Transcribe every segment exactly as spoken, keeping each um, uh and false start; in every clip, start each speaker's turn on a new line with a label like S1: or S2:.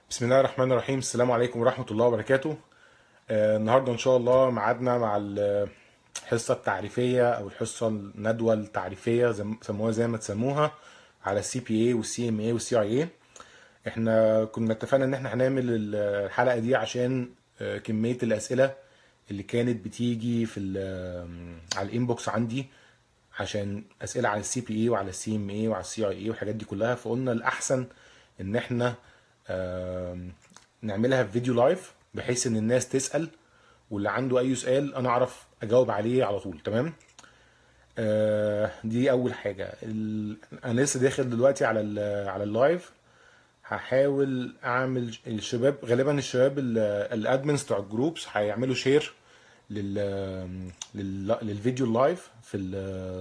S1: بسم الله الرحمن الرحيم. السلام عليكم ورحمة الله وبركاته. آه النهاردة إن شاء الله ميعادنا مع الحصة التعريفية أو الحصة الندوة التعريفية زي ما سموها زي ما تسموها على السي بي اي والسي ام اي والسي اي اي. احنا كنا اتفقنا ان احنا هنعمل الحلقة دي عشان آه كمية الأسئلة اللي كانت بتيجي في ال- على الانبوكس عندي، عشان أسئلة على السي بي اي وعلى السي ام اي وعلى السي اي اي والحاجات دي كلها. فقلنا الأحسن ان احنا آم، نعملها في فيديو لايف بحيث ان الناس تسأل، واللي عنده اي سؤال انا اعرف اجاوب عليه على طول. تمام. آه، دي اول حاجة. ال... انا لسه داخل دلوقتي على ال... على اللايف. هحاول اعمل الشباب، غالبا الشباب ال- الادمنز بتوع الجروبس هيعملوا شير لل... لل... للفيديو اللايف في ال...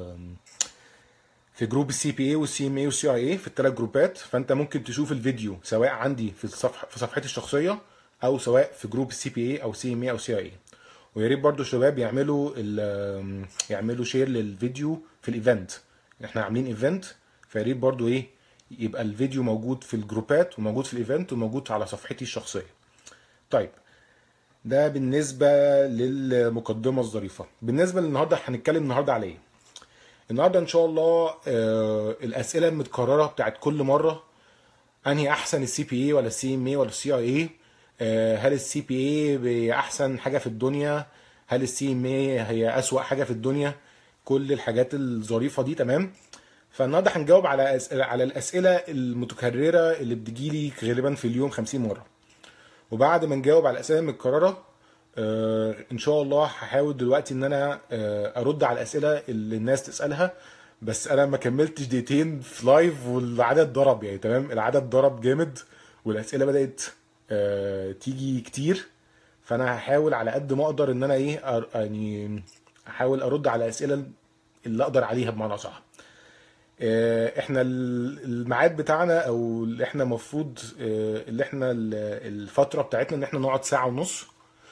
S1: في جروب السي بي اي والسي ام اي والسي اي اي في الثلاث جروبات. فانت ممكن تشوف الفيديو سواء عندي في الصفحه في صفحتي الشخصيه، او سواء في جروب السي بي اي او سي ام اي او سي اي اي. ويا ريت برضو الشباب يعملوا ال- يعملوا شير للفيديو في الايفنت. احنا عاملين ايفنت، فيا ريت برضو ايه يبقى الفيديو موجود في الجروبات وموجود في الايفنت وموجود على صفحتي الشخصيه. طيب، ده بالنسبه للمقدمه الظريفه. بالنسبه للنهارده هنتكلم النهارده على ايه؟ النهارده ان شاء الله آه الاسئله المتكرره بتاعت كل مره: انهي احسن، السي بي اي ولا السي ام اي ولا السي اي اي؟ هل السي بي اي احسن حاجه في الدنيا؟ هل السي ام اي هي اسوأ حاجه في الدنيا؟ كل الحاجات الظريفه دي. تمام. فالنهارده هنجاوب على أسئلة على الاسئله المتكرره اللي بتجيلي غالبا في اليوم خمسين مره. وبعد ما نجاوب على الاسئله المتكرره آه، ان شاء الله هحاول دلوقتي ان انا آه، ارد على الاسئله اللي الناس تسالها. بس انا ما كملتش دقيقتين في لايف والعدد ضرب، يعني تمام، العدد ضرب جامد والاسئله بدات آه، تيجي كتير. فانا هحاول على قد ما اقدر ان انا ايه أر- يعني احاول ارد على الاسئله اللي اقدر عليها بمعنى صح. احنا ال- الميعاد بتاعنا او اللي احنا المفروض اللي احنا ال- الفتره بتاعتنا ان احنا نقعد ساعه ونص.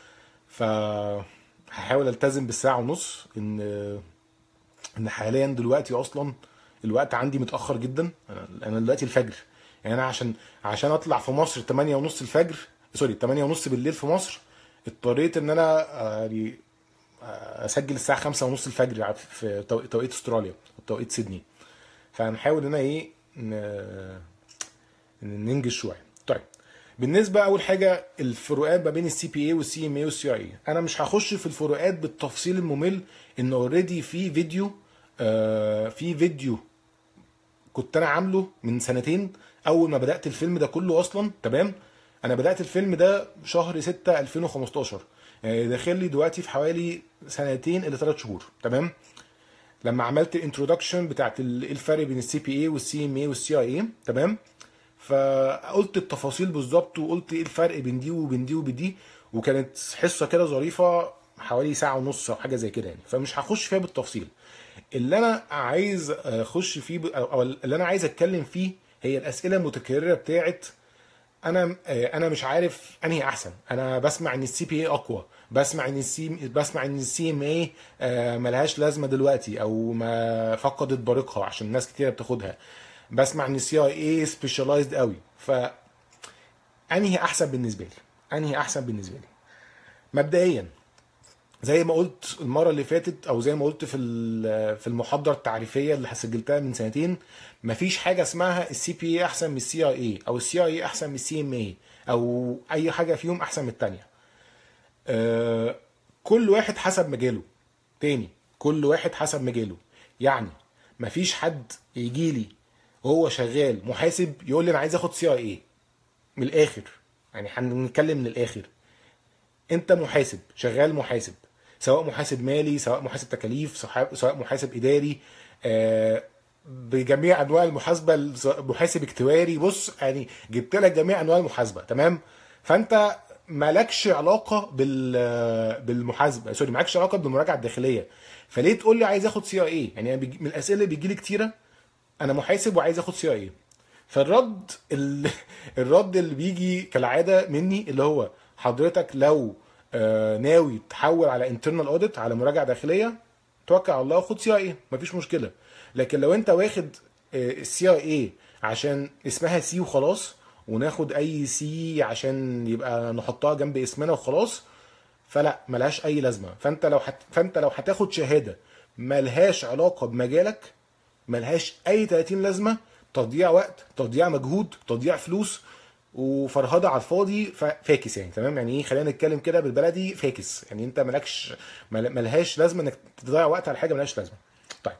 S1: فهحاول التزم بالساعه ونص. ان ان حاليا دلوقتي اصلا الوقت عندي متاخر جدا. انا أنا دلوقتي الفجر. يعني انا عشان عشان اطلع في مصر تمانية ونص الفجر، سوري تمانية ونص بالليل في مصر، اضطريت ان انا آه، يعني آه، اسجل الساعه خمسة ونص الفجر في تو- توقيت استراليا وتوقيت سيدني. فهنحاول ان انا ايه ن- ننجز شويه. طيب، بالنسبه اول حاجه الفروقات ما بين السي بي اي والسي ام اي والسي اي اي، انا مش هخش في الفروقات بالتفصيل الممل، ان اوريدي في فيديو آه في فيديو كنت انا عامله من سنتين اول ما بدات الفيلم ده كله اصلا. تمام. انا بدات الفيلم ده شهر ستة ألفين وخمستاشر، يعني داخل لي دلوقتي في حوالي سنتين الى ثلاث شهور. تمام. لما عملت الانترودكشن بتاعت ال- ايه الفرق بين السي بي اي والسي ام اي والسي اي اي. تمام. فقلت التفاصيل بالظبط وقلت ايه الفرق بين دي وبين دي وبين دي، وكانت حصه كده ظريفه حوالي ساعه ونص او حاجه زي كده يعني. فمش هخش فيها بالتفصيل. اللي انا عايز اخش فيه ب- او أو اللي انا عايز اتكلم فيه هي الاسئله المتكرره بتاعت انا آه، انا مش عارف انهي احسن. انا بسمع ان السي بي اي اقوى، بسمع ان السي بسمع ان السي ام اي ملهاش لازمه دلوقتي او ما فقدت بريقها عشان ناس كتيره بتاخدها، بسمع ان السي اي اي سبيشاليزد قوي. فانهي احسن بالنسبه لي؟ انهي احسن بالنسبه لي؟ مبدئيا، زي ما قلت المره اللي فاتت او زي ما قلت في ال- في المحاضره التعريفيه اللي سجلتها من سنتين: مفيش حاجه اسمها السي بي اي احسن من السي اي اي او السي اي اي احسن من السي ام اي او اي حاجه فيهم احسن من التانيه. آه، كل واحد حسب مجاله. تاني، كل واحد حسب مجاله. يعني مفيش حد يجي لي وهو شغال محاسب يقول لي انا عايز اخد سي اي اي. من الاخر، يعني هنتكلم من الاخر. انت محاسب شغال محاسب، سواء محاسب مالي، سواء محاسب تكاليف، سواء سواء محاسب اداري، آه، بجميع انواع المحاسبه، محاسب اكتواري. بص يعني جبت لك جميع انواع المحاسبه. تمام. فانت مالكش علاقه بال بالمحاسبه، سوري، مالكش علاقه بالمراجعه الداخليه. فليه تقول لي عايز اخد سي اي اي؟ يعني أنا بيجي- من الاسئله اللي بتجي لي كتيره: انا محاسب وعايز اخد سي اي. فالرد ال... الرد اللي بيجي كالعاده مني اللي هو: حضرتك لو آه، ناوي تحول على انترنال اوديت، على مراجعه داخليه، توكل على الله وخد سي اي اي، مفيش مشكله. لكن لو انت واخد السي اي اي عشان اسمها سي وخلاص، وناخد اي سي عشان يبقى نحطها جنب اسمنا وخلاص، فلا ملهاش اي لازمه. فانت لو حت... فانت لو هتاخد شهاده ملهاش علاقه بمجالك، ملهاش اي تلاتين لازمه، تضييع وقت، تضييع مجهود، تضييع فلوس، وفرهده على الفاضي، فاكس يعني. تمام يعني ايه، خلينا نتكلم كده بالبلدي، فاكس يعني. انت مالكش مل- ملهاش لازمه انك تضيع وقت على حاجه ملهاش لازمه. طيب،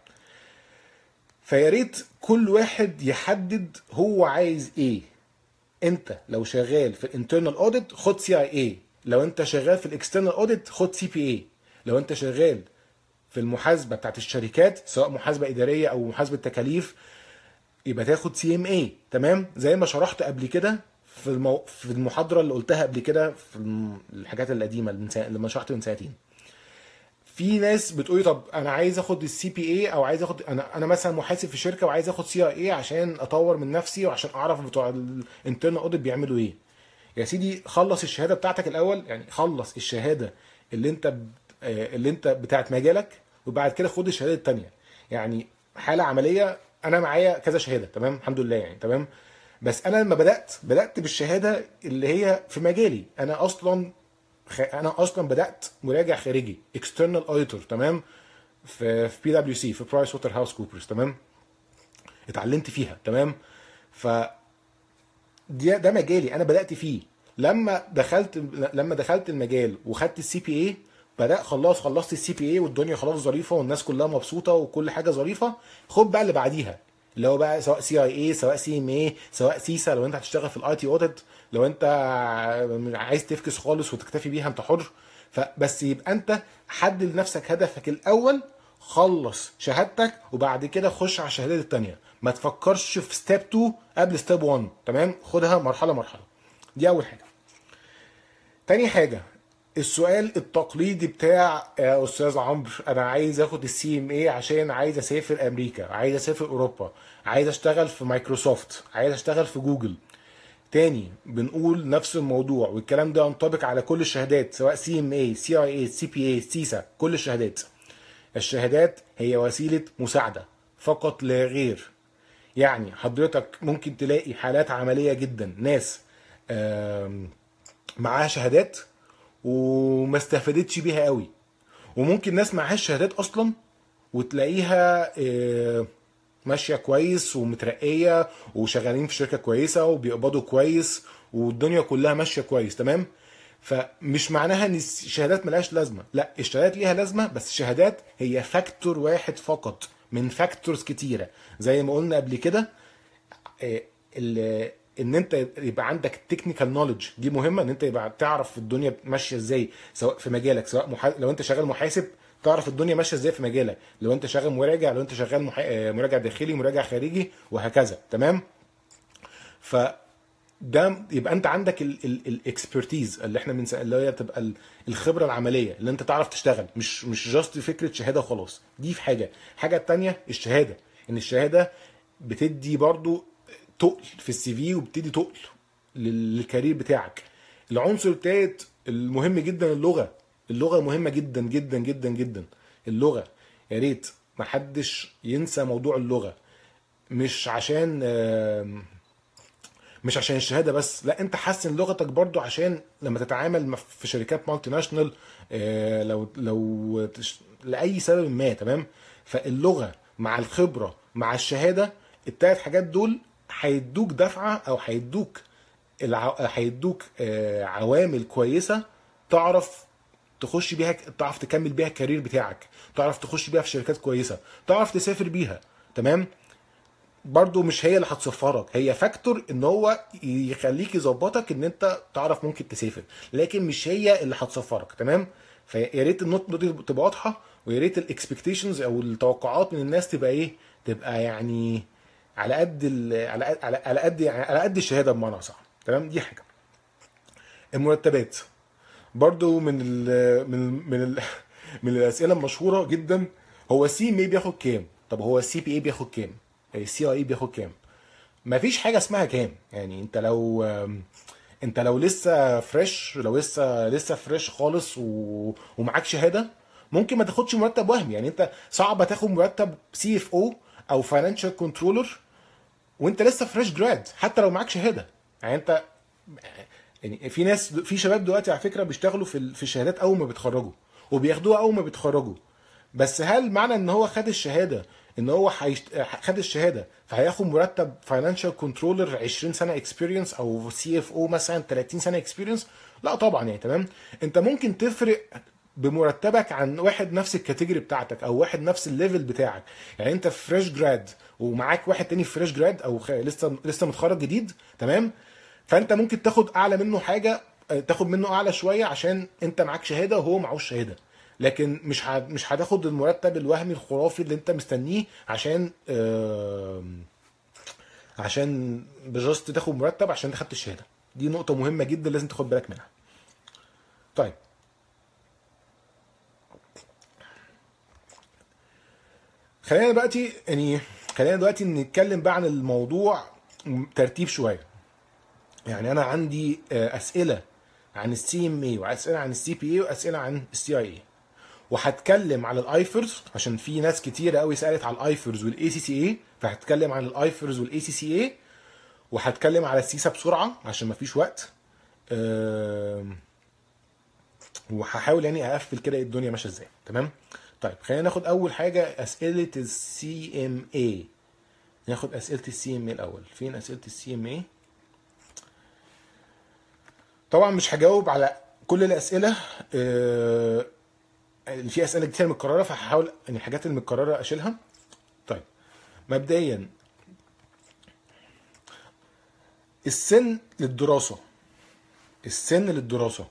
S1: فيا ريت كل واحد يحدد هو عايز ايه. انت لو شغال في الانترنال اوديت خد سي اي اي، لو انت شغال في الاكسترنال اوديت خد سي بي اي، لو انت شغال في المحاسبه بتاعت الشركات سواء محاسبه اداريه او محاسبه تكاليف يبقى تاخد سي ام اي. تمام، زي ما شرحت قبل كده في المو... في المحاضره اللي قلتها قبل كده في الم- الحاجات القديمه اللي من سنة... لما شرحت من سنتين. في ناس بتقولي طب انا عايز اخد السي بي اي، او عايز اخد، انا انا مثلا محاسب في شركه وعايز اخد سي اي اي عشان اطور من نفسي وعشان اعرف بتوع الانترنال اوديت بيعملوا ايه. يا سيدي خلص الشهاده بتاعتك الاول، يعني خلص الشهاده اللي انت ب... آه، اللي انت بتاعت مجالك، وبعد كده خد الشهاده التانيه. يعني حاله عمليه، انا معايا كذا شهاده تمام الحمد لله يعني تمام. بس انا لما بدات بدات بالشهاده اللي هي في مجالي. انا اصلا خ... انا اصلا بدات مراجع خارجي اكسترنال اوديتور تمام، في في بي دبليو سي، في برايس ووتر هاوس كوبرز تمام. اتعلمت فيها تمام. ف ده ده مجالي انا بدات فيه. لما دخلت لما دخلت المجال وخدت السي بي اي، بدأ خلاص خلصت السي بي اي والدنيا خلاص ظريفه والناس كلها مبسوطه وكل حاجه ظريفه. خد بقى اللي بعديها، اللي هو بقى سواء سي اي اي، سواء سي ام اي، سواء سيسا لو انت هتشتغل في الاي تي اوديت. لو انت عايز تفكس خالص وتكتفي بيها انت حر. فبس يبقى انت حدد لنفسك هدفك الاول، خلص شهادتك وبعد كده خش على الشهادات التانية. ما تفكرش في ستيب اتنين قبل ستيب واحد تمام، خدها مرحله مرحله. دي اول حاجه. تاني حاجه، السؤال التقليدي بتاع يا استاذ عمرو انا عايز اخد السي ام اي عشان عايز اسافر امريكا، عايز اسافر اوروبا، عايز اشتغل في مايكروسوفت، عايز اشتغل في جوجل. تاني بنقول نفس الموضوع، والكلام ده ينطبق على كل الشهادات سواء سي ام اي، سي اي اي، سي بي اي، سيسا، كل الشهادات. الشهادات هي وسيله مساعده فقط لا غير. يعني حضرتك ممكن تلاقي حالات عمليه جدا، ناس آم، معاها شهادات وما استفادتش بيها قوي، وممكن ناس معهاش شهادات اصلا وتلاقيها آه، ماشيه كويس ومترقيه وشغالين في شركه كويسه وبيقبضوا كويس والدنيا كلها ماشيه كويس تمام. فمش معناها ان الشهادات ملهاش لازمه، لا الشهادات ليها لازمه، بس الشهادات هي فاكتور واحد فقط من فاكتورز كتيره. زي ما قلنا قبل كده، آه، ال- ان انت يبقى عندك تكنيكال نوليدج دي مهمه، ان انت يبقى تعرف الدنيا ماشيه ازاي سواء في مجالك، سواء محا... لو انت شغال محاسب تعرف الدنيا ماشيه ازاي في مجالك، لو انت شغال مراجع، لو انت شغال محا... آه، مراجع داخلي، مراجع خارجي، وهكذا تمام. ف ده يبقى انت عندك الاكسبرتيز اللي احنا بنسال، اللي هي تبقى ال- الخبره العمليه اللي انت تعرف تشتغل، مش مش جاست فكره شهاده وخلاص. دي في حاجه. حاجه التانية الشهاده، ان الشهاده بتدي برضو تقل في السي في، وبتدي تقل لل- للكارير بتاعك. العنصر التالت المهم جدا اللغه. اللغه مهمه جدا جدا جدا جدا. اللغه يا ريت محدش ينسى موضوع اللغه. مش عشان آم، مش عشان الشهاده بس، لا انت حسن لغتك برضو عشان لما تتعامل مع- في شركات مالتي ناشونال، آه، لو لو تش- لاي سبب ما تمام. فاللغه مع الخبره مع الشهاده، التلات حاجات دول هيدوك دفعه، او هيدوك الع... هيدوك آه، عوامل كويسه تعرف تخش بيها، تعرف تكمل بيها الكارير بتاعك، تعرف تخش بيها في شركات كويسه، تعرف تسافر بيها تمام. برضو مش هي اللي هتصفرك، هي فاكتور ان هو يخليك يظبطك ان انت تعرف ممكن تسافر، لكن مش هي اللي هتصفرك تمام. فيا ريت النقطه دي تبقى واضحه، ويا ريت الاكسبكتيشنز او التوقعات من الناس تبقى ايه، تبقى يعني على قد ال... على قد على على قد يعني على قد الشهاده بمعنى صح تمام. دي حاجه. المرتبات برضو من ال من ال من ال من الاسئله المشهوره جدا، هو سي ام اي بياخد كام؟ طب هو السي بي اي بياخد كام؟ السي اي بياخد كام؟ مفيش حاجه اسمها كام. يعني انت لو انت لو لسه فريش، لو لسه لسه فريش خالص و... ومعاك شهاده، ممكن ما تاخدش مرتب وهمي. يعني انت صعب تاخد مرتب سي اف او او فاينانشال كنترولر وانت لسه فريش جراد حتى لو معاك شهاده. يعني انت يعني في ناس في شباب دلوقتي على فكره بيشتغلوا في ال- في الشهادات اول ما بيتخرجوا، وبياخدوها اول ما بيتخرجوا. بس هل معنى ان هو خد الشهاده ان هو حيشت... خد الشهاده فهياخد مرتب فاينانشال كنترولر عشرين سنه اكسبيرينس، او سي اف او مثلا تلاتين سنه اكسبيرينس؟ لا طبعا يعني. تمام. انت ممكن تفرق بمرتبك عن واحد نفس الكاتيجوري بتاعتك، او واحد نفس الليفل بتاعك. يعني انت فريش جراد ومعاك واحد تاني فريش جراد، او خ- لسه لسه متخرج جديد، تمام؟ فانت ممكن تاخد اعلى منه حاجه، آه، تاخد منه اعلى شويه عشان انت معاك شهاده وهو معهوش شهاده. لكن مش ه... مش هتاخد المرتب الوهمي الخرافي اللي انت مستنيه عشان آه... عشان بجاست تاخد مرتب عشان انت خدت الشهاده. دي نقطه مهمه جدا لازم تاخد بالك منها. طيب، خلينا دلوقتي يعني خلينا دلوقتي نتكلم بقى عن الموضوع ترتيب شويه. يعني انا عندي آه، اسئله عن السي ام اي، واسئله عن السي بي اي، واسئله عن السي اي اي. وهتكلم على الايفرز عشان في ناس كتيره قوي سالت على الايفرز والاي سي سي اي، فهتكلم عن الايفرز والاي سي سي اي. وهتكلم على السيسا بسرعه عشان مفيش وقت. آم، وهحاول يعني اقفل كده الدنيا ماشيه ازاي. تمام. طيب، خلينا ناخد اول حاجه اسئله السي ام اي. ناخد اسئله السي ام اي الاول. فين اسئله السي ام اي؟ طبعا مش هجاوب على كل الاسئله، آه، في اسئله كتير متكرره، فهحاول ان الحاجات المتكرره اشيلها. طيب، مبدئيا السن للدراسه. السن للدراسه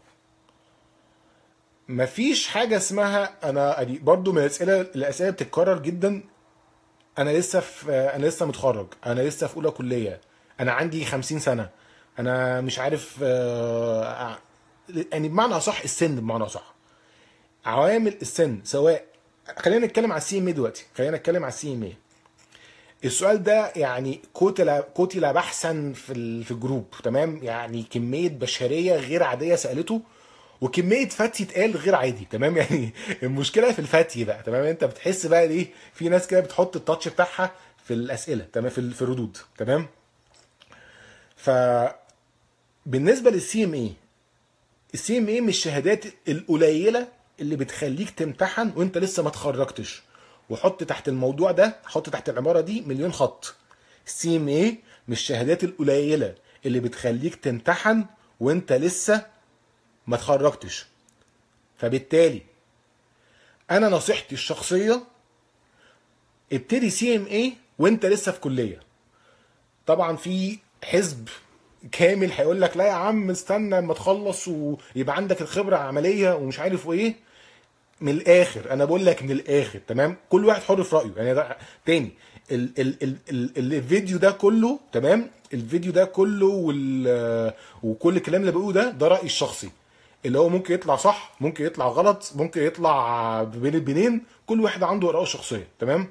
S1: مفيش حاجه اسمها، انا أدي برضو من الاسئله الاسئله بتتكرر جدا. انا لسه في انا لسه متخرج، انا لسه في اولى كليه، انا عندي خمسين سنه، انا مش عارف آه، يعني بمعنى اصح السن، بمعنى اصح عوامل السن سواء. خلينا نتكلم على السي ام اي دلوقتي. خلينا نتكلم على السي ام اي. السؤال ده يعني قتل قتل بحثا في ال- في الجروب، تمام؟ يعني كميه بشريه غير عاديه سالته، وكميه فتي اتقال غير عادي، تمام؟ يعني المشكله في الفتي بقى، تمام؟ انت بتحس بقى ايه؟ في ناس كده بتحط التاتش بتاعها في الاسئله، تمام؟ في ال- في الردود، تمام؟ فبالنسبه للسي ام اي، السي ام اي من الشهادات القليله اللي بتخليك تمتحن وانت لسه ما اتخرجتش. وحط تحت الموضوع ده، حط تحت العباره دي مليون خط. السي ام اي من الشهادات القليله اللي بتخليك تمتحن وانت لسه ما اتخرجتش. فبالتالي انا نصيحتي الشخصيه ابتدي سي ام اي وانت لسه في كليه. طبعا في حزب كامل هيقول لك لا يا عم استنى اما تخلص ويبقى عندك الخبره العمليه ومش عارف وايه. من الاخر انا بقول لك من الاخر، تمام؟ كل واحد حر في رايه. يعني ده تاني، ال ال ال ال الفيديو ده كله، تمام؟ الفيديو ده كله وال وكل الكلام اللي بقوله ده ده رايي الشخصي، اللي هو ممكن يطلع صح، ممكن يطلع غلط، ممكن يطلع بين البنين. كل واحد عنده اراءه الشخصيه، تمام؟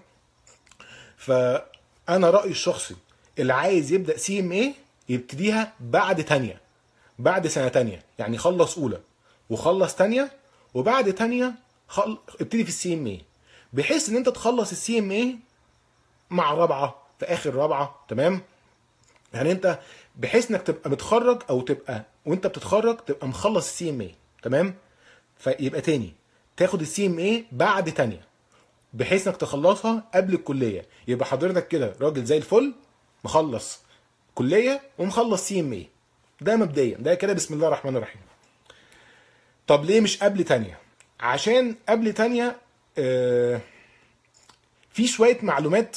S1: فانا رايي الشخصي اللي عايز يبدا سي ام اي يبتديها بعد تانية، بعد سنه تانية. يعني خلص اولى وخلص تانية، وبعد تانية خل... ابتدي في السي ام اي، بحيث ان انت تخلص السي ام اي مع رابعه، في اخر رابعه، تمام؟ يعني انت بحيث انك تبقى متخرج، او تبقى وانت بتتخرج تبقى مخلص السي ام اي، تمام؟ فيبقى تاني تاخد السي ام اي بعد تانية، بحيث انك تخلصها قبل الكليه. يبقى حضرتك كده راجل زي الفل، مخلص كليه ومخلص سي ام اي. ده مبدئيا، ده كده بسم الله الرحمن الرحيم. طب ليه مش قبل تانية؟ عشان قبل تانية آه في شويه معلومات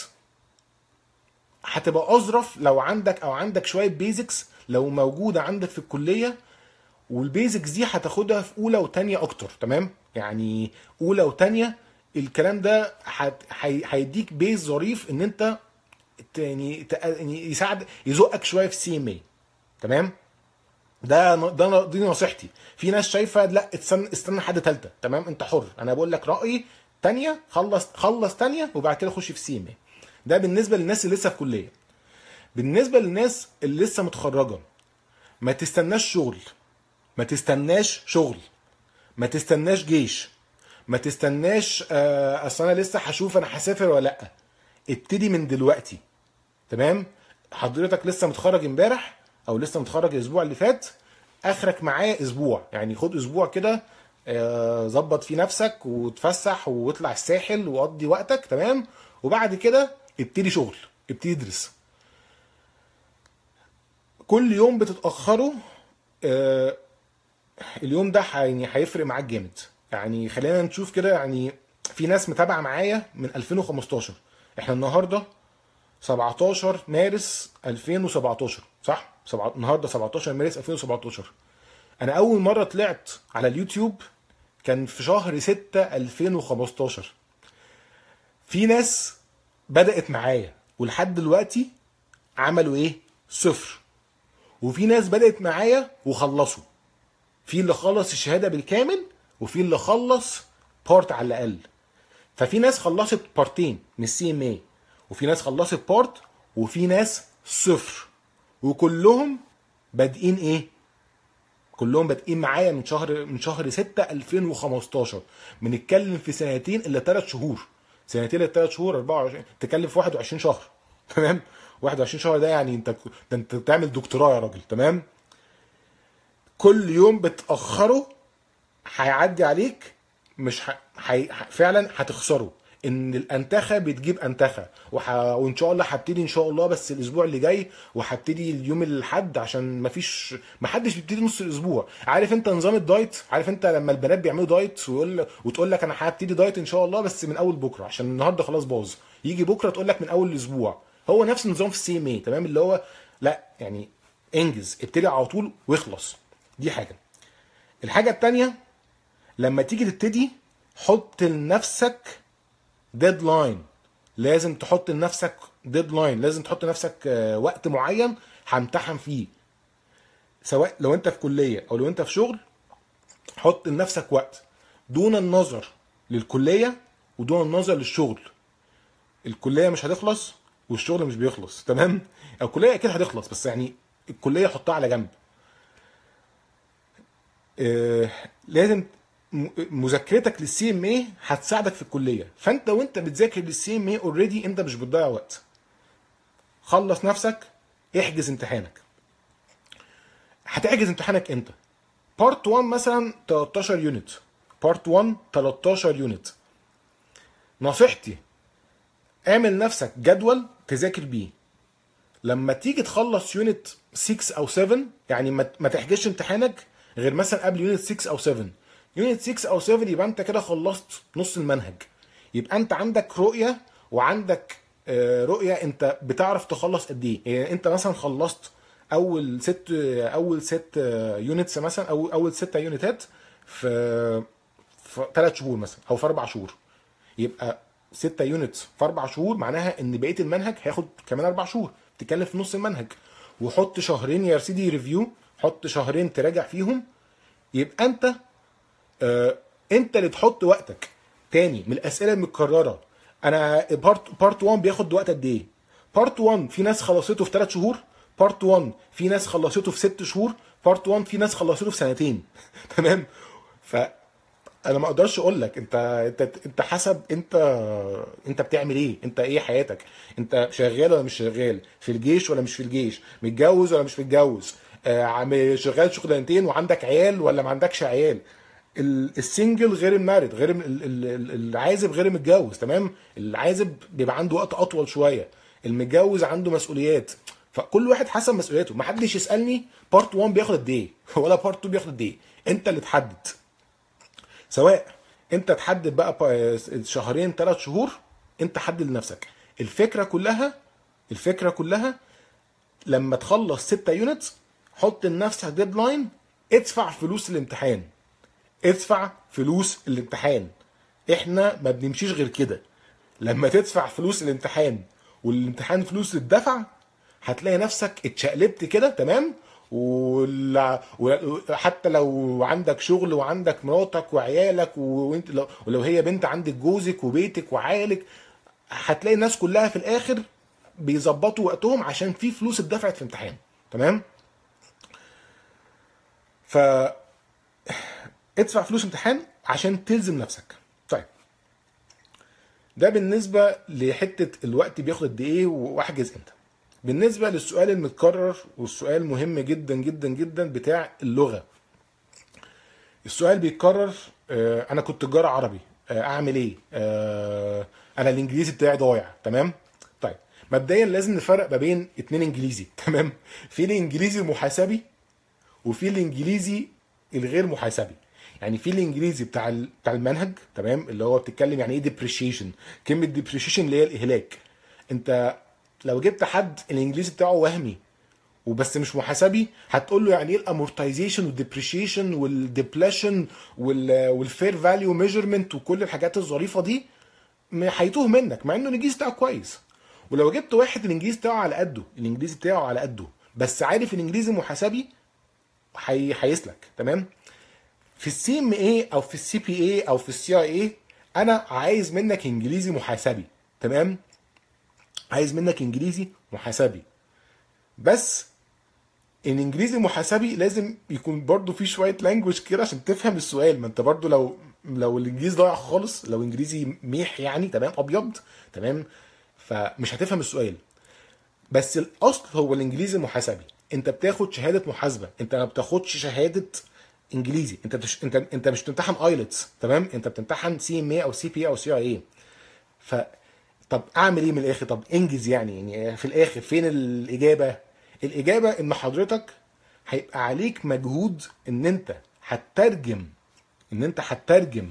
S1: هتبقى اظرف لو عندك، او عندك شويه بيزكس لو موجوده عندك في الكليه. والبيزكس دي هتاخدها في اولى وتانية اكتر، تمام؟ يعني اولى وتانية الكلام ده هت- هي- هيديك بيز ظريف ان انت ت- يعني ت- يعني يساعد يزقك شويه في السي ام اي، تمام؟ ده ده دي نصيحتي. في ناس شايفه لا استنى استنى لحد ثالثه، تمام؟ انت حر. انا بقول لك رايي تانية، خلص خلص تانية وبعد كده خش في السي ام اي. ده بالنسبه للناس اللي لسه في كليه. بالنسبه للناس اللي لسه متخرجه، ما تستناش شغل، ما تستناش شغل، ما تستناش جيش، ما تستناش آه، اصل انا لسه هشوف انا هسافر ولا لا. ابتدي من دلوقتي، تمام؟ حضرتك لسه متخرج امبارح، او لسه متخرج الاسبوع اللي فات، اخرك معايا اسبوع، يعني خد اسبوع كده، آه، ظبط فيه نفسك وتفسح واطلع الساحل وقضي وقتك تمام، وبعد كده ابتدي شغل، ابتدي ادرس. كل يوم بتتاخره آه، اليوم ده ح- يعني هيفرق معاك جامد. يعني خلينا نشوف كده، يعني في ناس متابعه معايا من ألفين وخمستاشر، احنا النهارده سبعتاشر مارس ألفين وسبعتاشر صح؟ سبعة... النهارده سبعتاشر مارس ألفين وسبعتاشر. انا اول مره طلعت على اليوتيوب كان في شهر ستة ألفين وخمستاشر. في ناس بدأت معايا ولحد دلوقتي عملوا ايه؟ صفر. وفي ناس بدأت معايا وخلصوا، في اللي خلص الشهادة بالكامل وفي اللي خلص بارت على الأقل. ففي ناس خلصت بارتين من السي ام اي، وفي ناس خلصت بارت، وفي ناس صفر. وكلهم بادئين ايه؟ كلهم بادئين معايا من شهر من شهر ستة ألفين وخمستاشر. بنتكلم في سنتين الا ثلاث شهور، سنتين الا ثلاث شهور أربعة وعشرين، تتكلم في واحد وعشرين شهر تمام. واحد وعشرين شهر ده يعني انت ده انت تعمل دكتوراه يا راجل تمام. كل يوم بتاخره هيعدي عليك، مش ح... حي... فعلا هتخسره. ان الانتخه بتجيب انتخه، وح... وان شاء الله هبتدي ان شاء الله بس الاسبوع اللي جاي، وهبتدي اليوم الاحد عشان مفيش محدش بيبتدي نص الاسبوع. عارف انت نظام الدايت؟ عارف انت لما البنات بيعملوا دايت ويقول وتقول لك انا هبتدي دايت ان شاء الله بس من اول بكره عشان النهارده خلاص باظ، يجي بكره تقول لك من اول الاسبوع. هو نفس النظام في السي ام اي تمام، اللي هو لا يعني انجز، ابتدي على طول واخلص. دي حاجه. الحاجه التانيه، لما تيجي تبتدي حط لنفسك ديدلاين. لازم تحط لنفسك ديدلاين، لازم تحط لنفسك آه، وقت معين همتحن فيه. سواء لو انت في كلية او لو انت في شغل، حط لنفسك وقت دون النظر للكلية ودون النظر للشغل. الكلية مش هتخلص والشغل مش بيخلص تمام. الكلية اكيد هتخلص بس يعني الكلية حطها على جنب. آه، لازم م- مذاكرتك للسي ام اي هتساعدك في الكليه. فانت وانت بتذاكر للسي ام اي اوريدي انت مش بتضيع وقت. خلص نفسك، احجز امتحانك. هتحجز امتحانك امتى؟ بارت واحد مثلا تلتاشر يونت، بارت واحد تلتاشر يونت. نصيحتي اعمل نفسك جدول تذاكر بيه. لما تيجي تخلص يونت ستة او سبعة، يعني ما ما تحجزش امتحانك غير مثلا قبل يونت ستة او سبعة. يونت ستة او سبعة يبقى انت كده خلصت نص المنهج، يبقى انت عندك رؤية، وعندك آه، رؤية انت بتعرف تخلص قد ايه. يعني انت مثلا خلصت اول ست اول ست يونتس مثلا، او اول ستة يونتات في في ثلاث شهور مثلا او في اربع شهور. يبقى ستة يونتس في اربع شهور معناها ان بقيه المنهج هياخد كمان اربع شهور، تتكلم في نص المنهج. وحط شهرين يا سيدي ريفيو، حط شهرين تراجع فيهم. يبقى انت آه انت اللي تحط وقتك. تاني من الاسئله المتكرره، انا بارت بارت واحد بياخد وقت قد ايه؟ بارت واحد في ناس خلصته في ثلاث شهور، بارت واحد في ناس خلصته في ست شهور، بارت واحد في ناس خلصته في سنتين تمام. ف انا ما اقدرش اقول لك انت انت انت حسب انت انت بتعمل ايه، انت ايه حياتك، انت شغال ولا مش شغال، في الجيش ولا مش في الجيش، متجوز ولا مش متجوز، آه، عم- شغال شغلانتين وعندك عيال ولا ما عندكش عيال. ال- السنجل غير المارد، غير ال- ال- ال- العازب غير المتجوز تمام. العازب بيبقى عنده وقت اطول شويه، المتجوز عنده مسؤوليات. فكل واحد حسب مسؤولياته. ما حدش يسالني بارت واحد بياخد قد ايه ولا بارت اتنين بياخد قد ايه، انت اللي تحدد. سواء انت تحدد بقى با- شهرين ثلاث شهور، انت حدد لنفسك. الفكره كلها الفكره كلها لما تخلص ستة يونت حط لنفسك ديدلاين. ادفع فلوس الامتحان، ادفع فلوس الامتحان. احنا ما بنمشيش غير كده. لما تدفع فلوس الامتحان والامتحان فلوس الدفع، هتلاقي نفسك اتشقلبت كده تمام. ولا- وحتى لو عندك شغل وعندك مراتك وعيالك، وانت لو ولو هي بنت عندك جوزك وبيتك وعيالك، هتلاقي الناس كلها في الاخر بيظبطوا وقتهم عشان في فلوس اتدفعت في امتحان تمام. فادفع فلوس امتحان عشان تلزم نفسك. طيب ده بالنسبه لحته الوقت بياخد قد ايه واحجز امتى. بالنسبه للسؤال المتكرر والسؤال مهم جدا جدا جدا بتاع اللغه، السؤال بيتكرر، آه، انا كنت تجاره عربي، آه، اعمل ايه؟ آه، انا الانجليزي بتاعي ضايع. تمام. طيب مبدئيا لازم نفرق ما بين اتنين انجليزي. تمام. في الانجليزي المحاسبي وفي الانجليزي الغير محاسبي. يعني في الانجليزي بتاع ال- بتاع المنهج، تمام، اللي هو بتتكلم يعني ايه ديبريشيشن. كلمه ديبريشيشن اللي هي الاهلاك. انت لو جبت حد الانجليزي بتاعه وهمي وبس مش محاسبي، هتقول له يعني ايه الامورتايزيشن والديبريشيشن والديبليشن والفير فاليو ميجرمنت وكل الحاجات الظريفه دي، م- هيتوه منك مع انه الانجليزي بتاعه كويس. ولو جبت واحد الانجليزي بتاعه على قده، الانجليزي بتاعه على قده بس عارف الانجليزي محاسبي، هي- هيسلك. تمام. في السي ام اي او في السي بي اي او في السي اي اي، انا عايز منك انجليزي محاسبي. تمام. عايز منك انجليزي محاسبي بس الانجليزي المحاسبي لازم يكون برضو في شويه لانجوج كده عشان تفهم السؤال. ما انت برضو لو لو الانجليزي ضايع خالص، لو انجليزي ميح يعني، تمام، ابيض، تمام، فمش هتفهم السؤال. بس الاصل هو الانجليزي المحاسبي. انت بتاخد شهاده محاسبه، انت ما بتاخدش شهاده انجليزي. انت بتش... انت انت مش بتمتحن ايلتس. تمام. انت بتمتحن سي ام اي او سي بي اي او سي اي اي. ف طب اعمل ايه من الاخر؟ طب انجز يعني يعني في الاخر فين الاجابه؟ الاجابه ان حضرتك هيبقى عليك مجهود ان انت هتترجم ان انت هتترجم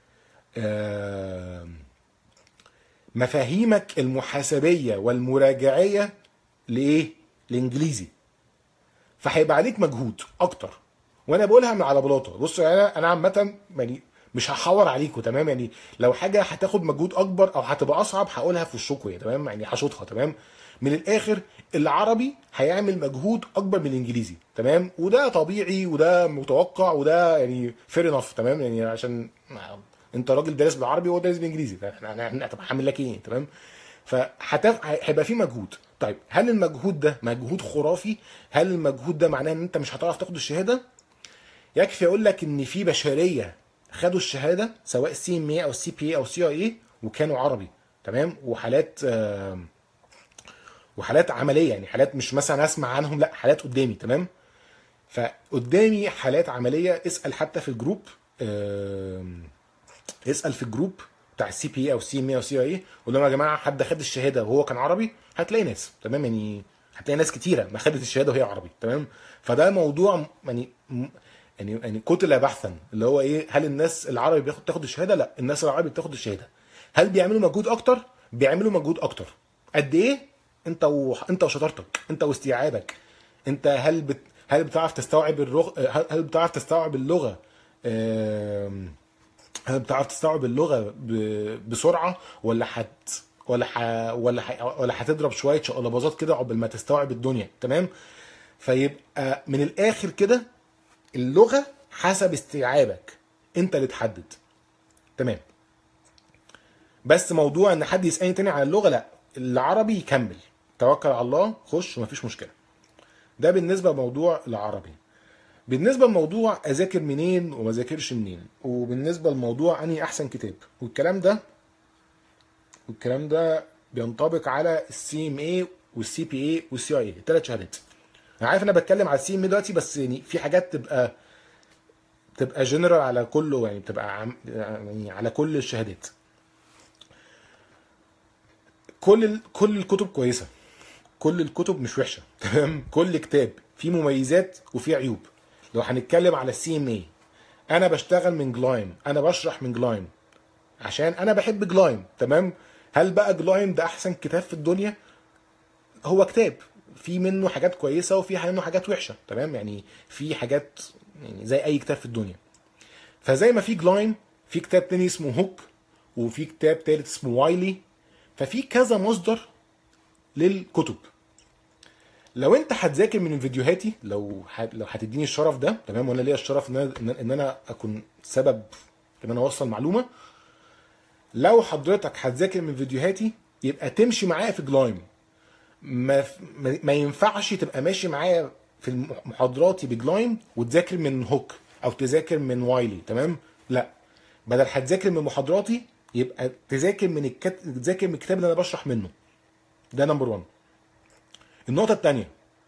S1: آه، مفاهيمك المحاسبيه والمراجعيه لايه؟ لانجليزي. فهيبقى عليك مجهود اكتر. وانا بقولها من على بلاطه. بصوا يعني انا انا عامه يعني مش هحور عليكم. تمام. يعني لو حاجه هتاخد مجهود اكبر او هتبقى اصعب هقولها في وشكم. تمام. يعني هشوطها. تمام. من الاخر العربي هيعمل مجهود اكبر من الانجليزي. تمام. وده طبيعي وده متوقع وده يعني فير انف. تمام. يعني عشان انت راجل دارس بالعربي وهو دارس بالانجليزي، احنا احنا طب هعمل لك ايه؟ تمام. فهتف... هيبقى في مجهود. طيب هل المجهود ده مجهود خرافي؟ هل المجهود ده معناه ان انت مش هتعرف تاخد الشهاده؟ يكفي اقول لك ان في بشريه خدوا الشهاده سواء سي ام اي او سي بي اي او سي اي اي وكانوا عربي. تمام. وحالات آه، وحالات عمليه، يعني حالات مش مثلا اسمع عنهم، لا حالات قدامي. تمام. فقدامي حالات عمليه. اسال حتى في الجروب، آه، اسال في الجروب بتاع السي بي اي او سي ام اي او سي اي، قول لهم يا جماعه حد خد الشهاده وهو كان عربي؟ هتلاقي ناس. تمام. يعني هتلاقي ناس كتيره ما خدت الشهاده وهي عربي. تمام. فده موضوع يعني م- يعني يعني قتل بحثا، اللي هو ايه، هل الناس العربي بياخد تاخد الشهاده؟ لا، الناس العربي بتاخد الشهاده. هل بيعملوا مجهود اكتر؟ بيعملوا مجهود اكتر. قد ايه؟ انت و... انت وشطارتك، انت واستيعابك. انت هل بت... هل بتعرف تستوعب الرغ... هل هل بتعرف تستوعب اللغه؟ آم... هل بتعرف تستوعب اللغه ب- بسرعه، ولا هت ولا ح... ولا ح... ولا هتضرب شويه شقلباظات كده عقبال ما تستوعب الدنيا؟ تمام. فيبقى من الاخر كده اللغه حسب استيعابك، انت اللي تحدد. تمام. بس موضوع ان حد يسالني تاني على اللغه، لا، العربي يكمل، توكل على الله، خش ومفيش مشكله. ده بالنسبه لموضوع العربي. بالنسبه لموضوع اذاكر منين وما ذاكرش منين، وبالنسبه لموضوع انهي احسن كتاب والكلام ده، والكلام ده بينطبق على السي ام اي والسي بي اي والسي اي اي، الثلاث شهادات. انا عارف انا بتكلم على السي ام اي دلوقتي، بس يعني في حاجات تبقى تبقى جنرال على كله، يعني بتبقى عم يعني على كل الشهادات. كل ال... كل الكتب كويسه، كل الكتب مش وحشه. تمام. كل كتاب فيه مميزات وفيه عيوب. لو هنتكلم على السي ام اي، انا بشتغل من جلايم، انا بشرح من جلايم عشان انا بحب جلايم. تمام. هل بقى جلايم ده احسن كتاب في الدنيا؟ هو كتاب في منه حاجات كويسه وفي منه حاجات وحشه. تمام. يعني في حاجات يعني زي اي كتاب في الدنيا. فزي ما في جلايم، في كتاب تاني اسمه هوك، وفي كتاب تالت اسمه وايلي. ففي كذا مصدر للكتب. لو انت هتذاكر من فيديوهاتي، لو ح... لو هتديني الشرف ده، تمام، وانا ليا الشرف ان انا ان انا اكون سبب ان انا اوصل معلومه. لو حضرتك هتذاكر من فيديوهاتي يبقى تمشي معايا في جلايم. ما ما ما ينفعش تبقى ماشي معايا في محاضراتي بجلايم وتذاكر من هوك او تذاكر من وايلي. تمام. لا، بدل هتذاكر من محاضراتي يبقى تذاكر من الكت... تذاكر من الكتاب اللي انا بشرح منه. ده نمبر واحد. النقطه الثانيه،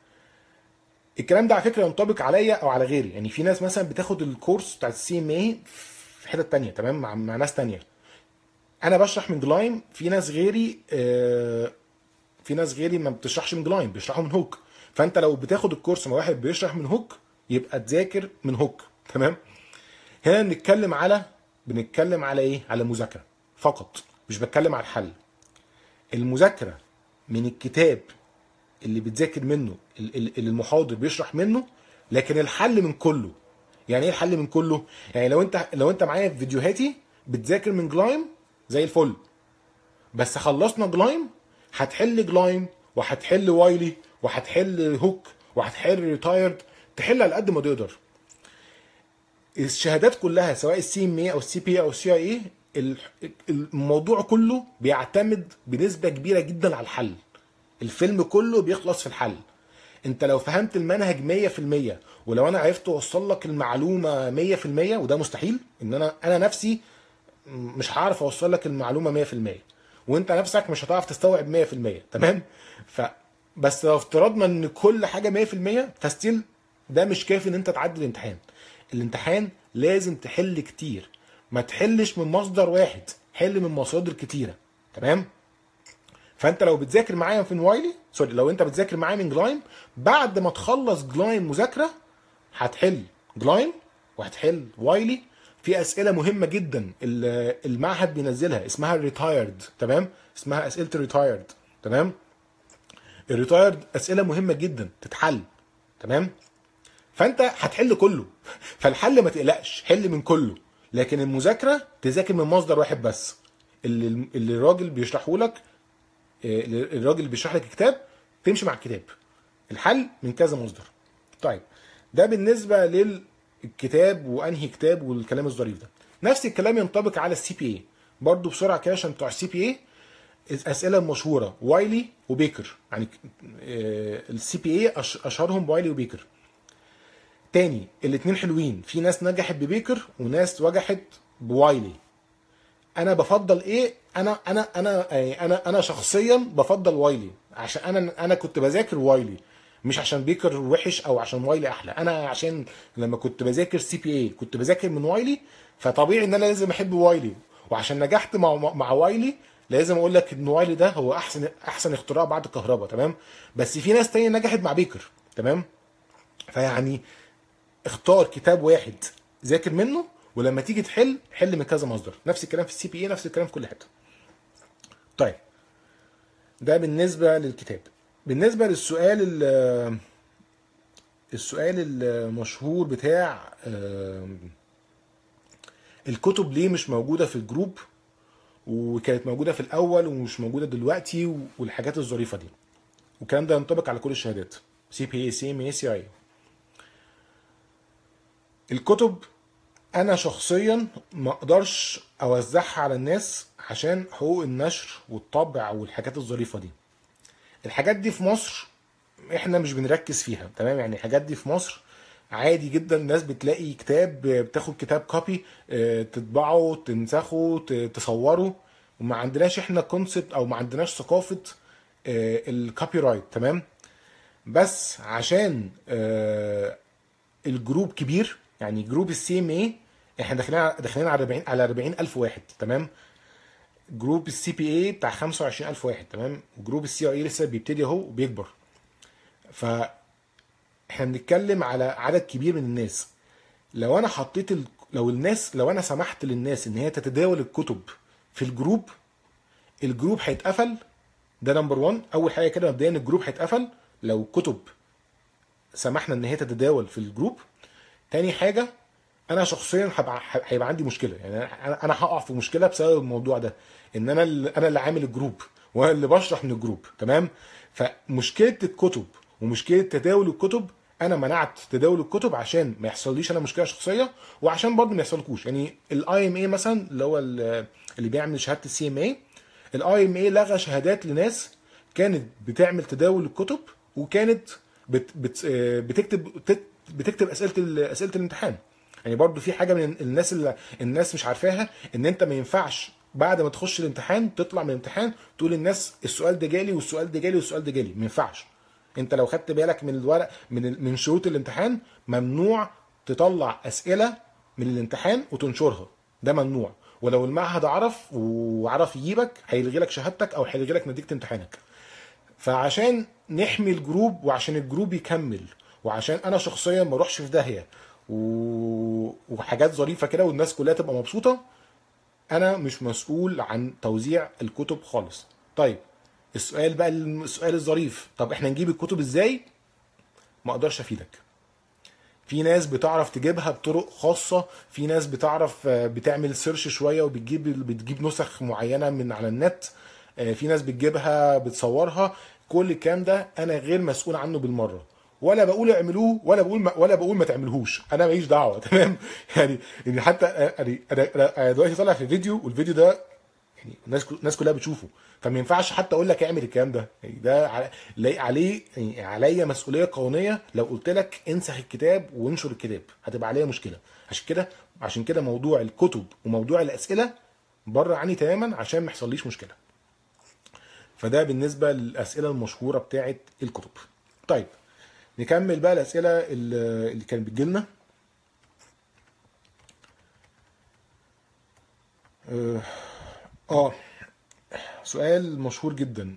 S1: الكلام ده على فكره ينطبق عليا او على غيري. يعني في ناس مثلا بتاخد الكورس بتاع السي ام اي في حته تانية، تمام، مع, مع ناس تانية. انا بشرح من جلايم، في ناس غيري آه في ناس غيري ما بتشرحش من جلايم، بيشرحوا من هوك. فانت لو بتاخد الكورس مع واحد بيشرح من هوك يبقى تذاكر من هوك، تمام. هنا بنتكلم على بنتكلم على ايه؟ على مذاكره فقط، مش بتكلم على الحل. المذاكره من الكتاب اللي بتذاكر منه، اللي المحاضر بيشرح منه، لكن الحل من كله. يعني ايه الحل من كله؟ يعني لو انت لو انت معايا في فيديوهاتي بتذاكر من جلايم زي الفل، بس خلصنا جلايم هتحل جلايم وهتحل وايلي وهتحل هوك وهتحل ريتايرد، تحل على قد ما تقدر. الشهادات كلها سواء السي ام اي او السي بي او السي اي اي، الموضوع كله بيعتمد بنسبه كبيره جدا على الحل. الفيلم كله بيخلص في الحل. انت لو فهمت المنهج مية في المية، ولو انا عرفت اوصل لك المعلومه مية في المية، وده مستحيل ان انا انا نفسي مش هعرف اوصل لك المعلومه مية في المية، وانت نفسك مش هتعرف تستوعب مية في المية، تمام. ف بس لو افترضنا ان كل حاجه مية في المية، فستيل ده مش كافي ان انت تعدي الامتحان. الامتحان لازم تحل كتير، ما تحلش من مصدر واحد، حل من مصادر كتيره، تمام. فانت لو بتذاكر معايا في وايلي، سوري، لو انت بتذاكر معايا من جلايم، بعد ما تخلص جلايم مذاكره هتحل جلايم وهتحل وايلي. في اسئله مهمه جدا المعهد بينزلها اسمها الريتايرد، تمام، اسمها اسئله الريتايرد، تمام. الريتايرد اسئله مهمه جدا تتحل، تمام. فانت هتحل كله فالحل ما تقلقش، حل من كله، لكن المذاكره تذاكر من مصدر واحد بس، اللي اللي الراجل بيشرحه لك، الراجل اللي بيشرح لك الكتاب تمشي مع الكتاب. الحل من كذا مصدر. طيب ده بالنسبه للكتاب وانهي كتاب والكلام الظريف ده. نفس الكلام ينطبق على السي بي اي برضه بسرعه كده عشان بتوع السي بي اي. الاسئله المشهوره وايلي وبيكر، يعني السي بي اي اشهرهم وايلي وبيكر. تاني الاثنين حلوين، في ناس نجحت ببيكر وناس نجحت بوايلي. انا بفضل ايه؟ انا انا انا انا انا شخصيا بفضل وايلي، عشان انا انا كنت بذاكر وايلي، مش عشان بيكر وحش او عشان وايلي احلى. انا عشان لما كنت بذاكر سي بي اي كنت بذاكر من وايلي، فطبيعي ان انا لازم احب وايلي. وعشان نجحت مع مع وايلي لازم اقول لك ان وايلي ده هو احسن احسن اختراع بعد الكهرباء، تمام. بس في ناس تانية نجحت مع بيكر، تمام. فيعني اختار كتاب واحد ذاكر منه، ولما تيجي تحل حل من كذا مصدر. نفس الكلام في السي بي اي، نفس الكلام في كل حته. طيب ده بالنسبه للكتاب. بالنسبه للسؤال السؤال المشهور بتاع الكتب ليه مش موجوده في الجروب، وكانت موجوده في الاول ومش موجوده دلوقتي، والحاجات الظريفه دي. والكلام ده ينطبق على كل الشهادات، سي بي اي، سي ام اي، سي اي. الكتب انا شخصيا ما اقدرش اوزعها على الناس عشان حقوق النشر والطبع والحاجات الظريفه دي. الحاجات دي في مصر احنا مش بنركز فيها، تمام. يعني الحاجات دي في مصر عادي جدا. الناس بتلاقي كتاب، بتاخد كتاب كوبي تطبعه، تنسخه، تصوره، وما عندناش احنا كونسبت او ما عندناش ثقافه الكوبي رايت، تمام. بس عشان الجروب كبير، يعني جروب السي ام اي احنا داخلين داخلين على أربعين على أربعين ألف واحد، تمام. جروب السي بي اي بتاع خمسة وعشرين ألف واحد، تمام. وجروب السي اي لسه بيبتدي اهو وبيكبر. ف احنا بنتكلم على عدد كبير من الناس. لو انا حطيت ال... لو الناس لو انا سمحت للناس ان هي تتداول الكتب في الجروب، الجروب هيتقفل. ده نمبر واحد. اول حاجه كده مبدئيا الجروب هيتقفل لو كتب سمحنا ان هي تتداول في الجروب. تاني حاجه انا شخصيا هيبقى هيبقى عندي مشكله، يعني انا هقع في مشكله بسبب الموضوع ده، ان انا اللي انا اللي عامل الجروب وانا اللي بشرح من الجروب، تمام. فمشكله الكتب ومشكله تداول الكتب، انا منعت تداول الكتب عشان ما يحصليش انا مشكله شخصيه، وعشان برضه ما يحصلكوش. يعني الاي ام اي مثلا اللي هو اللي بيعمل شهاده السي ام اي، الاي ام اي لغى شهادات لناس كانت بتعمل تداول الكتب وكانت بت بت بتكتب بتكتب اسئله اسئله الامتحان. يعني برضو في حاجه من الناس اللي الناس مش عارفاها، ان انت ما ينفعش بعد ما تخش الامتحان تطلع من الامتحان تقول للناس السؤال ده جالي والسؤال ده جالي والسؤال ده جالي، ما ينفعش. انت لو خدت بالك من الورق من ال- من شروط الامتحان، ممنوع تطلع اسئله من الامتحان وتنشرها، ده ممنوع. ولو المعهد عرف وعرف يجيبك هيلغي لك شهادتك او هيلغي لك نتيجه امتحانك. فعشان نحمي الجروب وعشان الجروب يكمل وعشان انا شخصيا ما اروحش في داهيه و... وحاجات ظريفه كده والناس كلها تبقى مبسوطه، انا مش مسؤول عن توزيع الكتب خالص. طيب السؤال بقى، السؤال الظريف، طب احنا نجيب الكتب ازاي؟ ما اقدرش افيدك. في ناس بتعرف تجيبها بطرق خاصة، في ناس بتعرف آه، بتعمل سيرش شوية وبتجيب بتجيب نسخ معينة من على النت، آه، في ناس بتجيبها بتصورها. كل الكلام ده انا غير مسؤول عنه بالمرة، ولا بقول اعملوه ولا بقول ما ولا بقول ما تعملوش، انا ماليش دعوة. تمام؟ يعني يعني حتى آه، يعني انا أنا دلوقتي طالع في فيديو، والفيديو ده يعني الناس الناس كلها بتشوفه، فما ينفعش حتى اقول لك اعمل الكلام ده. يعني ده ع- لاقي عليه، يعني عليا مسؤوليه قانونيه لو قلت لك انسخ الكتاب وانشر الكتاب، هتبقى عليا مشكله. عشان كده عشان كده موضوع الكتب وموضوع الاسئله بره عني تماما عشان ما يحصليش مشكله. فده بالنسبه للاسئله المشهوره بتاعه الكتب. طيب نكمل بقى الاسئله اللي اللي كانت بتجيلنا. اه آه، سؤال مشهور جدا،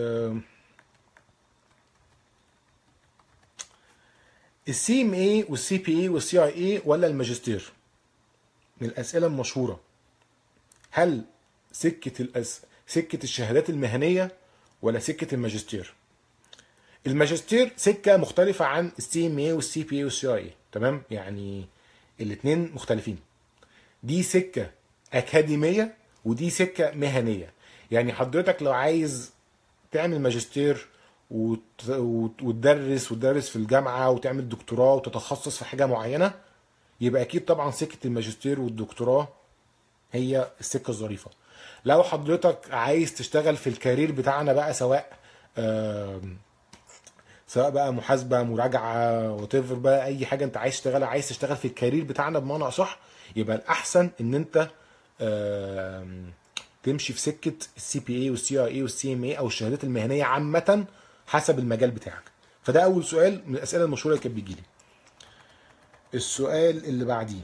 S1: السي ام اي والسي بي اي والسي اي اي ولا الماجستير؟ من الاسئله المشهوره. هل سكه الأس... سكه الشهادات المهنيه ولا سكه الماجستير؟ الماجستير سكه مختلفه عن السي ام اي والسي بي اي والسي اي اي، تمام؟ يعني الاثنين مختلفين. دي سكه اكاديميه ودي سكه مهنيه. يعني حضرتك لو عايز تعمل ماجستير وت... وت- وتدرس وتدرس في الجامعه وتعمل دكتوراه وتتخصص في حاجه معينه، يبقى اكيد طبعا سكه الماجستير والدكتوراه هي السكه الظريفه. لو حضرتك عايز تشتغل في الكارير بتاعنا بقى، سواء آم، سواء بقى محاسبه، مراجعه، وات بقى اي حاجه انت عايز تشتغلها، عايز تشتغل في الكارير بتاعنا بمعنى اصح، يبقى الاحسن ان انت آم، تمشي في سكه السي بي اي والسي اي اي والسي ام اي او الشهادات المهنيه عامه حسب المجال بتاعك. فده اول سؤال من الاسئله المشهوره اللي كانت بتجيلي. السؤال اللي بعديه،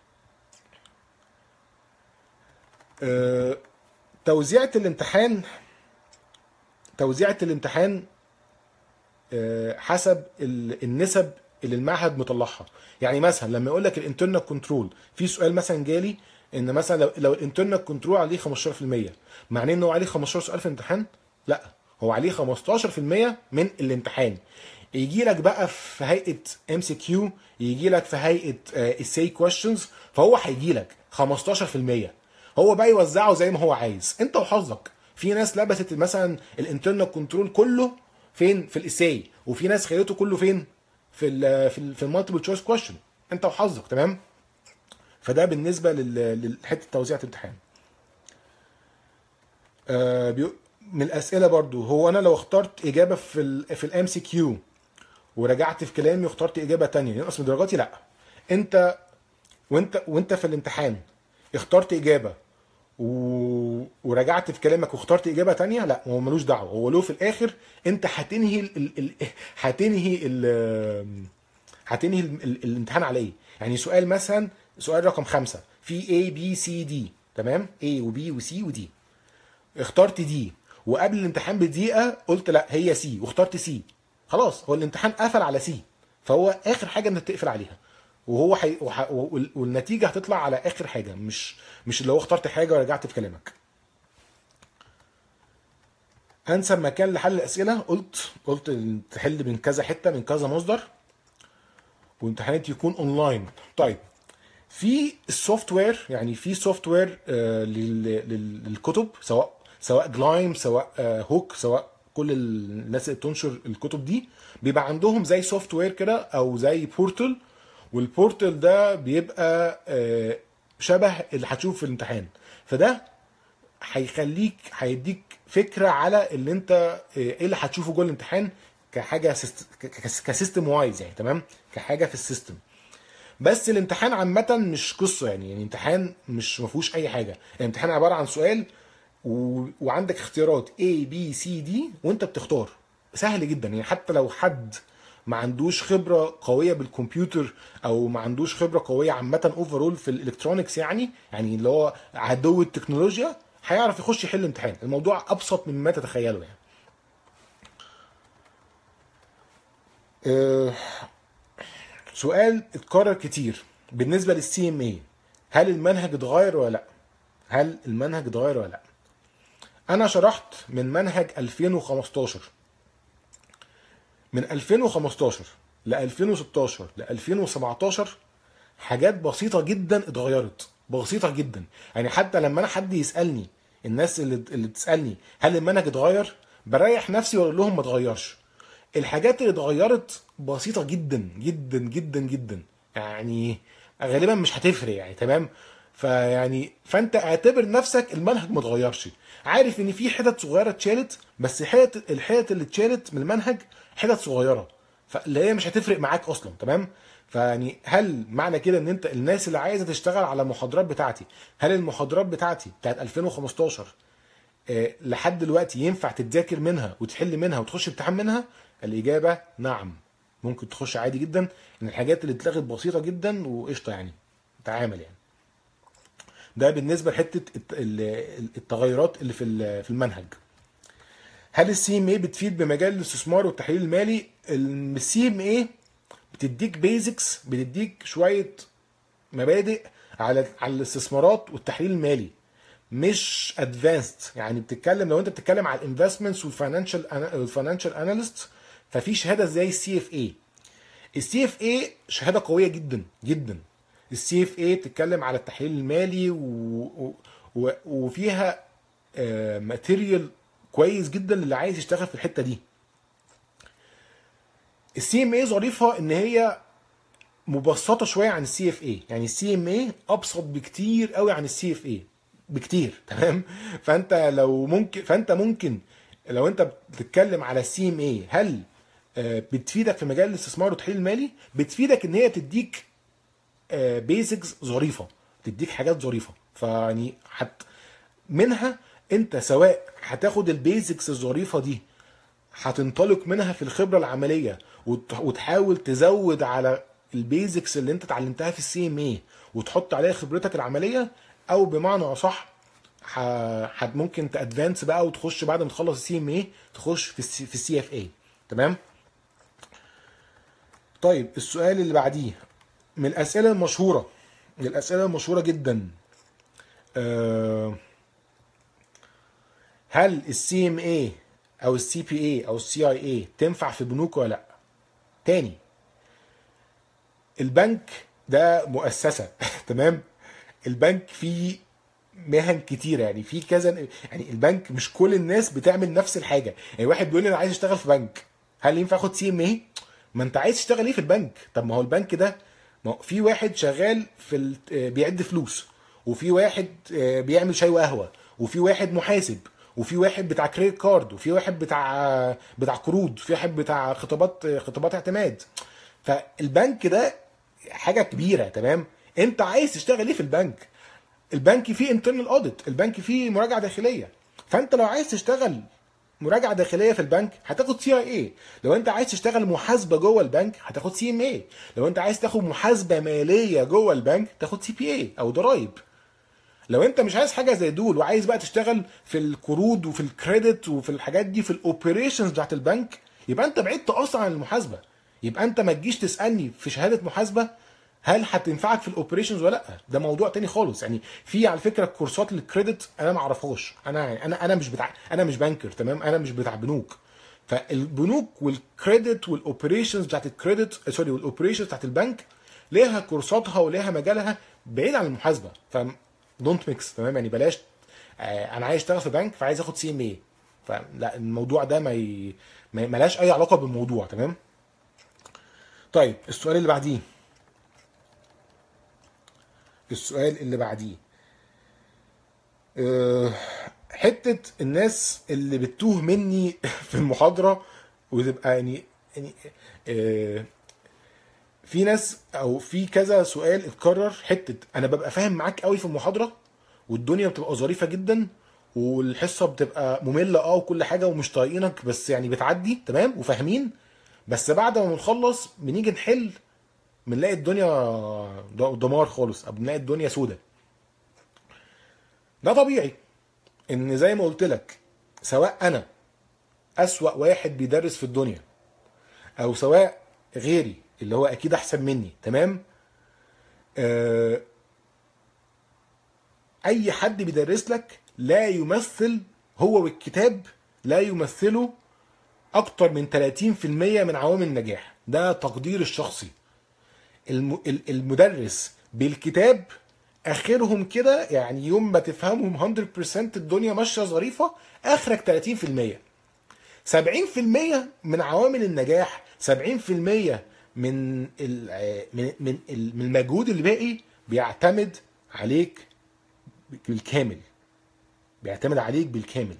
S1: آه، توزيعة الامتحان توزيعة الامتحان آه، حسب ال- النسب اللي المعهد مطلعها. يعني مثلا لما يقول لك الانترنال كنترول، في سؤال مثلا جالي ان مثلا لو, لو الانترنال كنترول عليه خمستاشر في المية، معناه ان هو عليه خمستاشر سؤال في الامتحان؟ لا، هو عليه خمستاشر في المية من الامتحان. يجي لك بقى في هيئه ام سي كيو، يجي لك في هيئه اساي كويشنز، فهو هيجي لك خمستاشر في المية. هو بقى يوزعه زي ما هو عايز، انت وحظك. في ناس لبست مثلا الانترنال كنترول كله فين؟ في الاساي. وفي ناس خليته كله فين؟ في ال في ال في المالتيبل تشويس كويشن، انت وحظك. تمام؟ فده بالنسبه لل- لحته توزيع الامتحان. آه، بيق- من الاسئله برضو، هو انا لو اخترت اجابه في ال في الام سي كيو ورجعت في كلامي واخترت اجابه تانية ينقص من درجاتي؟ لا. انت وانت وانت في الامتحان اخترت اجابه و... ورجعت في كلامك واخترت اجابه تانية، لا، هو ملوش دعوه. هو له في الاخر انت هتنهي ال... ال... ال... هتنهي ال... هتنهي ال... ال... الامتحان على ايه. يعني سؤال مثلا، سؤال رقم خمسة في A B C D، تمام؟ A و B و C و D، اخترت دي وقبل الامتحان بدقيقه قلت لا هي سي واخترت سي، خلاص هو الامتحان قفل على سي. فهو اخر حاجه انك تقفل عليها، وهو حي... وح... وال- والنتيجه هتطلع على اخر حاجه، مش مش اللي هو اخترت حاجه ورجعت في كلامك. انسب مكان لحل الاسئله، قلت قلت تحل من كذا حته من كذا مصدر، وامتحانات يكون اونلاين. طيب في السوفت وير، يعني في سوفت وير آه، لل- لل- للكتب، سواء سواء جلايم، سواء آه، هوك، سواء كل الناس اللي بتنشر الكتب دي بيبقى عندهم زي سوفت وير كده او زي بورتل. والبورتل ده بيبقى آه، شبه اللي هتشوفه في الامتحان. فده هيخليك هيديك فكره على اللي انت آه، ايه اللي هتشوفه جوه الامتحان، كحاجه سيست... ك- ك- كسيستم وايز، يعني تمام، كحاجه في السيستم. بس الامتحان عامة مش قصة، يعني يعني الامتحان مش مفهوش أي حاجة. الامتحان عبارة عن سؤال و... وعندك اختيارات A B C D وأنت بتختار. سهل جدا. يعني حتى لو حد ما عندوش خبره قويه بالكمبيوتر او ما عندوش خبره قويه عامه اوفرول في الالكترونكس، يعني يعني اللي هو عدو التكنولوجيا، هيعرف يخش يحل امتحان. الموضوع ابسط مما تتخيله يعني. أه سؤال اتكرر كتير بالنسبه للسي ام اي، هل المنهج اتغير ولا لا؟ هل المنهج اتغير ولا لا؟ انا شرحت من منهج ألفين وخمستاشر، من ألفين وخمستاشر ل ألفين وستاشر ل ألفين وسبعتاشر حاجات بسيطه جدا اتغيرت، بسيطه جدا. يعني حتى لما انا حد يسالني، الناس اللي اللي بتسالني هل المنهج اتغير، بريح نفسي واقول لهم ما اتغيرش. الحاجات اللي اتغيرت بسيطه جدا جدا جدا جدا، يعني غالبا مش هتفرق يعني. تمام. فيعني فانت اعتبر نفسك المنهج ما اتغيرش، عارف ان في حتت صغيره اتشالت، بس حتت الحتت اللي اتشالت من المنهج حتت صغيره، فاللي هي مش هتفرق معاك اصلا. تمام. فيعني هل معنى كده ان انت الناس اللي عايزه تشتغل على المحاضرات بتاعتي، هل المحاضرات بتاعتي بتاعت ألفين وخمستاشر آه، لحد دلوقتي ينفع تتذاكر منها وتحل منها وتخش امتحان منها؟ الإجابة نعم، ممكن تخش عادي جدا. ان الحاجات اللي اتلغت بسيطة جدا وقشطة يعني، تعامل يعني. ده بالنسبة لحتة الت- ال- التغيرات اللي في ال- في المنهج. هل السي ام اي بتفيد بمجال الاستثمار والتحليل المالي؟ السي ام اي بتديك بيزكس، بتديك شوية مبادئ على على الاستثمارات والتحليل المالي، مش ادفانسد. يعني بتتكلم، لو انت بتتكلم على الانفستمنتس والفاينانشال الفاينانشال اناليست، ففي شهاده زي السي اف اي. السي اف اي شهاده قويه جدا جدا. السي اف اي بتتكلم على التحليل المالي و... و... و... وفيها ماتيريال كويس جدا للي عايز يشتغل في الحته دي. السي ام اي ظريفه ان هي مبسطه شويه عن السي اف اي. يعني السي ام اي ابسط بكتير قوي عن السي اف اي بكتير. تمام. فانت لو ممكن فانت ممكن لو انت بتتكلم على السي ام اي، هل آه، بتفيدك في مجال الاستثمار والتحليل المالي؟ بتفيدك ان هي تديك بيزكس ظريفه، تديك حاجات ظريفه. فيعني حت منها انت سواء هتاخد البيزكس الظريفه دي، هتنطلق منها في الخبره العمليه وت- وتحاول تزود على البيزكس اللي انت اتعلمتها في السي ام اي وتحط عليها خبرتك العمليه، او بمعنى اصح ح- ح- ممكن تادفانس بقى وتخش بعد ما تخلص السي ام اي تخش في السي في السي اف اي. تمام. طيب السؤال اللي بعديه من الاسئله المشهوره، من الاسئله المشهوره جدا، أه هل السي ام اي او السي بي اي او السي اي اي تنفع في بنوك ولا لا؟ تاني، البنك ده مؤسسه تمام. البنك فيه مهن كتيره، يعني في كذا، يعني البنك مش كل الناس بتعمل نفس الحاجه. يعني واحد بيقول لي انا عايز اشتغل في بنك، هل ينفع اخد سي ام اي؟ ما انت عايز تشتغل ايه في البنك؟ طب ما هو البنك ده، ما هو في واحد شغال في ال... آه، بيعد فلوس، وفي واحد آه، بيعمل شاي وقهوه، وفي واحد محاسب، وفي واحد بتاع كريدت كارد، وفي واحد بتاع بتاع قروض، في واحد بتاع خطابات خطابات اعتماد. فالبنك ده حاجه كبيره. تمام. انت عايز تشتغل ايه في البنك؟ البنك فيه انترنال اوديت، البنك فيه مراجعه داخليه. فانت لو عايز تشتغل مراجعه داخليه في البنك هتاخد سي اي اي. لو انت عايز تشتغل محاسبه جوه البنك هتاخد سي ام اي. لو انت عايز تاخد محاسبه ماليه جوه البنك تاخد سي بي اي او ضرايب. لو انت مش عايز حاجه زي دول وعايز بقى تشتغل في القروض وفي الكريدت وفي الحاجات دي في الاوبريشنز بتاعت البنك، يبقى انت بعدت اصلا عن المحاسبه. يبقى انت ما تجيش تسالني في شهاده محاسبه هل هتنفعك في الاوبريشنز ولا لا. ده موضوع تاني خالص. يعني في على فكره كورسات للكريدت انا ما اعرفهاش. انا انا انا مش بتاع انا مش بانكر. تمام. انا مش بتاع بنوك. فالبنوك والكريدت والاوبريشنز بتاعت الكريدت سوري والاوبريشنز بتاعت البنك ليها كورساتها وليها مجالها بعيد عن المحاسبه. ف دونت ميكس. تمام. يعني بلاش آه، انا عايز اشتغل في بنك فعايز اخد سي ام اي، فلا الموضوع ده ما ي... ما ملاش اي علاقه بالموضوع. تمام. طيب السؤال اللي بعديه، السؤال اللي بعديه أه حته الناس اللي بتتوه مني في المحاضره وتبقى يعني يعني أه في ناس او في كذا سؤال اتكرر. حته انا ببقى فاهم معاك قوي في المحاضره والدنيا بتبقى ظريفه جدا والحصه بتبقى ممله اه وكل حاجه ومش طايقينك، بس يعني بتعدي تمام وفاهمين. بس بعد ما بنخلص بنيجي نحل بنلاقي الدنيا دمار خالص، او بنلاقي الدنيا سودة. ده طبيعي، ان زي ما قلت لك، سواء انا اسوأ واحد بيدرس في الدنيا، او سواء غيري اللي هو اكيد احسن مني تمام، آه، اي حد بيدرس لك لا يمثل، هو والكتاب لا يمثله اكتر من ثلاثين في المية من عوامل النجاح. ده تقدير الشخصي. الم- ال- المدرس بالكتاب اخرهم كده، يعني يوم ما تفهمهم مية بالمية الدنيا ماشيه ظريفه، اخرك ثلاثين في المية. سبعين في المية من عوامل النجاح، سبعين في المية من ال- من من ال- من المجهود اللي باقي بيعتمد عليك بالكامل، بيعتمد عليك بالكامل.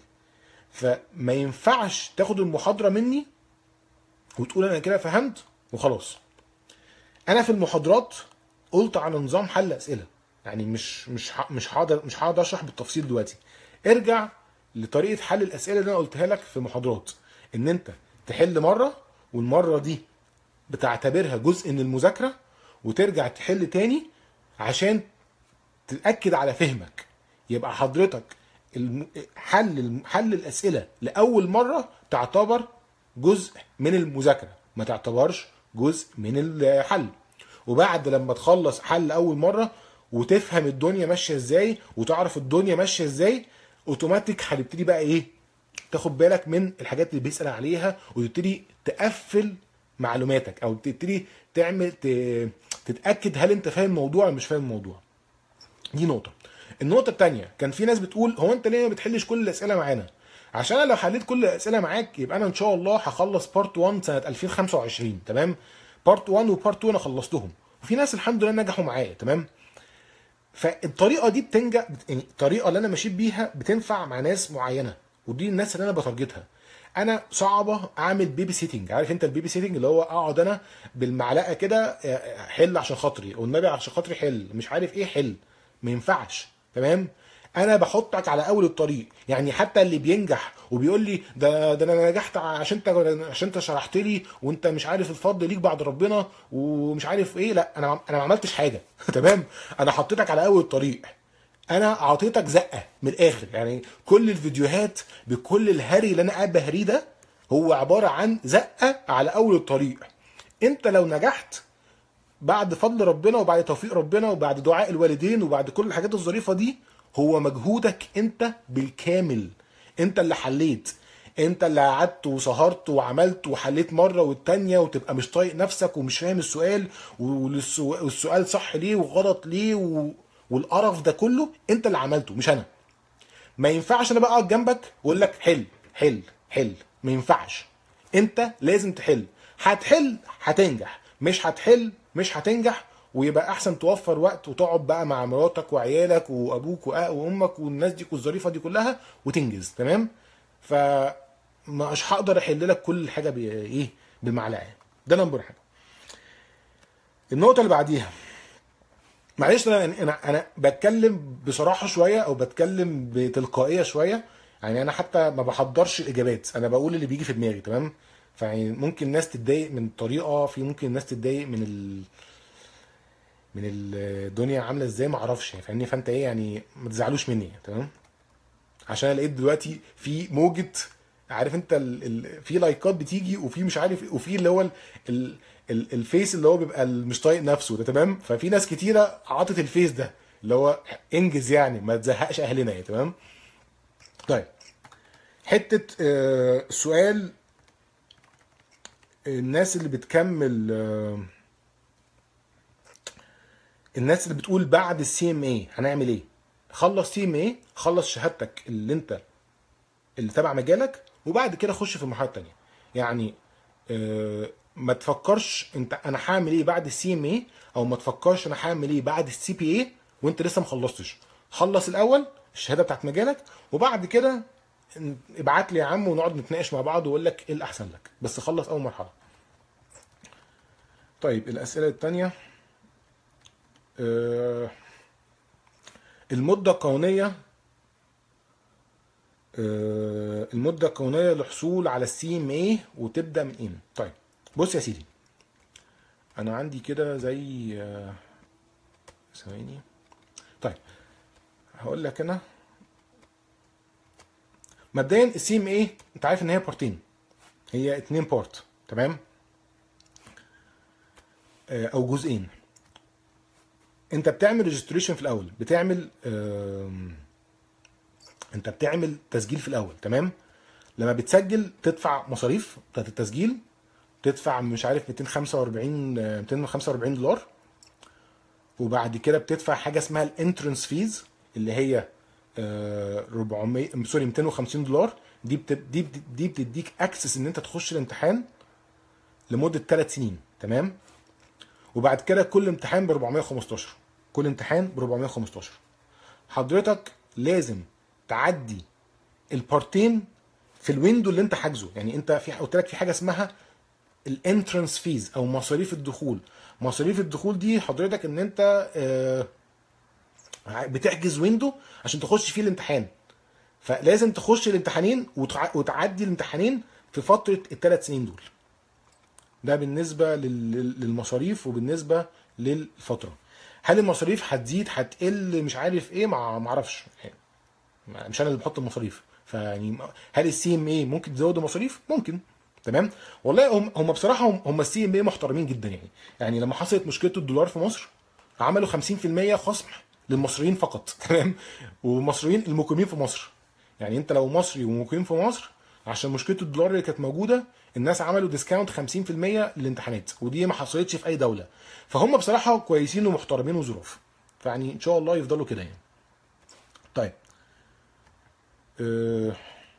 S1: فما ينفعش تاخد المحاضره مني وتقول انا كده فهمت وخلاص. انا في المحاضرات قلت على نظام حل اسئله، يعني مش مش ح- مش هقدر مش هقدر اشرح بالتفصيل دلوقتي. ارجع لطريقه حل الاسئله اللي انا قلتها لك في محاضرات، ان انت تحل مره والمره دي بتعتبرها جزء من المذاكره، وترجع تحل تاني عشان تتاكد على فهمك. يبقى حضرتك الم- حل حل الاسئله لاول مره تعتبر جزء من المذاكره، ما تعتبرش جزء من الحل. وبعد لما تخلص حل اول مره وتفهم الدنيا ماشيه ازاي وتعرف الدنيا ماشيه ازاي، اوتوماتيك هتبتدي بقى ايه، تاخد بالك من الحاجات اللي بيسأل عليها، وتبتدي تقفل معلوماتك، او تبتدي تعمل ت- تتاكد هل انت فاهم الموضوع ولا مش فاهم الموضوع. دي نقطه. النقطه الثانيه، كان في ناس بتقول هو انت ليه ما بتحلش كل الاسئله معانا؟ عشان انا لو حليت كل الاسئله معاك يبقى انا ان شاء الله هخلص بارت واحد سنه ألفين وخمسة وعشرين تمام. بارت واحد وبارت اتنين انا خلصتهم، وفي ناس الحمد لله نجحوا معايا تمام. فالطريقه دي بتنجح، يعني الطريقه اللي انا ماشي بيها بتنفع مع ناس معينه، ودي الناس اللي انا بتارجتها. انا صعبه اعمل بيبي سيتنج، عارف انت البيبي سيتنج اللي هو اقعد انا بالمعلقه كده، آه، حل عشان خاطري والنبي عشان خاطري حل مش عارف ايه حل. ما ينفعش تمام. انا بحطك على اول الطريق، يعني حتى اللي بينجح وبيقول لي ده ده انا نجحت عشان انت عشان انت شرحت لي وانت مش عارف الفضل ليك بعد ربنا ومش عارف ايه، لا انا انا ما عملتش حاجه تمام. انا حطيتك على اول الطريق، انا اعطيتك زقه من الاخر. يعني كل الفيديوهات بكل الهري اللي انا قاعد بهريه ده هو عباره عن زقه على اول الطريق. انت لو نجحت بعد فضل ربنا وبعد توفيق ربنا وبعد دعاء الوالدين وبعد كل الحاجات الظريفه دي، هو مجهودك انت بالكامل. انت اللي حليت، انت اللي قعدت وسهرت وعملت وحليت مره والتانيه وتبقى مش طايق نفسك ومش فاهم السؤال، والسو- والسؤال صح ليه وغلط ليه و... والقرف ده كله انت اللي عملته مش انا. ما ينفعش انا بقى اقعد جنبك واقول لك حل حل حل، ما ينفعش. انت لازم تحل، هتحل هتنجح، مش هتحل مش هتنجح. ويبقى احسن توفر وقت وتقعد بقى مع مراتك وعيالك وابوك وأ- وامك والناس دي الظريفه دي كلها وتنجز تمام. ف مش هقدر احل لك كل حاجه بايه، بالمعلقه. ده نمبر حاجه. النقطه اللي بعديها، معلش انا انا انا بتكلم بصراحه شويه او بتكلم بتلقائيه شويه، يعني انا حتى ما بحضرش الاجابات، انا بقول اللي بيجي في دماغي تمام. فيعني ممكن الناس تتضايق من الطريقه، في ممكن الناس تتضايق من ال... من الدنيا عامله ازاي ما اعرفش يعني، فاهمني؟ فانت ايه يعني، ما تزعلوش مني تمام. عشان أنا لقيت دلوقتي في موجة، عارف انت ال... ال... في لايكات بتيجي وفي مش عارف، وفي اللي هو ال... ال... ال... الفيس اللي هو بيبقى مش طايق نفسه ده تمام. ففي ناس كتيره عاطت الفيس ده اللي هو انجز يعني ما تزهقش اهلنا يعني تمام. طيب، حته آه، سؤال الناس اللي بتكمل، آه، الناس اللي بتقول بعد السي ام اي هنعمل ايه؟ خلص سي ام اي، خلص شهادتك اللي انت اللي تبع مجالك، وبعد كده خش في المرحله الثانيه. يعني آه، ما تفكرش انت انا هعمل ايه بعد السي ام اي، او ما تفكرش انا هعمل ايه بعد السي بي اي وانت لسه ما خلصتش. خلص الاول الشهاده بتاعت مجالك، وبعد كده ابعت لي يا عم ونقعد نتناقش مع بعض واقول لك ايه الاحسن لك، بس خلص اول مرحله. طيب الاسئله الثانيه، المده القانونيه آه، المده القانونيه للحصول على السي ام اي وتبدا من ايه؟ طيب بص يا سيدي، انا عندي كده زي آه، ثواني. طيب هقول لك انا مبدئيا السي ام اي انت عارف ان هي بارتين، هي اتنين بارت، تمام؟ آه، او جزئين. انت بتعمل ريجستريشن في الاول، بتعمل آم، انت بتعمل تسجيل في الاول، تمام؟ لما بتسجل تدفع مصاريف بتاعت التسجيل، تدفع مش عارف ميتين وخمسة واربعين آه، ميتين وخمسة واربعين دولار. وبعد كده بتدفع حاجه اسمها الانترنس فيز اللي هي آه، اربعمية سوري ميتين وخمسين دولار. دي بت... دي بت... دي بتديك اكسس ان انت تخش الامتحان لمده ثلاث سنين، تمام؟ وبعد كده كل امتحان ب اربعمية وخمستاشر، كل امتحان ب اربعمية وخمستاشر. حضرتك لازم تعدي البارتين في الويندو اللي انت حاجزه. يعني انت في قلت لك في حاجه اسمها الانترنس فيز او مصاريف الدخول. مصاريف الدخول دي حضرتك ان انت آه، بتحجز ويندو عشان تخش فيه الامتحان، فلازم تخش الامتحانين وتع- وتعدي الامتحانين في فتره الثلاث سنين دول. ده بالنسبه لل- للمصاريف وبالنسبه للفتره. هل المصاريف هتزيد هتقل مش عارف ايه؟ ما ما اعرفش، مش انا اللي بحط المصاريف. فيعني هل السي ام اي ممكن تزود المصاريف؟ ممكن، تمام. والله هم هم بصراحه هم هم السي ام اي محترمين جدا يعني. يعني لما حصلت مشكله الدولار في مصر عملوا خمسين في المية خصم للمصريين فقط، تمام؟ والمصريين المقيمين في مصر. يعني انت لو مصري ومقيم في مصر، عشان مشكله الدولار اللي كانت موجوده الناس عملوا ديسكاونت خمسين في المية للامتحانات، ودي ما حصلتش في اي دوله. فهم بصراحه كويسين ومحترمين وظروف، فيعني ان شاء الله يفضلوا كده يعني. طيب أه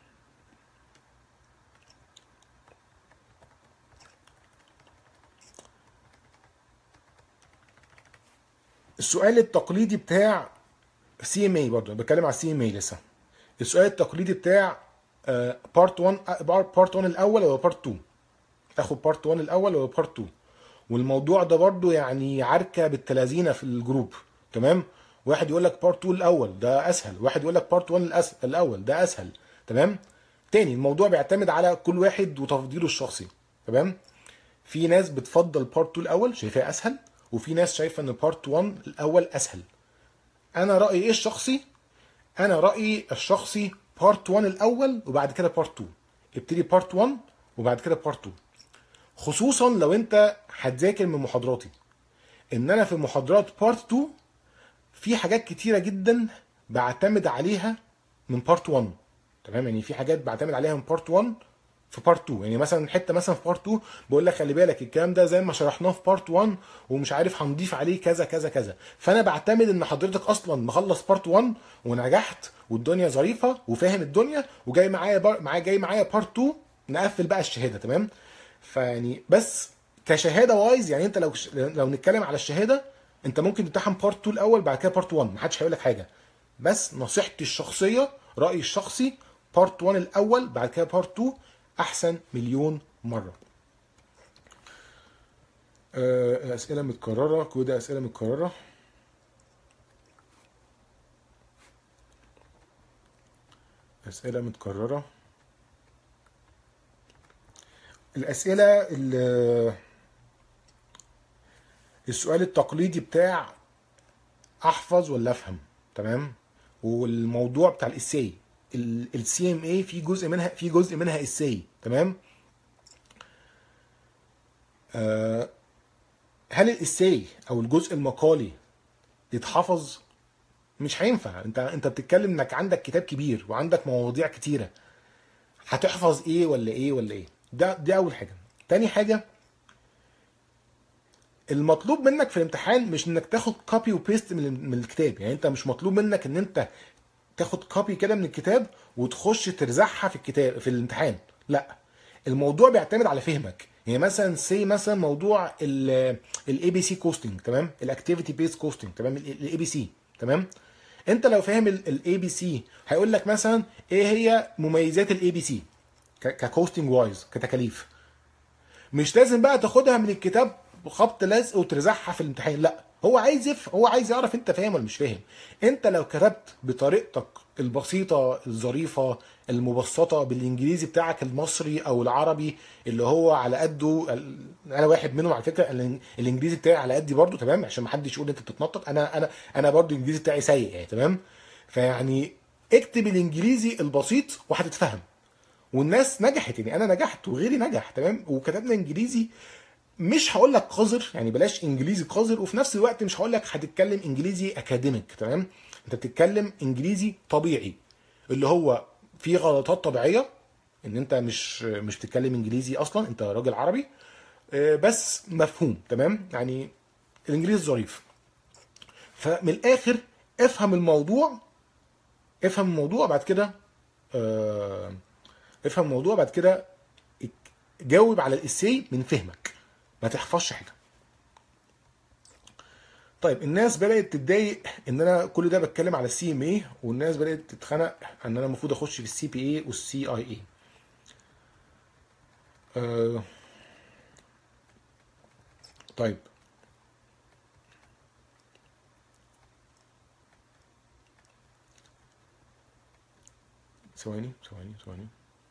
S1: السؤال التقليدي بتاع سي ام اي، برضه بتكلم على السي ام اي لسه. السؤال التقليدي بتاع بارت واحد، بارت واحد الاول ولا بارت اتنين؟ تاخد بارت واحد الاول ولا بارت اتنين؟ والموضوع ده برضه يعني عركه بالتلازينه في الجروب، تمام؟ واحد يقول لك بارت اتنين الاول ده اسهل، واحد يقول لك بارت واحد الأس... الاول ده اسهل، تمام؟ تاني الموضوع بيعتمد على كل واحد وتفضيله الشخصي، تمام؟ في ناس بتفضل بارت اتنين الاول شايفاه اسهل، وفي ناس شايفه ان بارت واحد الاول اسهل. انا رايي ايه الشخصي؟ انا رايي الشخصي بارت واحد الاول وبعد كده بارت اتنين. ابتدي بارت واحد وبعد كده بارت اتنين، خصوصا لو انت هتذاكر من محاضراتي. ان انا في محاضرات بارت اتنين في حاجات كتيره جدا بعتمد عليها من بارت واحد، تمام؟ يعني في حاجات بعتمد عليها من بارت واحد في بارت اتنين. يعني مثلا حته مثلا في بارت اتنين بقول لك خلي بالك الكلام ده زي ما شرحناه في بارت واحد ومش عارف هنضيف عليه كذا كذا كذا. فانا بعتمد ان حضرتك اصلا مخلص بارت واحد ونجحت والدنيا ظريفه وفاهم الدنيا وجاي معايا بار... معايا جاي معايا بارت اتنين نقفل بقى الشهاده، تمام؟ فيعني بس كشهاده وايز، يعني انت لو لو نتكلم على الشهاده انت ممكن تمتحن بارت اتنين الاول بعد كده بارت واحد، محدش هيقول لك حاجه. بس نصيحتي الشخصيه، رايي الشخصي، بارت واحد الاول بعد كده بارت اتنين احسن مليون مره. أه، اسئله متكرره كده، اسئله متكرره. اسئله متكرره الاسئله ال- السؤال التقليدي بتاع احفظ ولا افهم، تمام؟ والموضوع بتاع الاساي، السي ام اي في جزء منها في جزء منها اساي، تمام؟ أه، هل الاساي او الجزء المقالي يتحفظ؟ مش هينفع. انت انت بتتكلم انك عندك كتاب كبير وعندك مواضيع كتيره، هتحفظ ايه ولا ايه ولا ايه؟ ده دي اول حاجه. تاني حاجه، المطلوب منك في الامتحان مش انك تاخد كوبي وبيست من من الكتاب. يعني انت مش مطلوب منك ان انت تاخد كوبي كده من الكتاب وتخش ترزعها في الكتاب في الامتحان، لا. الموضوع بيعتمد على فهمك. يعني مثلا سي مثلا موضوع الاي بي سي كوستنج، تمام؟ الاكتيفيتي بيس كوستنج، تمام؟ الاي بي سي، تمام؟ انت لو فاهم الاي بي سي هيقول لك مثلا ايه هي مميزات الاي بي سي ككوستنج وايز كتكاليف. مش لازم بقى تاخدها من الكتاب خبط لزق وترزعها في الامتحان، لا. هو عايز يف... هو عايز يعرف انت فاهم ولا مش فاهم. انت لو كتبت بطريقتك البسيطه الظريفه المبسطه بالانجليزي بتاعك المصري او العربي اللي هو على قده ال- انا واحد منهم على فكره، الإن- الانجليزي بتاعي على قدي برضو تمام، عشان ما حدش يقول انت بتتنطط، انا انا انا برضو الانجليزي بتاعي سيء يعني تمام. فيعني اكتب الانجليزي البسيط وهتتفهم. والناس نجحت، يعني انا نجحت وغيري نجح تمام، وكتبنا انجليزي مش هقول لك قذر، يعني بلاش انجليزي قذر، وفي نفس الوقت مش هقول لك هتتكلم انجليزي اكاديميك تمام. انت بتتكلم انجليزي طبيعي، اللي هو فيه غلطات طبيعيه، ان انت مش مش بتتكلم انجليزي اصلا، انت راجل عربي، آه، بس مفهوم تمام يعني. الانجليزي ظريف. فمن الاخر افهم الموضوع، افهم الموضوع بعد كده، آه، افهم الموضوع بعد كده، جاوب على الاساي من فهمك، ما تحفظش حاجه. طيب الناس بدات تتضايق ان انا كل ده بتكلم على السي ام اي، والناس بدات تتخنق ان انا المفروض اخش في السي بي اي والسي اي اي. آه طيب ثواني ثواني ثواني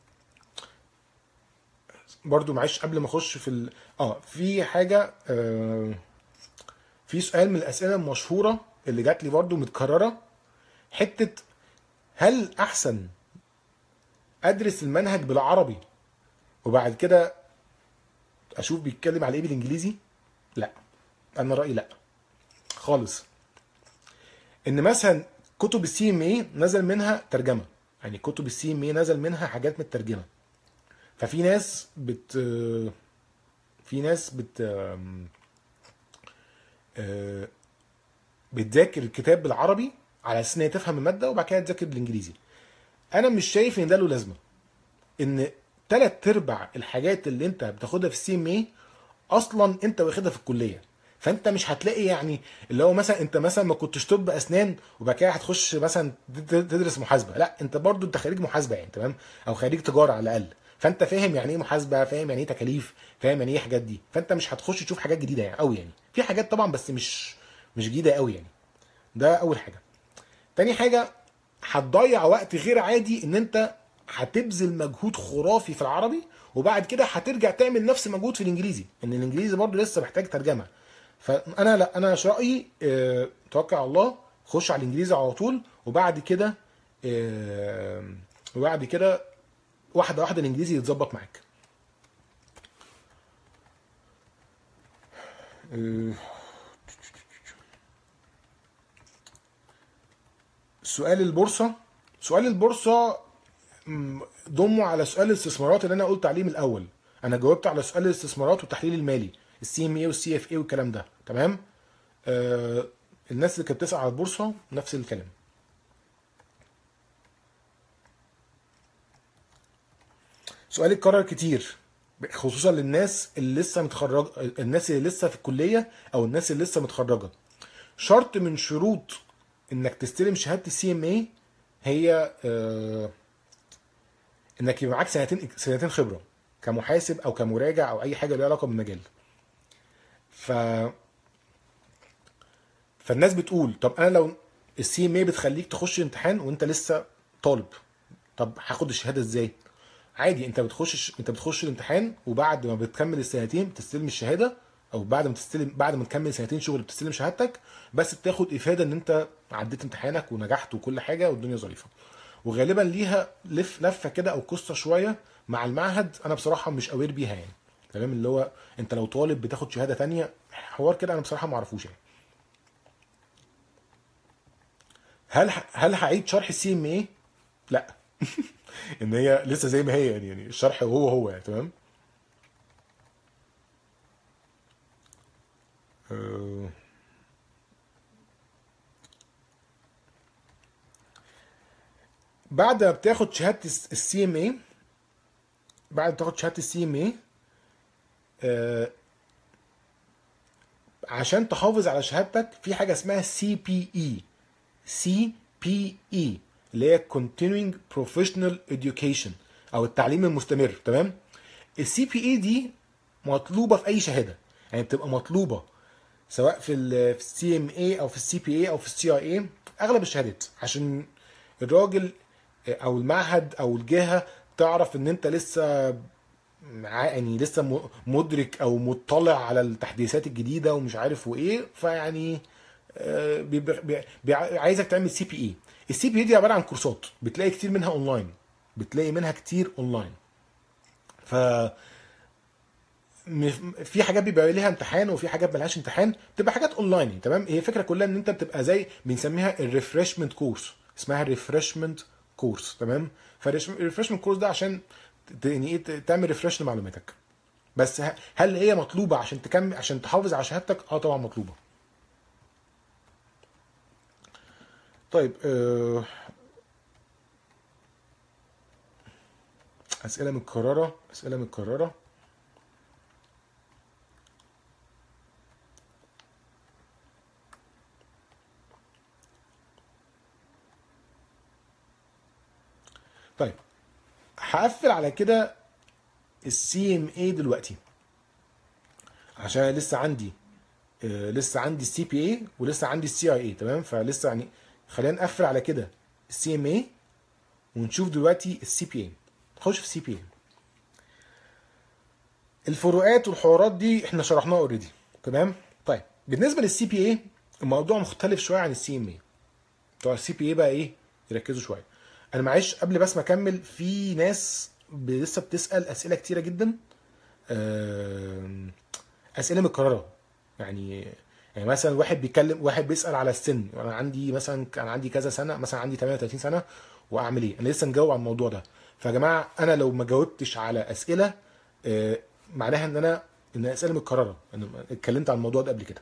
S1: برضو معلش قبل ما اخش في ال... اه في حاجه، آه في سؤال من الاسئله المشهوره اللي جات لي برضو متكرره، حته هل احسن ادرس المنهج بالعربي وبعد كده اشوف بيتكلم على ايه بالانجليزي؟ لا، انا رايي لا خالص. ان مثلا كتب السي ام اي نزل منها ترجمه، يعني كتب السي ام اي نزل منها حاجات مترجمه، ففي ناس بت في ناس بت آه، بتذاكر الكتاب بالعربي على اساس ان هي تفهم الماده وبعد كده تذاكر بالانجليزي. انا مش شايف ان ده له لازمه، ان تلات ارباع الحاجات اللي انت بتاخدها في السي ام اي اصلا انت واخدها في الكليه. فانت مش هتلاقي يعني اللي هو مثلا انت مثلا ما كنتش طب اسنان وبعد كده هتخش مثلا تدرس محاسبه، لا انت برضو انت خريج محاسبه يعني تمام، او خريج تجاره على الاقل، فانت فاهم يعني ايه محاسبه، فاهم يعني ايه تكاليف، فاهم يعني ايه حاجات دي، فانت مش هتخش تشوف حاجات جديده يعني قوي، يعني في حاجات طبعا بس مش مش جديده قوي يعني. ده اول حاجه. تاني حاجه، هتضيع وقت غير عادي ان انت هتبذل مجهود خرافي في العربي وبعد كده هترجع تعمل نفس المجهود في الانجليزي، ان الانجليزي برضه لسه محتاج ترجمه. فانا لا، انا مش رايي، اه توكل على الله، خش على الانجليزي على طول، وبعد كده اه وبعد كده واحده واحده الانجليزي يتظبط معاك. اه سؤال البورصه، سؤال البورصه م، ضمه على سؤال الاستثمارات اللي انا قلت عليه من الاول. انا جاوبت على سؤال الاستثمارات والتحليل المالي، السي ام اي والسي اف اي والكلام ده تمام. آه الناس اللي كانت بتسأل على البورصه نفس الكلام. سؤال اتكرر كتير خصوصا للناس اللي لسه متخرجه، الناس اللي لسه في الكليه او الناس اللي لسه متخرجه. شرط من شروط انك تستلم شهاده السي ام اي هي آه انك يبقى معاك سنتين سنتين خبره كمحاسب او كمراجع او اي حاجه ليها علاقه بالمجال. ف فالناس بتقول طب انا لو السي ام اي بتخليك تخش امتحان وانت لسه طالب، طب هاخد الشهاده ازاي؟ عادي، انت بتخش انت بتخش الامتحان وبعد ما بتكمل السنتين بتستلم الشهاده، او بعد ما تستلم بعد ما تكمل سنتين شغل بتستلم شهادتك، بس بتاخد افاده ان انت عديت امتحانك ونجحت وكل حاجه والدنيا ظريفه. وغالبا ليها لف لفه كده او قصه شويه مع المعهد، انا بصراحه مش اوير بيها يعني تمام، اللي هو انت لو طالب بتاخد شهاده تانية، حوار كده انا بصراحه ما اعرفوش يعني. هل هل هعيد شرح السي ام ايه؟ لا. ان هي لسه زي ما هي يعني، يعني الشرح هو هو يعني تمام. أه بعد ما بتاخد شهاده السي ام اي، بعد ما تاخد شهاده السي ام اي، عشان تحافظ على شهادتك في حاجه اسمها سي بي اي، سي بي اي اللي هي continuing professional education او التعليم المستمر تمام. السي بي اي دي مطلوبه في اي شهاده، يعني بتبقى مطلوبه سواء في ال في السي ام اي او في السي بي اي او في السي اي اي، اغلب الشهادات عشان الراجل او المعهد او الجهه تعرف ان انت لسه مع- يعني لسه م- مدرك او مطلع على التحديثات الجديده ومش عارف وايه، فيعني آه، بيبقى- بي- بي- عايزك تعمل سي بي اي. السي بي اي دي عباره عن كورسات، بتلاقي كتير منها اونلاين، بتلاقي منها كتير اونلاين. ف م- في حاجات بيبقى ليها امتحان وفي حاجات ملهاش امتحان، بتبقى حاجات اونلاين. تمام، هي الفكره كلها ان انت بتبقى زي بنسميها الريفرشمنت كورس، اسمها الريفرشمنت كورس. تمام، فالريفرشمنت كورس ده عشان ت- يعني ايه ت- تعمل ريفرش لمعلوماتك. بس ه- هل هي مطلوبه عشان تكمل عشان تحافظ على شهادتك؟ اه طبعا مطلوبه. طيب آه، اسئله متكرره، اسئله متكرره. طيب هقفل على كده السي ام اي دلوقتي، عشان أنا لسه عندي آه، لسه عندي السي بي اي ولسه عندي السي اي اي. تمام، فلسه يعني خلينا نقفل على كده السي ام اي ونشوف دلوقتي السي بي اي. نخش في السي بي اي. الفروقات والحوارات دي احنا شرحناها اوريدي. تمام، طيب بالنسبه للسي بي اي الموضوع مختلف شويه عن السي ام اي. بتوع السي بي اي بقى ايه، يركزوا شويه. انا معلش قبل بس ما اكمل، في ناس ب- لسه بتسال اسئله كتيره جدا، آم، اسئله متكرره. يعني يعني مثلا واحد بيتكلم، واحد بيسال على السن، انا عندي مثلا كان عندي كذا سنه، مثلا عندي ثمانية وثلاثين سنه واعمل ايه. انا لسه مجاوب على الموضوع ده. فيا جماعه انا لو ما جاوبتش على اسئله، آه، معناها ان انا ان اسئله متكرره، انا اتكلمت عن الموضوع ده قبل كده.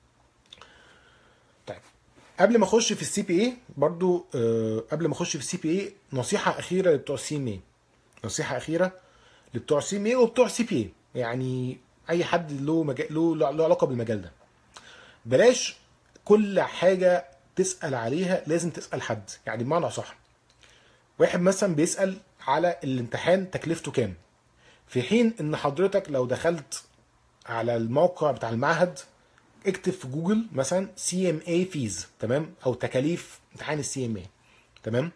S1: طيب قبل ما اخش في السي بي اي برضو، آه، قبل ما اخش في السي بي اي، نصيحه اخيره لبتوع السي ام اي. نصيحه اخيره لبتوع السي ام اي وبتوع السي بي اي، يعني اي حد له مجال له له علاقه بالمجال ده. بلاش كل حاجه تسال عليها لازم تسال حد. يعني بمعنى صح، واحد مثلا بيسال على الامتحان تكلفته كام، في حين ان حضرتك لو دخلت على الموقع بتاع المعهد، اكتب في جوجل مثلا سي ام اي فيز، تمام، او تكاليف امتحان السي ام اي. تمام،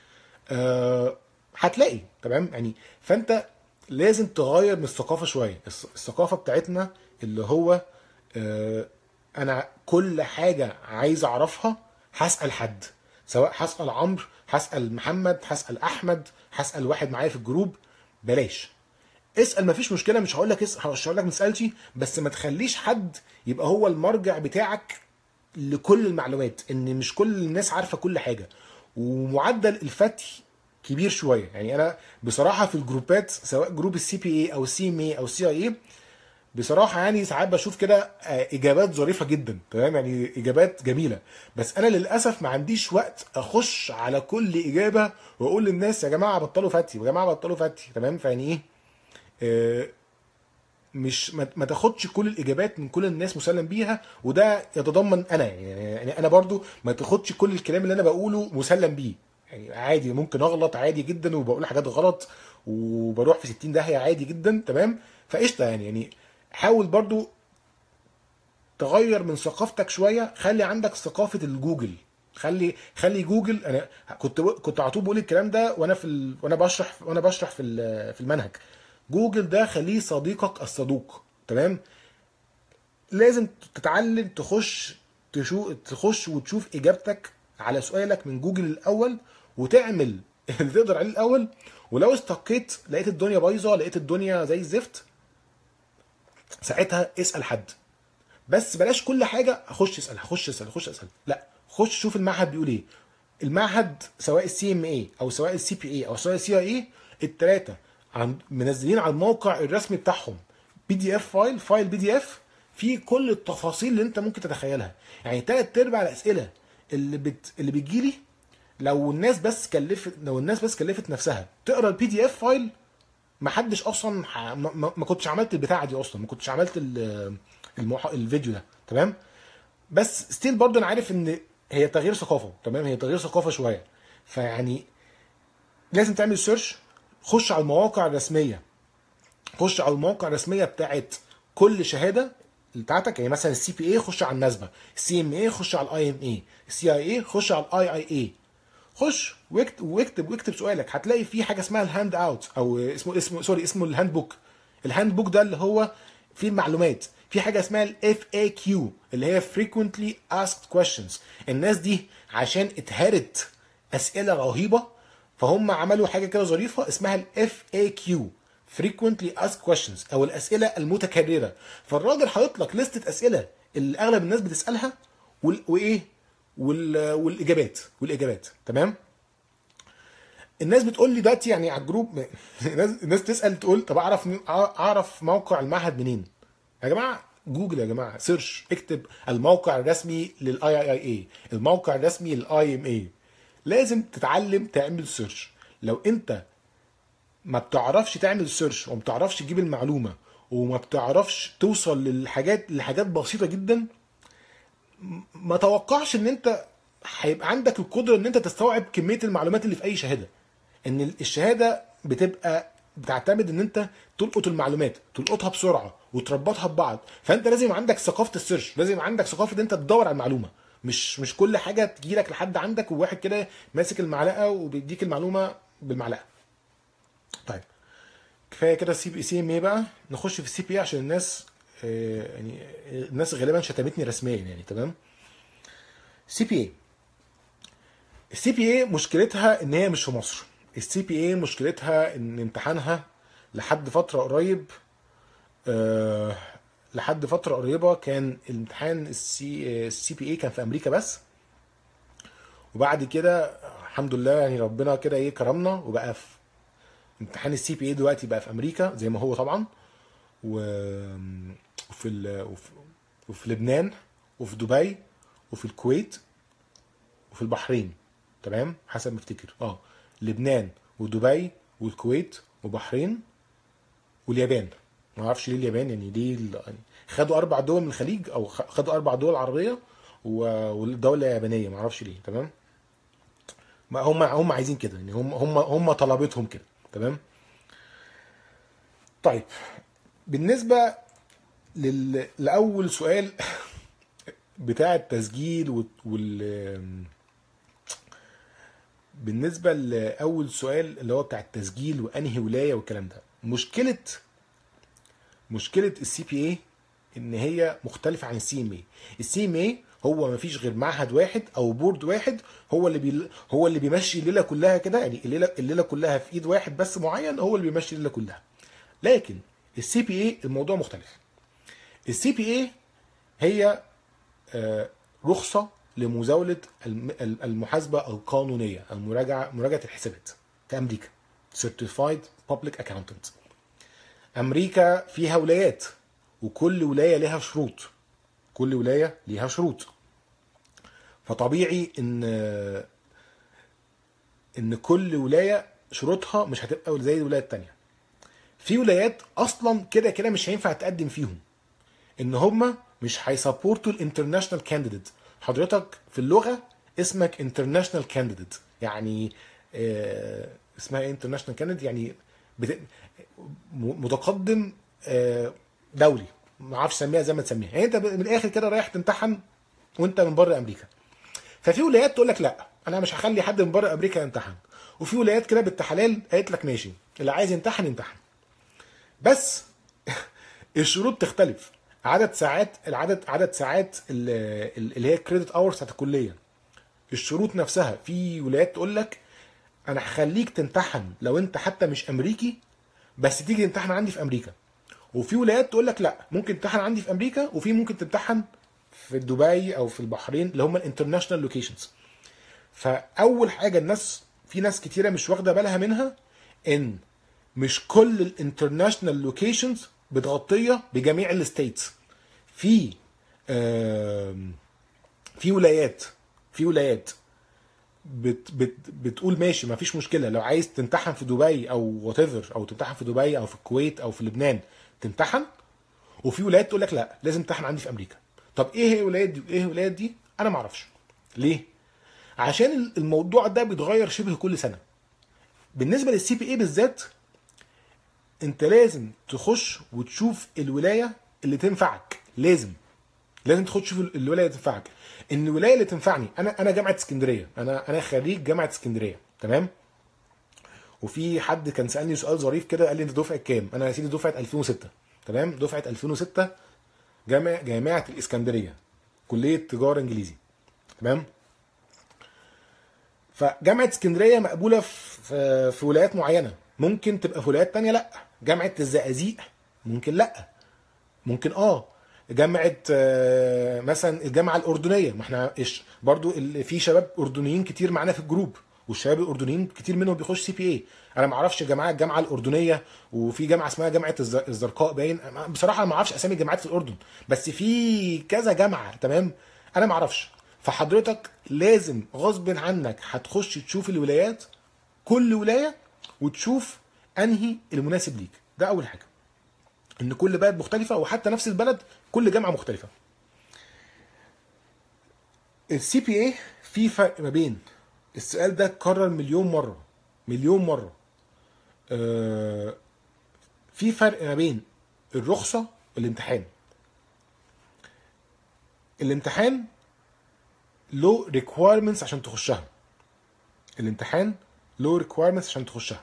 S1: آه هتلاقي. تمام، يعني فانت لازم تغير من الثقافه شويه. الث- الثقافه بتاعتنا اللي هو آه انا كل حاجه عايز اعرفها هسال حد، سواء هسال عمرو، هسال محمد، هسال احمد، هسال واحد معايا في الجروب. بلاش. اسال، مفيش مشكله، مش هقول لك اسال، مش هقول لك ما تسالش، بس ما تخليش حد يبقى هو المرجع بتاعك لكل المعلومات، ان مش كل الناس عارفه كل حاجه. ومعدل الفتي كبير شويه. يعني انا بصراحه في الجروبات، سواء جروب السي بي اي او السي ام اي او السي اي اي، بصراحه يعني ساعات بشوف كده آه، اجابات ظريفه جدا. تمام، يعني اجابات جميله. بس انا للاسف ما عنديش وقت اخش على كل اجابه واقول للناس يا جماعه بطلوا فتي، يا جماعه بطلوا فتي. تمام، فيعني ايه، آه، مش ما ما تاخدش كل الاجابات من كل الناس مسلم بيها، وده يتضمن انا. يعني يعني انا برضو ما تاخدش كل الكلام اللي انا بقوله مسلم بيه. يعني عادي ممكن اغلط عادي جدا وبقول حاجات غلط وبروح في ستين داهيه عادي جدا. تمام، فقشطه. يعني يعني حاول برضو تغير من ثقافتك شويه، خلي عندك ثقافه الجوجل. خلي خلي جوجل. انا كنت كنت على طول بقول الكلام ده وانا في ال... وانا بشرح وانا بشرح في ال- في المنهج. جوجل ده خليه صديقك الصدوق. تمام، لازم تتعلم تخش تشو تخش وتشوف اجابتك على سؤالك من جوجل الاول، وتعمل اللي تقدر عليه الاول. ولو استقيت لقيت الدنيا بايظه، لقيت الدنيا زي الزفت، ساعتها اسال حد. بس بلاش كل حاجه اخش اسال اخش اسال اخش اسال، لا، خش شوف المعهد بيقول ايه. المعهد سواء السي ام اي او سواء السي بي اي او سواء السي اي اي، الثلاثه عن منزلين على الموقع الرسمي بتاعهم بي دي اف فايل فايل بي دي اف فيه كل التفاصيل اللي انت ممكن تتخيلها. يعني ثلاث ارباع الاسئله اللي بت... اللي بتجيلي، لو الناس بس كلفت لو الناس بس كلفت نفسها تقرا البي دي اف فايل، ما حدش اصلا ح... ما... ما ما كنتش عملت البتاعه دي اصلا، ما كنتش عملت ال... المح... الفيديو ده. تمام، بس ستيل برضه انا عارف ان هي تغيير ثقافه. تمام، هي تغيير ثقافه شويه. فيعني لازم تعمل سيرش، خش على المواقع الرسميه، خش على المواقع الرسميه بتاعت كل شهاده. بتاعتك. يعني مثلا السي بي اي خش على النسبه، السي ام اي خش على الاي ام اي، السي اي اي خش على الاي اي اي. خش واكتب واكتب واكتب سؤالك. هتلاقي في حاجه اسمها الهاند اوت، او اسمه اسمه سوري اسمه الهاند بوك. الهاند بوك ده اللي هو فيه المعلومات. في حاجه اسمها الاف اي كيو اللي هي frequently asked questions. الناس دي عشان اتهرت اسئله رهيبه، فهم عملوا حاجه كده ظريفه اسمها الاف اي كيو frequently asked questions، او الاسئله المتكرره. فالراجل حاطط لك لسته اسئله اللي اغلب الناس بتسالها وال- وايه وال- والاجابات والاجابات تمام. الناس بتقول لي دلوقتي يعني على الجروب الناس الناس تسال تقول طب اعرف اعرف موقع المعهد منين؟ يا جماعه جوجل، يا جماعه سيرش، اكتب الموقع الرسمي للاي اي اي اي، الموقع الرسمي للاي ام اي. لازم تتعلم تعمل سيرش. لو انت ما بتعرفش تعمل سيرش وما بتعرفش تجيب المعلومه وما بتعرفش توصل للحاجات لحاجات بسيطه جدا، ما توقعش ان انت هيبقى عندك القدره ان انت تستوعب كميه المعلومات اللي في اي شهاده. ان الشهاده بتبقى بتعتمد ان انت تلقط المعلومات، تلقطها بسرعه وتربطها ببعض. فانت لازم عندك ثقافه السيرش، لازم عندك ثقافه ان انت تدور على المعلومه. مش مش كل حاجه تجي لك لحد عندك وواحد كده ماسك المعلقه وبيديك المعلومه بالمعلقه. طيب كفايه كده سي بي سي ام اي بقى، نخش في السي بي اي عشان الناس آه، يعني الناس غالبا شتمتني رسميا يعني. تمام. سي بي اي السي بي اي مشكلتها ان هي مش في مصر. السي بي اي مشكلتها ان امتحانها لحد فتره قريب أه لحد فتره قريبه كان الامتحان السي السي بي اي كان في امريكا بس. وبعد كده الحمد لله يعني ربنا كده ايه كرمنا، وبقى في امتحان السي بي اي دلوقتي بقى في امريكا زي ما هو طبعا، و- وفي ال... وفي... وفي لبنان وفي دبي وفي الكويت وفي البحرين. تمام حسب ما افتكر اه لبنان ودبي والكويت وبحرين واليابان. ما اعرفش ليه اليابان، يعني ليه ال- يعني خدوا اربع دول من الخليج او خ- خدوا اربع دول عربيه و- والدوله يابانيه، ما اعرفش ليه. تمام. ما هم هم عايزين كده، يعني هم هم هم طلبتهم كده. تمام. طيب بالنسبه لل... لاول سؤال بتاع التسجيل وال... وال... بالنسبه لاول سؤال اللي هو بتاع التسجيل وانهي ولايه والكلام ده، مشكله مشكله السي بي اي ان هي مختلفه عن السي ام اي. السي ام اي هو ما فيش غير معهد واحد او بورد واحد هو اللي بي هو اللي بيمشي الليله كلها كده، يعني الليله الليله كلها في ايد واحد بس معين هو اللي بيمشي الليله كلها. لكن السي بي اي الموضوع مختلف. السي بي اي هي آه، رخصه لمزاوله الم- المحاسبه القانونيه، المراجعه مراجعه الحسابات في امريكا. Certified Public Accountant. امريكا فيها ولايات وكل ولايه لها شروط. كل ولايه ليها شروط. فطبيعي ان ان كل ولايه شروطها مش هتبقى زي الولايه التانيه. في ولايات اصلا كده كده مش هينفع تقدم فيهم، ان هم مش هيسبورتوا الانترناشونال كانديديت. حضرتك في اللغه اسمك انترناشونال كانديديت، يعني آه اسمها ايه انترناشونال كانديديت؟ يعني بت... م- متقدم آه دولي، ما اعرفش اسميها زي ما تسميها. يعني انت من الاخر كده رايح تمتحن وانت من بره امريكا. ففي ولايات تقول لك لا انا مش هخلي حد من بره امريكا يمتحن، وفي ولايات كده بالتحلال قالت لك ماشي اللي عايز يمتحن يمتحن. بس الشروط تختلف. عدد ساعات العدد عدد ساعات ال- اللي هي كريدت اورز بتاعت الكليه. الشروط نفسها في ولايات تقول لك انا هخليك تمتحن لو انت حتى مش امريكي بس تيجي تمتحن عندي في امريكا. وفي ولايات تقول لك لا ممكن تمتحن عندي في امريكا، وفي ممكن تمتحن في دبي او في البحرين اللي هم الانترناشونال لوكيشنز. فاول حاجه الناس في ناس كتيره مش واخده بالها منها ان مش كل الانترناشونال لوكيشنز بتغطيه بجميع الستيتس. في آم، في ولايات في ولايات بت بت بتقول ماشي ما فيش مشكله لو عايز تمتحن في دبي او وات ايفر، او تمتحن في دبي او في الكويت او في لبنان تمتحن. وفي ولايات تقول لك لا لازم تمتحن عندي في امريكا. طب ايه هي الولايات دي وايه الولايات دي؟ انا ما اعرفش ليه. عشان الموضوع ده بيتغير شبه كل سنه. بالنسبه للسي بي اي بالذات انت لازم تخش وتشوف الولايه اللي تنفعك. لازم لازم تخش تشوف الولايه اللي تنفعك. ان الولايه اللي تنفعني انا انا جامعه اسكندريه، انا انا خريج جامعه اسكندريه تمام. وفي حد كان سالني سؤال ظريف كده، قال لي انت دفعه كام؟ انا يا سيدي دفعه ألفين وستة تمام، دفعه ألفين وستة، جامعه جامعه الاسكندريه، كليه تجاره انجليزي تمام. فجامعه اسكندريه مقبوله في في ولايات معينه، ممكن تبقى في ولايات تانية لا. جامعه الزقازيق ممكن لا، ممكن اه. جامعه آه، مثلا الجامعه الاردنيه، ما احنا ايش برضو ال- في شباب اردنيين كتير معانا في الجروب، والشباب الاردنيين كتير منهم بيخش سي بي اي. انا ما اعرفش جامعه الجامعه الاردنيه، وفي جامعه اسمها جامعه الز- الزرقاء باين، بصراحه انا ما اعرفش اسامي الجامعات في الاردن، بس في كذا جامعه تمام، انا ما اعرفش. فحضرتك لازم غصب عنك هتخش تشوف الولايات، كل ولايه، وتشوف انهي المناسب ليك. ده اول حاجه، ان كل بلد مختلفه، وحتى نفس البلد كل جامعه مختلفه. السي بي اي في فرق ما بين، السؤال ده اتكرر مليون مره مليون مره، آه، في فرق ما بين الرخصه والامتحان. الامتحان له ريكويرمنتس عشان تخشها، الامتحان له ريكويرمنتس عشان تخشها.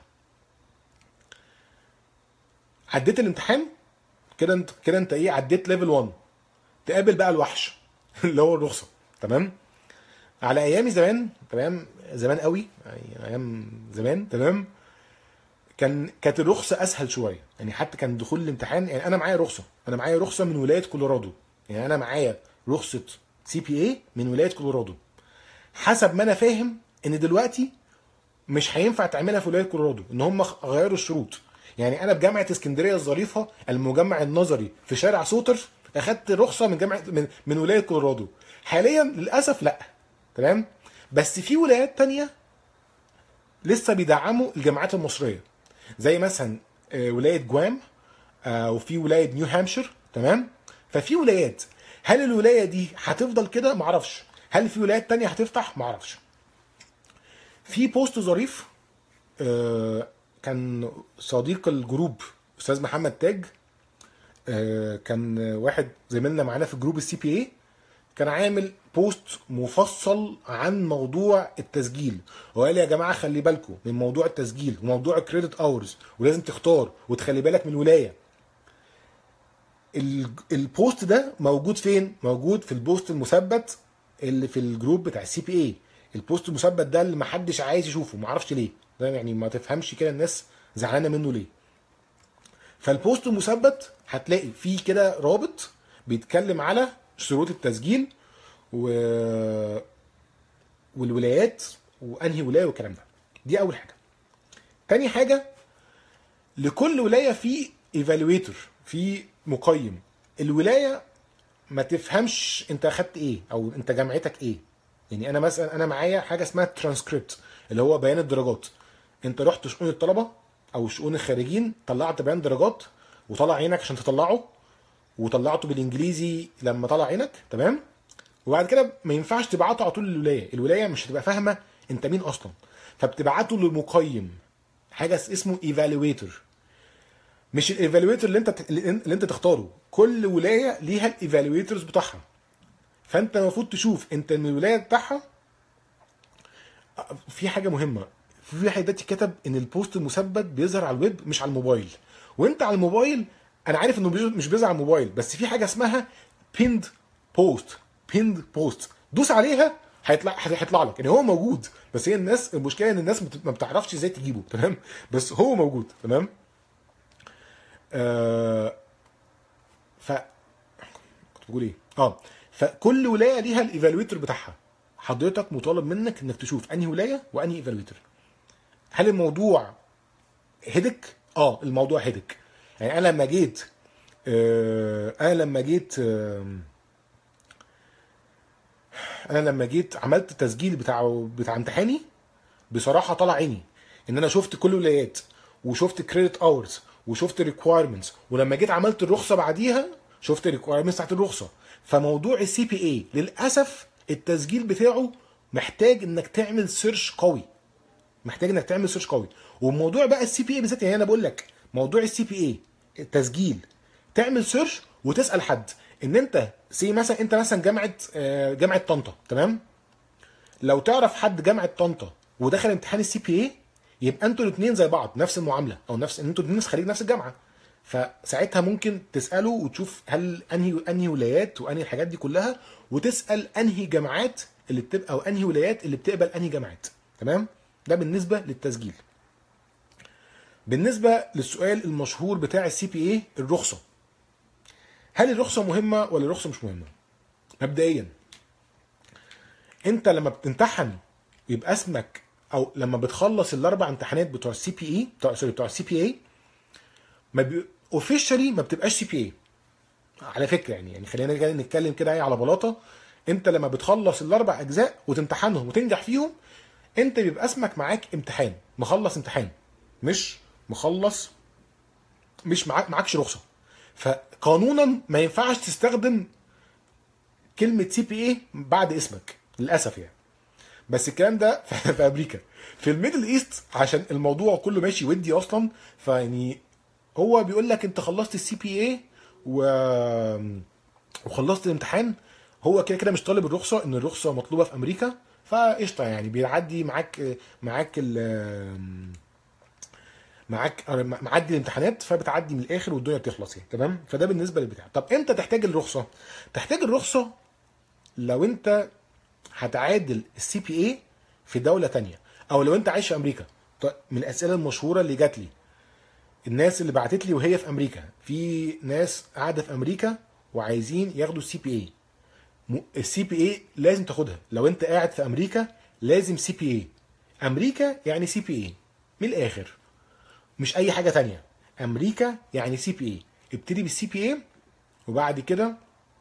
S1: عديت الامتحان كده، انت كده انت ايه، عديت ليفل واحد، تقابل بقى الوحش اللي هو الرخصه تمام. على ايامي زمان تمام، زمان قوي يعني، ايام زمان تمام، كان كانت الرخصه اسهل شويه يعني. حتى كان دخول الامتحان يعني، انا معايا رخصه، انا معايا رخصه من ولايه كولورادو، يعني انا معايا رخصه سي بي اي من ولايه كولورادو. حسب ما انا فاهم ان دلوقتي مش هينفع تعملها في ولايه كولورادو، ان هم غيروا الشروط. يعني انا بجامعه اسكندريه الظريفه، المجمع النظري في شارع سوتر، اخدت رخصه من جامعه من, من ولايه كولورادو. حاليا للاسف لا تمام. بس في ولايات تانية لسه بيدعموا الجامعات المصريه، زي مثلا آه، ولايه جوام، آه، وفي ولايه نيو هامشير تمام. ففي ولايات، هل الولايه دي هتفضل كده؟ معرفش. هل في ولايات تانية هتفتح؟ معرفش. في بوست ظريف، آه، كان صديق الجروب استاذ محمد تاج، آه، كان واحد زميلنا معانا في جروب السي بي اي، كان عامل بوست مفصل عن موضوع التسجيل، وقال يا جماعه خلي بالكم من موضوع التسجيل وموضوع الكريدت اورز، ولازم تختار وتخلي بالك من الولايه. ال- البوست ده موجود فين؟ موجود في البوست المثبت اللي في الجروب بتاع السي بي اي. البوست المثبت ده اللي محدش عايز يشوفه، معرفش ليه، ده يعني ما تفهمش كده الناس زعلانه منه ليه. فالبوست المثبت هتلاقي فيه كده رابط بيتكلم على شروط التسجيل و... والولايات، وانهي ولايه والكلام ده. دي اول حاجه. تاني حاجه، لكل ولايه في ايفالويتور، في مقيم. الولايه ما تفهمش انت اخدت ايه او انت جامعتك ايه. يعني انا مثلا انا معايا حاجه اسمها ترانسكريبت، اللي هو بيان الدرجات. انت رحت شؤون الطلبه او شؤون الخارجين، طلعت بيان درجات وطلع عينك عشان تطلعه، وطلعته بالانجليزي لما طلع عينك تمام. وبعد كده ما ينفعش تبعته على طول للولايه، الولايه مش هتبقى فاهمه انت مين اصلا، فبتبعته للمقيم، حاجه اسمه ايفالويتور. مش الايفالويتور اللي انت اللي انت تختاره، كل ولايه ليها الايفالويتورز بتاعها. فانت المفروض تشوف انت من الولايه بتاعها. في حاجه مهمه، في واحد دلوقتي كتب ان البوست المثبت بيظهر على الويب مش على الموبايل، وانت على الموبايل انا عارف انه بيظهر- مش بيظهر على الموبايل، بس في حاجه اسمها بيند بوست. بيند بوست دوس عليها هيطلع هيطلع لك، يعني هو موجود، بس هي الناس، المشكله ان الناس بت- ما بتعرفش ازاي تجيبه تمام، بس هو موجود تمام. آه ف كنت بقول ايه؟ اه فكل ولايه ليها الايفالويتور بتاعها. حضرتك مطالب منك انك تشوف انهي ولايه وانهي ايفالويتور. هل الموضوع هيدك؟ اه الموضوع هيدك. يعني انا لما جيت آه انا لما جيت آه انا لما جيت عملت التسجيل بتاع بتاع امتحاني، بصراحه طلع عيني ان انا شفت كل الولايات، وشفت كريدت اورز، وشفت ريكوايرمنتس، ولما جيت عملت الرخصه بعديها شفت الريكوايرمنتس بتاعت الرخصه. فموضوع السي بي اي للاسف التسجيل بتاعه محتاج انك تعمل سيرش قوي، محتاج انك تعمل سيرش قوي. وموضوع بقى السي بي اي بالذات، يعني انا بقول لك موضوع السي بي اي التسجيل، تعمل سيرش وتسال حد. ان انت سي مثلا انت مثلا جامعه آه، جامعه طنطا، تمام؟ لو تعرف حد جامعه طنطا ودخل امتحان السي بي اي، يبقى انتوا الاثنين زي بعض، نفس المعامله، او نفس ان انتوا الاثنين خريج نفس الجامعه. فساعتها ممكن تساله وتشوف هل انهي انهي ولايات وانهي الحاجات دي كلها، وتسال انهي جامعات اللي بتبقى، او انهي ولايات اللي بتقبل انهي جامعات. تمام؟ ده بالنسبه للتسجيل. بالنسبه للسؤال المشهور بتاع السي بي اي، الرخصه. هل الرخصه مهمه ولا الرخصه مش مهمه؟ مبدئيا انت لما بتمتحن يبقى اسمك، او لما بتخلص الاربع امتحانات بتوع السي بي اي، بتوع سوري بتوع السي بي اي، ما بي... اوفيشالي ما بتبقاش سي بي اي على فكره. يعني يعني خلينا كده نتكلم كده ايه على بلاطه. انت لما بتخلص الاربع اجزاء وتمتحنهم وتنجح فيهم، انت بيبقى اسمك معاك امتحان، مخلص امتحان، مش مخلص، مش معاك معاكش رخصه. فقانونا ما ينفعش تستخدم كلمه سي بي اي بعد اسمك للاسف يعني. بس الكلام ده في امريكا. في الميدل ايست عشان الموضوع كله ماشي ودي اصلا، فيعني هو بيقول لك انت خلصت السي بي اي و... وخلصت الامتحان، هو كده كده مش طالب الرخصه، ان الرخصه مطلوبه في امريكا، فقشطه يعني بيعدي معاك معاك ال معاك معدي الامتحانات، فبتعدي من الاخر والدنيا بتخلص يعني. تمام؟ فده بالنسبه للبتاع. طب امتى تحتاج الرخصه؟ تحتاج الرخصه لو انت هتعادل السي بي اي في دوله تانية، او لو انت عايش في امريكا. طيب من الاسئله المشهوره اللي جات لي، الناس اللي بعتت لي وهي في امريكا، في ناس قاعده في امريكا وعايزين ياخدوا السي بي اي. السي بي اي لازم تاخدها لو انت قاعد في امريكا، لازم سي بي اي. امريكا يعني سي بي اي من الاخر، مش اي حاجه تانية. امريكا يعني سي بي اي. ابتدي بالسي بي اي، وبعد كده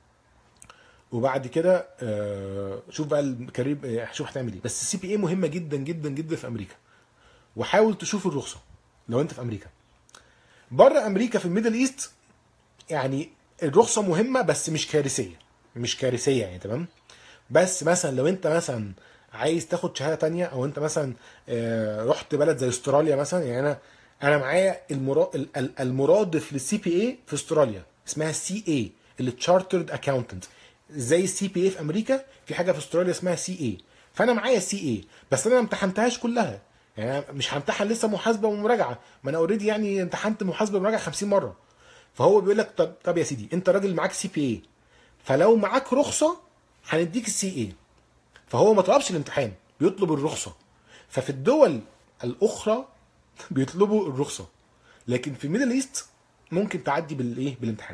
S1: وبعد كده آه شوف بقى الكارير، شوف هتعمل ايه. بس السي بي اي مهمه جدا جدا جدا في امريكا، وحاول تشوف الرخصه لو انت في امريكا. بره امريكا في الميدل ايست يعني الرخصه مهمه بس مش كارثيه، مش كارثيه يعني. تمام؟ بس مثلا لو انت مثلا عايز تاخد شهاده تانية، او انت مثلا آه، رحت بلد زي استراليا مثلا. يعني انا انا معايا المرا... ال- ال- المرادف للسي بي اي في استراليا اسمها سي اي، اللي تشارترد اكاونتنت. زي السي بي اي في امريكا، في حاجه في استراليا اسمها سي اي. فانا معايا السي اي، بس انا ما امتحنتهاش كلها. يعني أنا مش همتحن لسه محاسبه ومراجعه، ما انا اوريدي يعني امتحنت محاسبه ومراجعه خمسين مره. فهو بيقول لك طب طب يا سيدي، انت راجل معاك سي بي اي، فلو معاك رخصه هنديك السي اي. فهو ما طلبش الامتحان، بيطلب الرخصه. ففي الدول الاخرى بيطلبوا الرخصه، لكن في الميدل ايست ممكن تعدي بالايه، بالامتحان.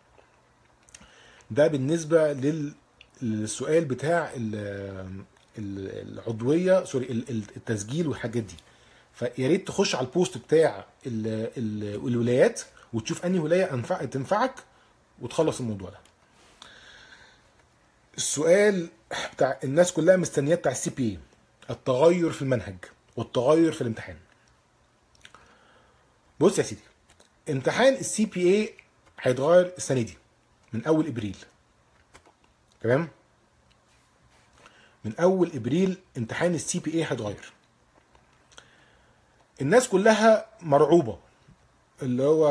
S1: ده بالنسبه لل للسؤال بتاع ال- ال- العضويه، سوري ال- ال- التسجيل والحاجات دي. فيا ريت تخش على البوست بتاع ال- ال- الولايات، وتشوف انهي ولايه انفع تنفعك، وتخلص الموضوع ده. السؤال بتاع الناس كلها مستنياه بتاع السي بي اي، التغير في المنهج والتغير في الامتحان. بص يا سيدي، امتحان السي بي اي هيتغير السنه دي من اول ابريل. تمام؟ من اول ابريل امتحان السي بي اي هيتغير. الناس كلها مرعوبه، اللي هو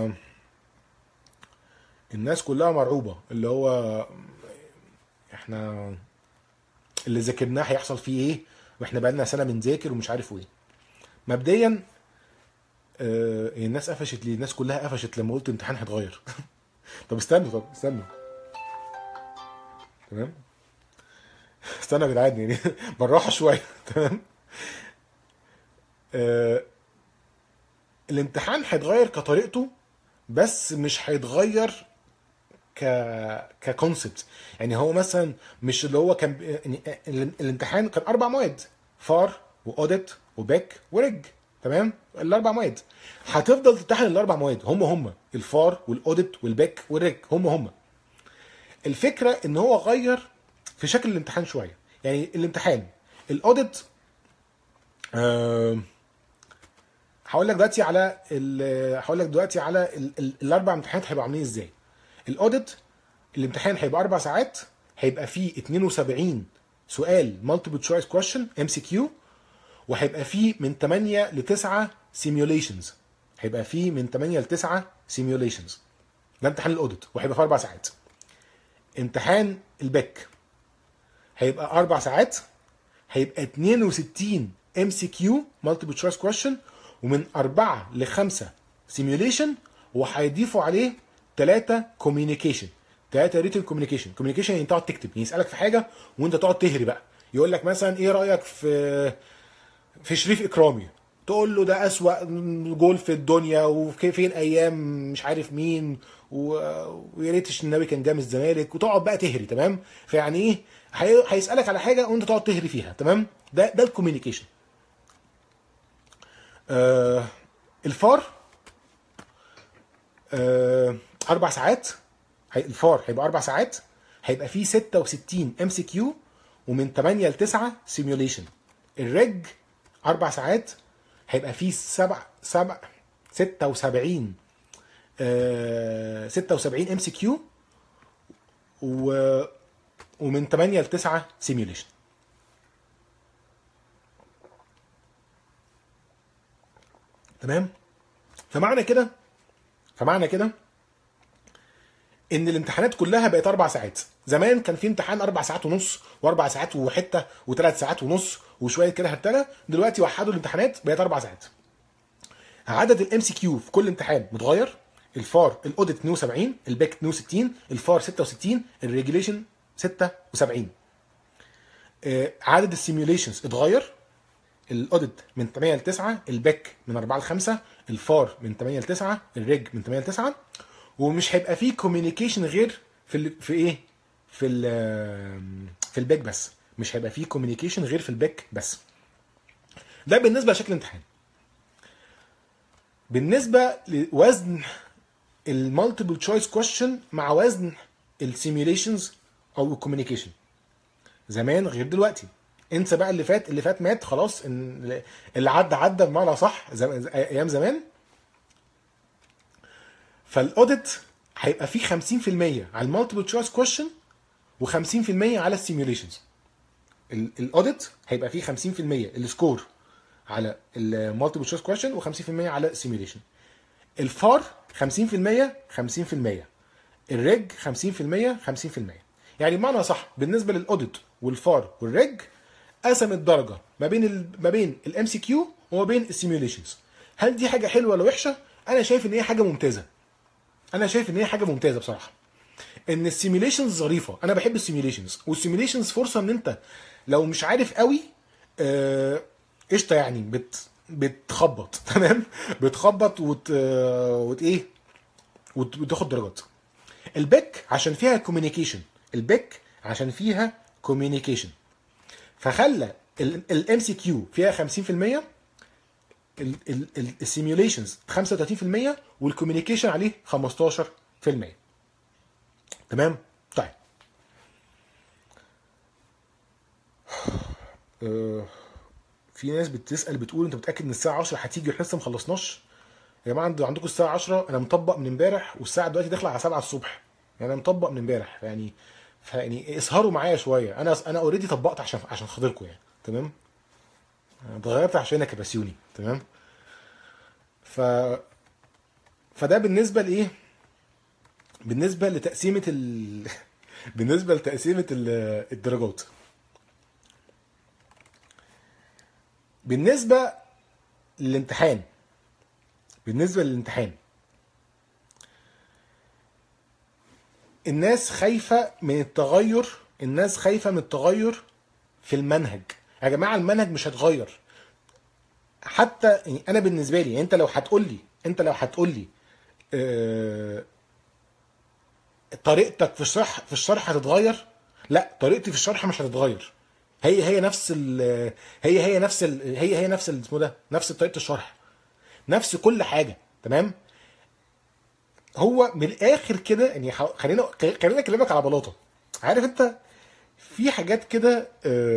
S1: الناس كلها مرعوبه اللي هو احنا اللي ذاكرناه هيحصل فيه ايه، واحنا بقالنا سنه بنذاكر ومش عارف ايه. مبدئيا آه الناس قفشت ليه؟ الناس كلها قفشت لما قلت امتحان هيتغير. طب استنوا، طب استنوا. تمام؟ استنوا يا جدعان يعني بالراحه شويه. تمام؟ آه الامتحان هيتغير كطريقته، بس مش هيتغير ك ككونسبت. يعني هو مثلا مش اللي هو كان يعني ال- الامتحان كان اربع مواد: فار واوديت وباك ورج. تمام؟ الاربع مواد هتفضل تمتحن الاربع مواد هم هم، الفار والاوديت والباك والرج هم هم. الفكره ان هو غير في شكل الامتحان شويه. يعني الامتحان الاوديت، آه هقول لك دلوقتي على ال- هقول لك دلوقتي على ال- ال- الاربع امتحانات هيبقوا عاملين ازاي. الاوديت الامتحان هيبقى اربع ساعات، هيبقى فيه اتنين وسبعين سؤال مالتيبل تشويس كويشن ام سي كيو، وهيبقى فيه من تمانية ل تسعة سيميوليشنز. هيبقى فيه من تمانية ل تسعة سيميوليشنز. ده امتحان الاوديت، وهيبقى في اربع ساعات. امتحان الباك هيبقى اربع ساعات، هيبقى اتنين وستين ام سي كيو مالتيبل تشويس كويشن، ومن اربعة لخمسة سيميوليشن، وهيضيفوا عليه ثلاثة كوميونيكيشن، ثلاثة ريتن كوميونيكيشن. كوميونيكيشن يعني تقعد تكتب، يعني يسالك في حاجه وانت تقعد تهري بقى، يقول لك مثلا ايه رايك في في شريف اكرامي، تقول له ده اسوأ جول في الدنيا وفين ايام مش عارف مين ويا ريت النبي كان جام الزمالك، وتقعد بقى تهري. تمام؟ فيعني ايه، هيسالك على حاجه وانت تقعد تهري فيها. تمام؟ ده ده الكوميونيكيشن. آه الفار آه اربع ساعات، الفار هيبقى اربع ساعات، هيبقى فيه ستة وستين ام سي كيو، ومن تمانية ل تسعة سيميوليشن. الريج اربع ساعات، هيبقى فيه سبع سبع ستة وسبعين آه ستة وسبعين ام سي كيو، و ومن تمانية ل تسعة سيميوليشن. تمام؟ فمعنى كده فمعنى كده ان الامتحانات كلها بقت اربع ساعات. زمان كان في امتحان اربع ساعات ونص، واربع ساعات وحته، وثلاث ساعات ونص، وشويه كده هرتله. دلوقتي وحدوا الامتحانات بقت اربع ساعات. عدد الام سي كيو في كل امتحان متغير. الفار الاوديت اتنين وسبعين، الباك اتنين وستين، الفار ستة وستين، الريجوليشن ستة وسبعين. آه عدد السيميوليشنز اتغير. الاوديت من تمانية ل تسعة، الباك من اربعة ل خمسة، الفار من تمانية ل تسعة، الريج من تمانية ل تسعة. ومش هيبقى فيه كوميونيكيشن غير في ال... في ايه في ال... في الباك بس. مش هيبقى فيه كوميونيكيشن غير في الباك بس. ده بالنسبه لشكل الامتحان. بالنسبه لوزن المالتيبل تشويس كويشن مع وزن السيميوليشنز او الكوميونيكيشن، زمان غير دلوقتي. انسى بقى اللي فات، اللي فات مات خلاص، اللي عدى عدى بمعنى صح، زم... ايام زمان. فالاوديت هيبقى فيه خمسين في المية على المالتيبل تشويس كويشن وخمسين في المية على السيميوليشنز. الاوديت هيبقى فيه خمسين في المية السكور على المالتيبل تشويس كويشن و50% على السيميوليشن. الفار خمسين في المية خمسين في المية، الريج خمسين في المية خمسين في المية. يعني بمعنى صح بالنسبه للاوديت والفار والريج قسم الدرجه ما بين ال... ما بين الام سي كيو وما بين السيميوليشنز. هل دي حاجه حلوه ولا وحشه؟ انا شايف ان هي حاجه ممتازه. انا شايف ان هي حاجه ممتازه بصراحه. ان السيميوليشنز ظريفه، انا بحب السيميوليشنز، والسيميوليشنز فرصه ان انت لو مش عارف قوي قشطه، آه يعني بت بتخبط. تمام؟ بتخبط وت وت ايه وتاخد درجات. الباك عشان فيها كوميونيكيشن، الباك عشان فيها كوميونيكيشن فخلى الام سي كيو فيها خمسين في المية، السيميوليشنز خمسة وتلاتين في المية، والكوميونيكيشن عليه خمستاشر في المية. تمام؟ طيب أه في ناس بتسال بتقول انت متاكد ان الساعه عشرة هتيجي واحنا لسه ما خلصناش؟ يا جماعه عندكم الساعه عشرة، انا مطبق من امبارح والساعه دلوقتي داخله على سبعة الصبح، يعني انا مطبق من امبارح. يعني فيعني اسهروا معايا شويه، انا انا اوريدي طبقت عشان عشان خاطركم يعني. تمام؟ اتغيرت عشانك يا بسيوني. تمام؟ ف فده بالنسبه لايه؟ بالنسبه لتقسيمه ال... بالنسبه لتقسيمه الدرجات. بالنسبه للامتحان بالنسبه للامتحان الناس خايفه من التغير الناس خايفه من التغير في المنهج. يا جماعه المنهج مش هيتغير. حتى يعني انا بالنسبه لي، يعني انت لو هتقول لي انت لو هتقول لي اه... طريقتك في الشرح في الشرح هتتغير، لا، طريقتي في الشرح مش هتتغير. هي هي نفس ال هي هي نفس ال هي هي نفس اسمه ده نفس طريقه الشرح، نفس كل حاجه. تمام؟ هو من الاخر كده يعني، خلينا خلينا اكلمك على بلاطه. عارف انت في حاجات كده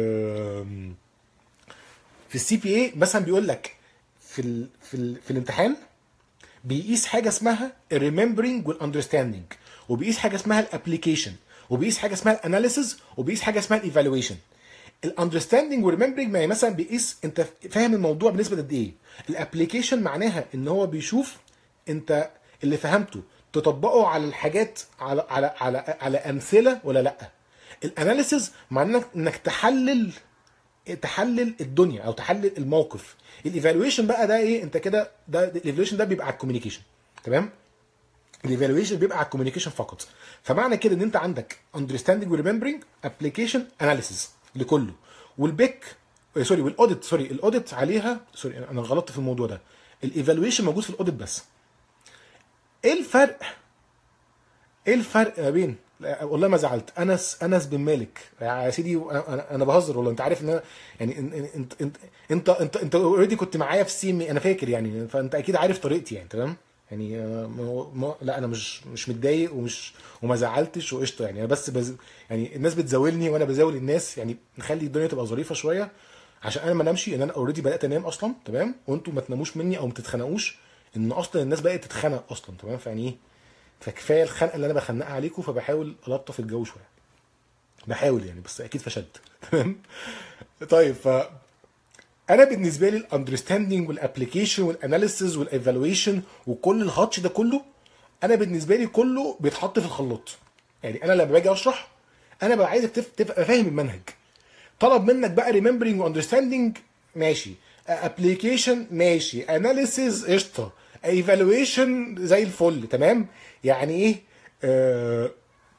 S1: في السي بي اي مثلا بيقول لك في ال في ال في الامتحان بيقيس حاجه اسمها الريممبرنج والاندرستاندينج، وبيقيس حاجه اسمها الابليكيشن، وبيقيس حاجه اسمها الاناليسيز، وبيقيس حاجه اسمها الايفالويشن. الاندرستاندينج والريممبرنج يعني مثلا بيقيس انت فاهم الموضوع بنسبه قد ايه. الابليكيشن معناها ان هو بيشوف انت اللي فهمته تطبقه على الحاجات على على على على امثله ولا لا. الاناليسز معناه انك تحلل تحلل الدنيا او تحلل الموقف. الايفالويشن بقى ده ايه؟ انت كده ده الايفالويشن ده بيبقى على الكوميونيكيشن. تمام؟ الايفالويشن بيبقى على الكوميونيكيشن فقط. فمعنى كده ان انت عندك اندرستاندينج وريمبرنج ابلكيشن اناليسيز لكله، والبيك سوري والاوديت سوري الاوديت عليها سوري انا غلطت في الموضوع ده. الايفالويشن موجود في الاوديت بس. ايه الفرق؟ ايه الفرق ما بين لا، والله ما زعلت انس انس بن مالك يا سيدي، انا انا بهزر والله. انت عارف ان انا يعني انت انت انت انت انت اوريدي كنت معايا في سي انا فاكر يعني، فانت اكيد عارف طريقتي يعني. تمام يعني ما ما لا انا مش مش متضايق ومش وما زعلتش وقشطه يعني. انا بس بز يعني الناس بتزاولني وانا بزاول الناس يعني، نخلي الدنيا تبقى ظريفه شويه عشان انا ما نامش. ان انا اوريدي بدات انام اصلا. تمام؟ وانتوا ما تناموش مني او ما تتخنقوش، ان اصلا الناس بقت تتخنق اصلا. تمام؟ فيعني ايه، فكفايه الخنقه اللي انا بخنقها عليكم، فبحاول الطف الجو شويه. بحاول يعني بس اكيد فشلت. تمام؟ طيب ف انا بالنسبه لي الاندرستاندينج والابلكيشن والاناليسيز والايفالويشن وكل الهاتش ده كله، انا بالنسبه لي كله بيتحط في الخلاط. يعني انا لما باجي اشرح انا بقى عايزك تبقى فاهم المنهج. طلب منك بقى ريمبرنج واندرستاندينج ماشي، ابلكيشن ماشي، اناليسيز قشطه، ايفالويشن زي الفل. تمام؟ يعني ايه آه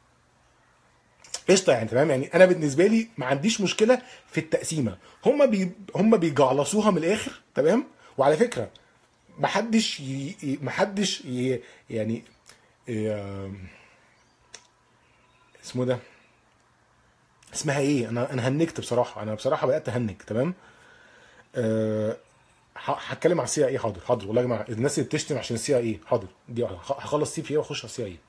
S1: قشطه يعني. تمام؟ يعني انا بالنسبه لي ما عنديش مشكله في التقسيمه. هم بي هم بيجعلصوها من الاخر. تمام؟ وعلى فكره ما حدش ي... ما حدش ي... يعني ي... اسمه ده اسمها ايه، انا انا هنكت بصراحه. انا بصراحه بدات اهنج. تمام؟ أه... هتكلم على السي اي. حاضر حاضر والله يا جماعه، الناس اللي بتشتم عشان السي اي حاضر دي هخلص سي بي اي واخش على السي اي.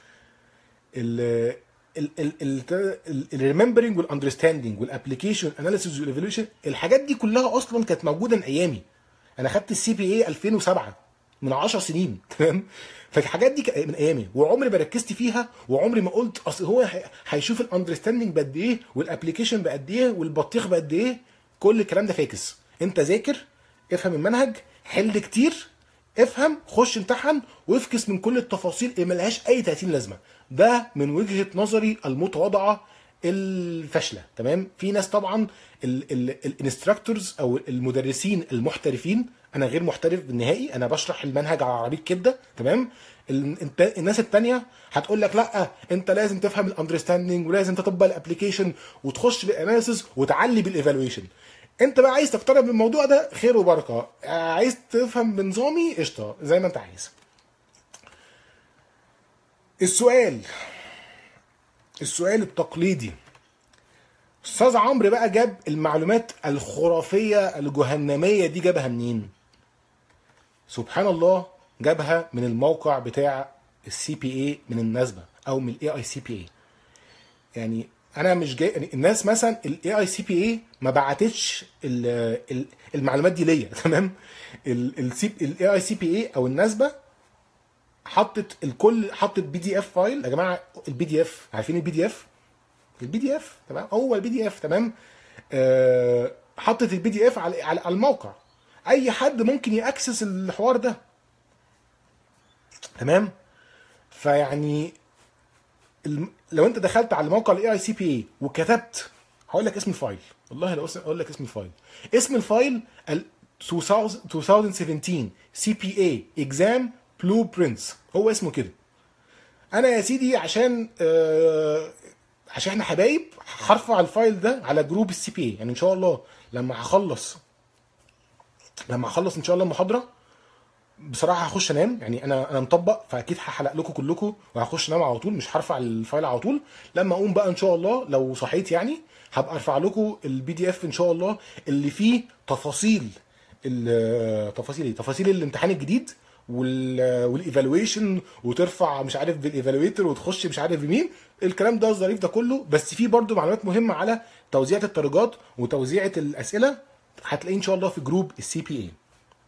S1: ال الريمبرنج والاندرستاندينج والابلكيشن اناليسيز والايفالويشن، الحاجات دي كلها اصلا كانت موجوده من ايامي. انا خدت السي بي اي ألفين وسبعة من عشر سنين. تمام؟ فالحاجات دي من ايامي وعمري ما ركزت فيها، وعمري ما قلت اصل هو هيشوف الاندرستاندينج بقد ايه والابلكيشن بقد ايه والبطيخ بقد ايه. كل الكلام ده فاكس. انت ذاكر، افهم المنهج، حل كتير، افهم، خش امتحن وافكس من كل التفاصيل اللي ملهاش اي تلاتين لازمه. ده من وجهه نظري المتواضعه الفاشله. تمام؟ في ناس طبعا الانستراكتورز او المدرسين المحترفين، انا غير محترف بالنهائي، انا بشرح المنهج على عريض كده. تمام؟ الناس التانية هتقول لك لا انت لازم تفهم الاندرستاندينج ولازم تطبق الابلكيشن وتخش بالاناليسيس وتعلي بالايفالويشن. انت بقى عايز تقترب من الموضوع ده خير وبركه، عايز تفهم بنظامي قشطه زي ما انت عايز. السؤال السؤال التقليدي، استاذ عمرو بقى جاب المعلومات الخرافيه الجهنميه دي جابها منين؟ سبحان الله، جابها من الموقع بتاع السي بي اي من النسبه او من الاي اي سي بي اي. يعني انا مش جاي يعني الناس مثلا الاي اي سي بي اي ما بعتتش المعلومات دي ليا. تمام؟ الاي اي سي بي اي او النسبه حطت الكل، حطت بي دي اف فايل. يا جماعه البي دي اف، عارفين البي دي اف؟ البي دي اف تمام، هو البي دي اف. تمام؟ آه حطت البي دي اف على على الموقع، اي حد ممكن ياكسس الحوار ده. تمام؟ فيعني لو انت دخلت على موقع الاي اي سي بي اي وكتبت، هقول لك اسم الفايل، والله لو اقول لك اسم الفايل، اسم الفايل ألفين وسبعتاشر سي بي اي اكزام بلو برينتس، هو اسمه كده. انا يا سيدي عشان آه عشان احنا حبايب هرفع الفايل ده على جروب السي بي اي. يعني ان شاء الله لما هخلص لما هخلص ان شاء الله المحاضره بصراحه هخش انام. يعني انا انا مطبق، فاكيد هحلق لكم كلكم وهخش انام على طول، مش هرفع الفايل على طول. لما اقوم بقى ان شاء الله لو صحيت يعني هبقى ارفع لكم البي دي اف ان شاء الله اللي فيه تفاصيل التفاصيل تفاصيل الامتحان الجديد والايفالويشن، وترفع مش عارف بالايفالويتر وتخش مش عارف بمين، الكلام ده الظريف ده كله. بس فيه برضو معلومات مهمه على توزيعه الدرجات وتوزيعه الاسئله، هتلاقيه ان شاء الله في جروب السي بي اي.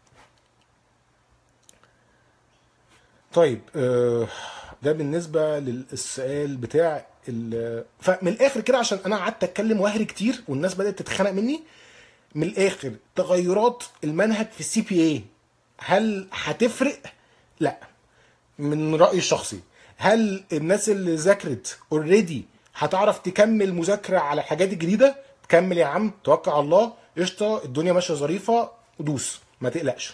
S1: طيب ده بالنسبه للسؤال بتاع فمن الاخر كده، عشان انا قعدت اتكلم واهري كتير والناس بدات تتخانق مني. من الاخر، تغيرات المنهج في السي بي اي هل هتفرق؟ لا. من رايي الشخصي، هل الناس اللي ذاكرت اوريدي هتعرف تكمل مذاكره على الحاجات الجديده؟ تكمل يا عم، توكل على الله، قشطه، الدنيا ماشيه ظريفه، ودوس ما تقلقش.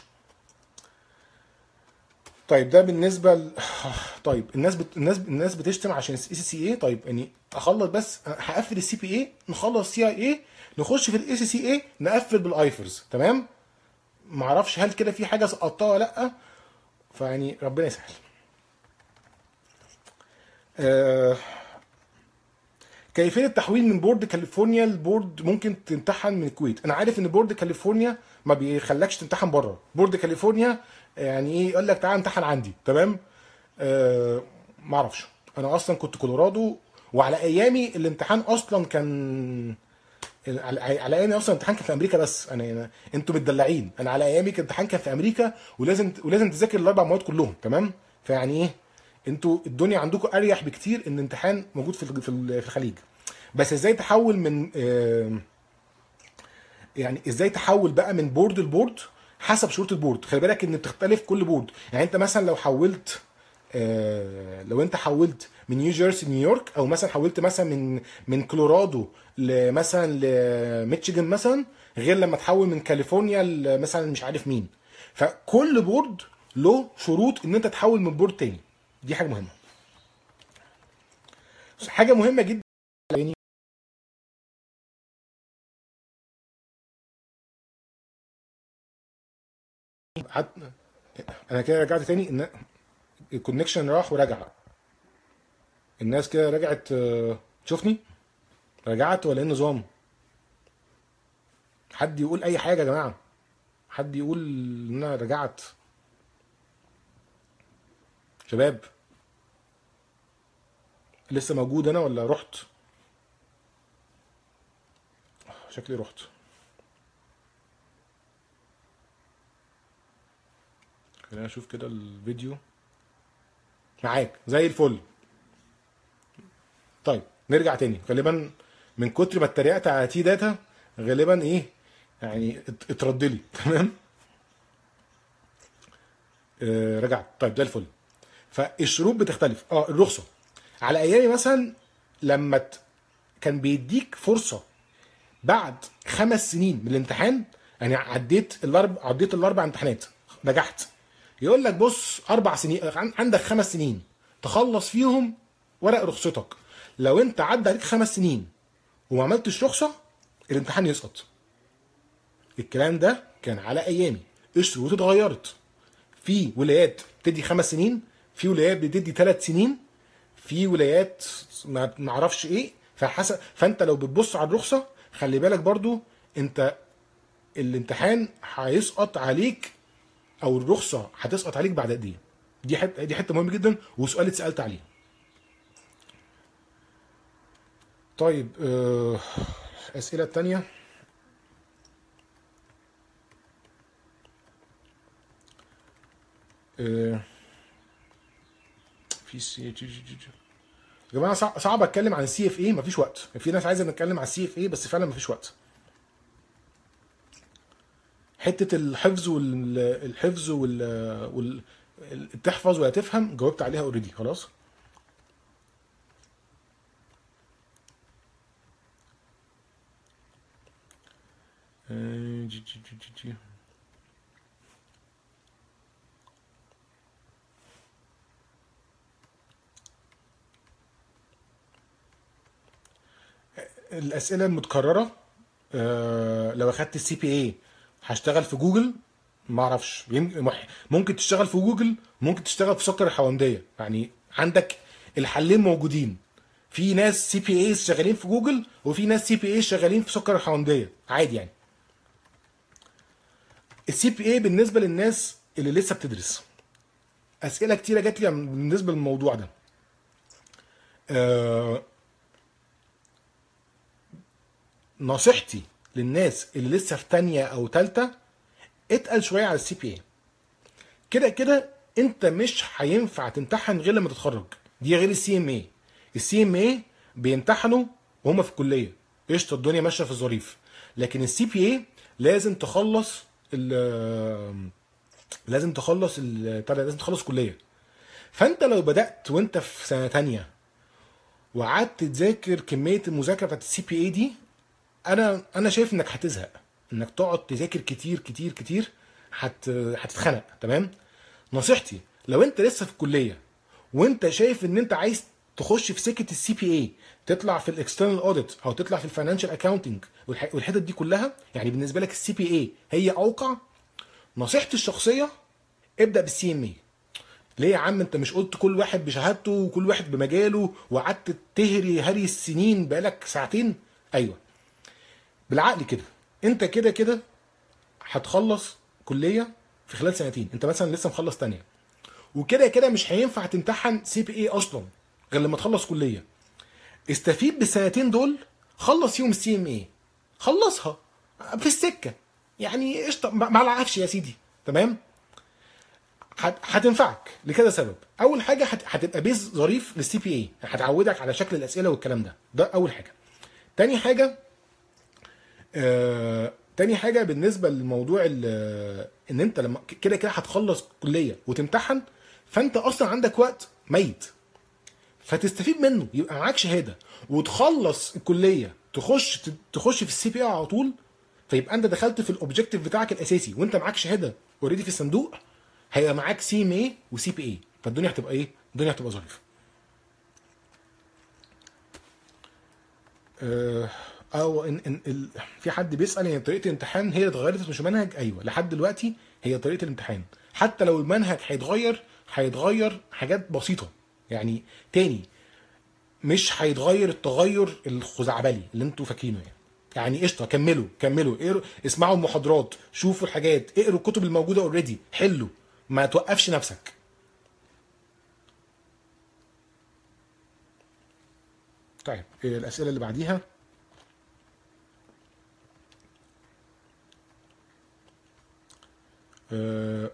S1: طيب ده بالنسبه ل... طيب الناس بت... الناس الناس بتشتم عشان الاي سي سي اي. طيب يعني اخلص بس، هقفل السي بي اي، نخلص سي اي اي، نخش في الاي سي سي اي، نقفل بالايفرز. تمام. معرفش هل كده في حاجه سقطتها ولا لا، فيعني ربنا يسهل. آه... كيفيه التحويل من بورد كاليفورنيا لبورد ممكن تمتحن من الكويت. انا عارف ان بورد كاليفورنيا ما بيخلكش تمتحن بره. بورد كاليفورنيا يعني ايه، يقول لك تعالى امتحن عندي. تمام. آه ما اعرفش، انا اصلا كنت كولورادو، وعلى ايامي الامتحان اصلا كان، على على ايامي اصلا الامتحان كان في امريكا بس. انا, أنا انتوا متدلعين، انا على ايامي كان الامتحان كان في امريكا، ولازم ولازم تذاكر الاربع مواد كلهم. تمام. فيعني ايه، انتوا الدنيا عندكم اريح بكتير ان الامتحان موجود في في الخليج. بس ازاي تحول من آه يعني ازاي تحول بقى من بورد لبورد؟ حسب شروط البورد. خلي بالك ان بتختلف كل بورد. يعني انت مثلا لو حولت آه لو انت حولت من نيو جيرسي نيويورك، او مثلا حولت مثلا من من كولورادو مثلا لميتشيجن مثلا، غير لما تحول من كاليفورنيا مثلا مش عارف مين. فكل بورد له شروط ان انت تحول من بورد تاني. دي حاجه مهمه. حاجه مهمه جدا. انا كده رجعت تاني، ان الكونكشن راح ورجع. الناس كده رجعت تشوفني، رجعت ولا ايه النظام؟ حد يقول اي حاجه يا جماعه، حد يقول ان انا رجعت. شباب لسه موجود انا ولا رحت؟ شكلي رحت. خلينا اشوف كده الفيديو معاك زي الفل. طيب نرجع تاني. غالبا من كتر ما اتريقت على تي داتا، غالبا ايه يعني اترد لي. تمام. آه رجعت. طيب زي الفل. فالشروط بتختلف. اه الرخصه على ايامي مثلا لما ت... كان بيديك فرصه بعد خمس سنين من الامتحان. يعني عديت الاربع عديت الاربع امتحانات، نجحت، يقول لك بص اربع سنين، عندك خمس سنين تخلص فيهم ورق رخصتك. لو انت عدى عليك خمس سنين وما عملتش رخصه، الامتحان يسقط. الكلام ده كان على ايامي. الشروط اتغيرت. في ولايات بتدي خمس سنين، في ولايات بتدي ثلاث سنين، في ولايات ما نعرفش ايه. فحسب، فانت لو بتبص على الرخصه خلي بالك برضو، انت الامتحان هيسقط عليك او الرخصه هتسقط عليك بعد قد ايه. دي حته دي حته مهمه جدا، وسؤال اتسالت عليه. طيب آه، الاسئله الثانيه. آه، في سي جي جي جي. يا جماعه صعب اتكلم عن السي اف اي، مفيش وقت. في ناس عايزه نتكلم عن السي اف اي بس فعلا مفيش وقت. حته الحفظ والحفظ وال, وال... تحفظ ولا تفهم، جاوبت عليها اوريدي خلاص. جي جي جي جي جي. الاسئله المتكرره. أه لو اخدت السي بي اي هشتغل في جوجل؟ ما اعرفش. ممكن تشتغل في جوجل، ممكن تشتغل في سكر الحونديه. يعني عندك الحلين موجودين. في ناس سي بي اي شغالين في جوجل، وفي ناس سي بي اي شغالين في سكر الحونديه عادي. يعني السي بي اي بالنسبه للناس اللي لسه بتدرس، اسئله كتيره جات لي بالنسبه للموضوع ده. أه نصيحتي للناس اللي لسه في تانية او تالتة، اتقل شويه على السي بي اي. كده كده انت مش هينفع تمتحن غير لما تتخرج. دي غير السي ام اي. السي ام اي بيمتحنوا وهم في الكليه، قشطه، الدنيا ماشيه في الظريف. لكن السي بي اي لازم تخلص ال لازم تخلص ال لازم تخلص كليه. فانت لو بدات وانت في سنه تانية وقعدت تذاكر كميه المذاكره بتاعت السي بي اي دي، انا انا شايف انك هتزهق. انك تقعد تذاكر كتير كتير كتير هت هتتخنق. تمام. نصيحتي لو انت لسه في الكليه وانت شايف ان انت عايز تخش في سكه السي بي اي، تطلع في الاكسترنال اوديت او تطلع في الفاينانشال اكاونتنج والحتت دي كلها، يعني بالنسبه لك السي بي اي هي اوقع، نصيحتي الشخصيه ابدا بالسي ام اي. ليه يا عم؟ انت مش قلت كل واحد بشهادته وكل واحد بمجاله وقعدت تهري هري السنين بقالك ساعتين؟ ايوه، بالعقل كده انت كده كده هتخلص كليه في خلال سنتين. انت مثلا لسه مخلص تانية، وكده كده مش هينفع تمتحن سي بي اي اصلا غير لما تخلص كليه. استفيد بالسنتين دول، خلص يوم السي ام اي، خلصها في السكه يعني قشطه، مع العفش يا سيدي. تمام. هتنفعك لكذا سبب. اول حاجه هتبقى بيز ظريف للسي بي اي، هتعودك على شكل الاسئله والكلام ده. ده اول حاجه. تاني حاجه آه، تاني حاجه بالنسبه للموضوع ان انت لما كده كده هتخلص كليه وتمتحن، فانت اصلا عندك وقت ميت، فتستفيد منه، يبقى معاك شهاده وتخلص الكليه تخش تخش في السي بي اي على طول. فيبقى انت دخلت في الاوبجيكتيف بتاعك الاساسي وانت معاك شهاده اوريدي في الصندوق، هيبقى معاك سي ام اي وسي بي اي، فالدنيا هتبقى ايه؟ الدنيا هتبقى ظريفه. أه او ان, إن ال... في حد بيسال ان طريقه الامتحان هي اتغيرت مش منهج. ايوه، لحد دلوقتي هي طريقه الامتحان، حتى لو المنهج هيتغير هيتغير حاجات بسيطه. يعني تاني، مش هيتغير التغير الخزعبلي اللي انتوا فاكرينه يعني. يعني قشطه، كملوا كملوا اقروا، اسمعوا المحاضرات، شوفوا الحاجات، اقروا الكتب الموجوده اوريدي، حلوا، ما توقفش نفسك. طيب الاسئله اللي بعديها. أه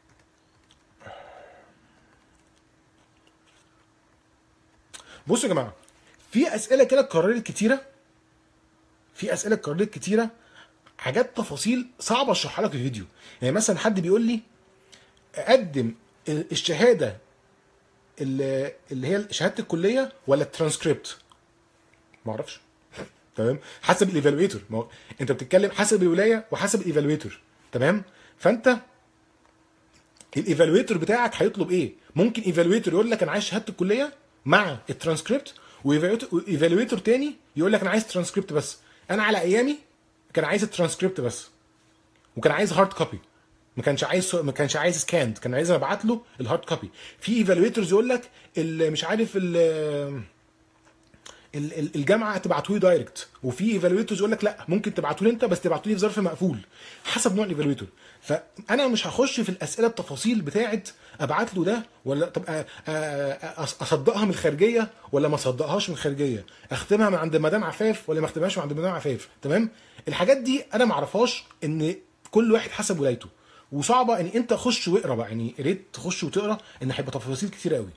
S1: بصوا يا جماعه، في اسئله كده اتكررت كتيره، في اسئله اتكررت كتيره، حاجات تفاصيل صعبه اشرحها لك في فيديو. يعني مثلا حد بيقول لي اقدم الشهاده اللي اللي هي شهاده الكليه ولا الترانسكريبت؟ ما اعرفش. تمام، حسب الايفالويتور. ما هو انت بتتكلم حسب الولايه وحسب الايفالويتور. تمام. فانت الايفالويتور بتاعك هيطلب ايه؟ ممكن ايفالويتور يقول لك انا عايز شهاده الكليه مع الترانسكريبت، وايفالويتور تاني يقول لك انا عايز ترانسكريبت بس. انا على ايامي كان عايز الترانسكريبت بس، وكان عايز هارد كوبي، ما كانش عايز ما كانش عايز سكاند، كان عايز ابعت له الهارد كوبي. في ايفالويتورز يقول لك مش عارف ال الجامعه تبعته لي دايركت، وفي ايفالويتورز يقول لك لا ممكن تبعته لي انت بس تبعته لي في ظرف مقفول، حسب نوع الايفالويتور. فانا مش هخش في الاسئله التفاصيل بتاعه ابعت له ده ولا طب اصدقها من الخارجيه ولا ما اصدقهاش من الخارجيه، اختمها من عند مدام عفاف ولا ما اختمهاش من عند مدام عفاف. تمام. الحاجات دي انا ما اعرفهاش، ان كل واحد حسب ولايته، وصعبه ان انت تخش واقرا بقى. يعني يا ريت تخش وتقرا، ان هيبقى تفاصيل كتير قوي.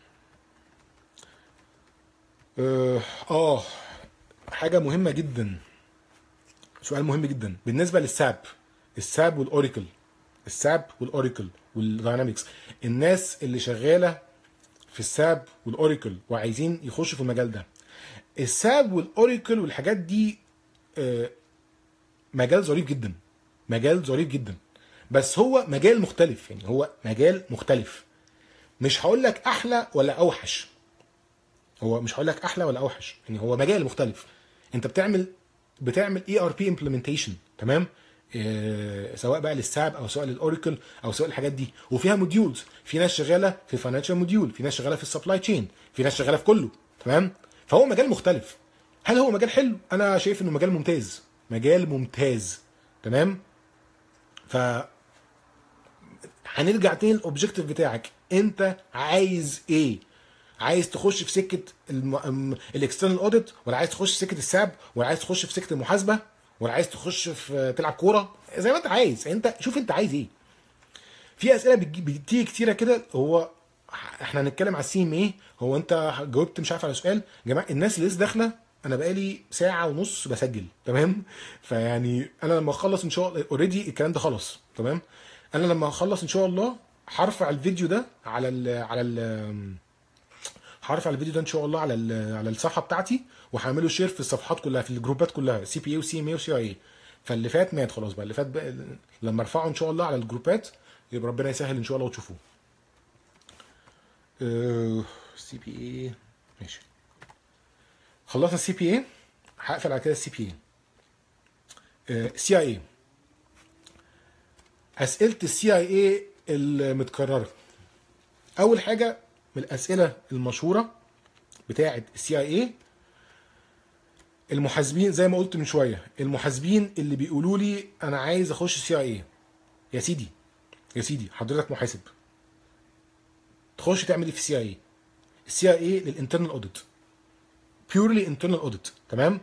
S1: اه آه، حاجه مهمه جدا، سؤال مهم جدا بالنسبه للساب، الساب والاوراكل، الساب والاوراكل والداينامكس. الناس اللي شغاله في الساب والاوراكل وعايزين يخشوا في المجال ده، الساب والاوراكل والحاجات دي آه، مجال ظريف جدا، مجال ظريف جدا، بس هو مجال مختلف. يعني هو مجال مختلف، مش هقول لك احلى ولا اوحش، هو مش هقول لك احلى ولا اوحش، يعني هو مجال مختلف. انت بتعمل بتعمل اي ار بي امبلمنتيشن. تمام. إيه، سواء بقى للساب او سواء للاوراكل او سواء الحاجات دي، وفيها موديولز. في ناس شغاله في فاينانشال موديول، في ناس شغاله في السبلاي تشين، في ناس شغاله في كله. تمام. فهو مجال مختلف. هل هو مجال حلو؟ انا شايف انه مجال ممتاز، مجال ممتاز. تمام. ف هنرجع تاني للاوبجيكتيف بتاعك، انت عايز ايه؟ عايز تخش في سكه الاكسترنال اوديت، ولا عايز تخش في سكه الساب، ولا عايز تخش في سكه المحاسبه، ولا عايز تخش في تلعب كوره؟ زي ما انت عايز، انت شوف انت عايز ايه. في اسئله بتيجي كتيره كده. هو احنا هنتكلم على السي ام ايه، هو انت جاوبت مش عارف على سؤال. يا جماعه الناس اللي لسه داخله، انا بقالي ساعه ونص بسجل. تمام. فيعني انا لما اخلص ان شاء الله، اوريدي الكلام ده خلص. تمام. انا لما اخلص ان شاء الله هرفع الفيديو ده على ال على ال هرفع الفيديو ده ان شاء الله على ال على الصفحه بتاعتي، وهعمله شير في الصفحات كلها، في الجروبات كلها، سي بي اي وسي ام اي وسي اي اي. فاللي فات مات خلاص بقى، اللي فات بقى لما ارفعه ان شاء الله على الجروبات يبقى ربنا يسهل ان شاء الله وتشوفوه. سي بي اي ماشي، خلصنا السي بي اي. هقفل على كده السي بي اي. سي اي اي، اسئله السي اي اي المتكرره. اول حاجه من الاسئله المشهوره بتاعه السي اي اي، المحاسبين زي ما قلت من شويه، المحاسبين اللي بيقولوا لي انا عايز اخش سي اي اي. يا سيدي يا سيدي حضرتك محاسب، تخش تعمل ايه في السي اي اي؟ السي اي اي للانترنال اوديت، بيورلي انترنال اوديت، تمام؟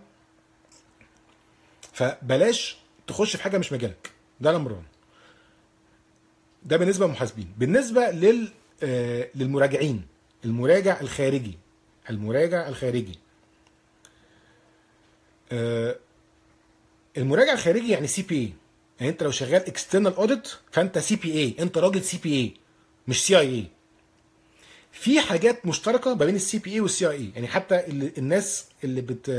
S1: فبلاش تخش في حاجه مش مجالك، ده نمبر واحد. ده بالنسبه للمحاسبين. بالنسبه لل آه للمراجعين، المراجع الخارجي، المراجع الخارجي آه المراجع الخارجي يعني سي بي اي. يعني انت لو شغال اكسترنال اوديت فانت سي بي اي، انت راجل سي بي اي مش سي اي اي. في حاجات مشتركه ما بين السي بي اي والسي اي اي، يعني حتى اللي الناس اللي بت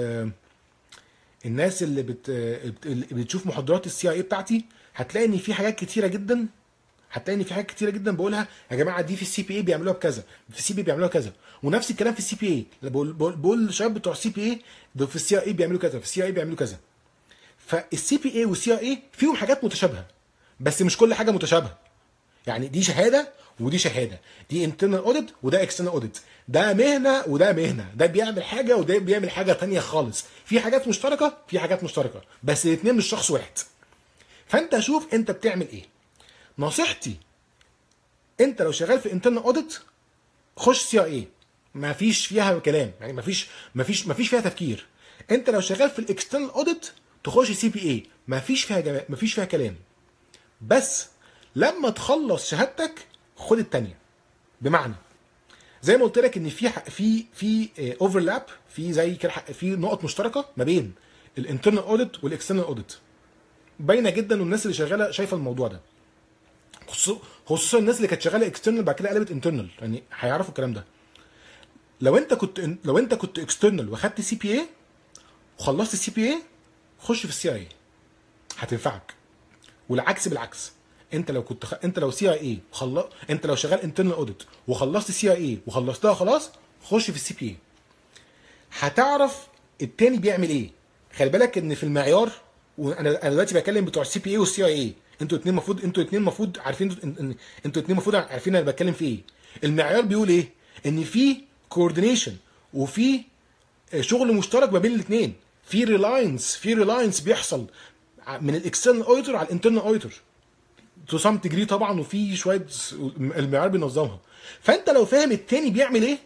S1: الناس اللي بت اللي بتشوف محاضرات السي اي اي بتاعتي هتلاقي ان في حاجات كتيره جدا، هتلاقي ان في حاجات كتيره جدا بقولها يا جماعه دي في السي بي اي بيعملوها بكذا، في السي بي اي بيعملوها كذا، ونفس الكلام في السي بي اي. بقول بقول للشباب بتوع السي بي اي دول في السي اي اي بيعملوا كذا، في السي اي اي بيعملوا كذا. فالسي بي اي والسي اي اي فيهم حاجات متشابهه، بس مش كل حاجه متشابهه. يعني دي شهاده ودي شهاده، دي انترنال اوديت وده اكسترنال اوديت، ده مهنه وده مهنه، ده بيعمل حاجه وده بيعمل حاجه ثانيه خالص. في حاجات مشتركه، في حاجات مشتركه، بس الاثنين مش شخص واحد. فانت شوف انت بتعمل ايه. نصيحتي انت لو شغال في انترنال اوديت خش سي اي اي، ما فيش فيها كلام، يعني ما فيش ما فيش ما فيش فيها تفكير. انت لو شغال في الاكسترنال اوديت تخش سي بي اي، ما فيش فيها جم... ما فيش فيها كلام. بس لما تخلص شهادتك خد الثانيه. بمعنى زي ما قلت لك ان في في في اوفرلاب، في زي كده في نقط مشتركه ما بين الانترنال اوديت والاكسترنال اوديت، باينه جدا، والناس اللي شغاله شايفه الموضوع ده، خصوصا الناس اللي كانت شغاله اكسترنال بعد كده قلبت انترنال، يعني هيعرفوا الكلام ده. لو انت كنت لو انت كنت اكسترنال واخدت سي بي اي وخلصت السي بي اي خش في السي اي اي هتنفعك. والعكس بالعكس، انت لو كنت خ... انت لو سي اي اي خلص، انت لو شغال انترنال اوديت وخلصت سي اي اي وخلصتها خلاص خش في السي بي اي، هتعرف التاني بيعمل ايه. خلي بالك ان في المعيار، وانا انا دلوقتي بكلم بتوع السي بي اي والسي اي اي، انتوا الاثنين المفروض انتوا الاثنين المفروض عارفين، انتوا الاثنين المفروض عارفين انا بتكلم في ايه. المعيار بيقول ايه؟ ان في كوردينيشن وفي شغل مشترك ما بين الاثنين، في ريلاينس في ريلاينس بيحصل من الاكسترنال اوديتور على الانترنال اوديتور تو سام ديجري طبعا، وفي شويه المعيار بينظمها. فانت لو فاهم التاني بيعمل ايه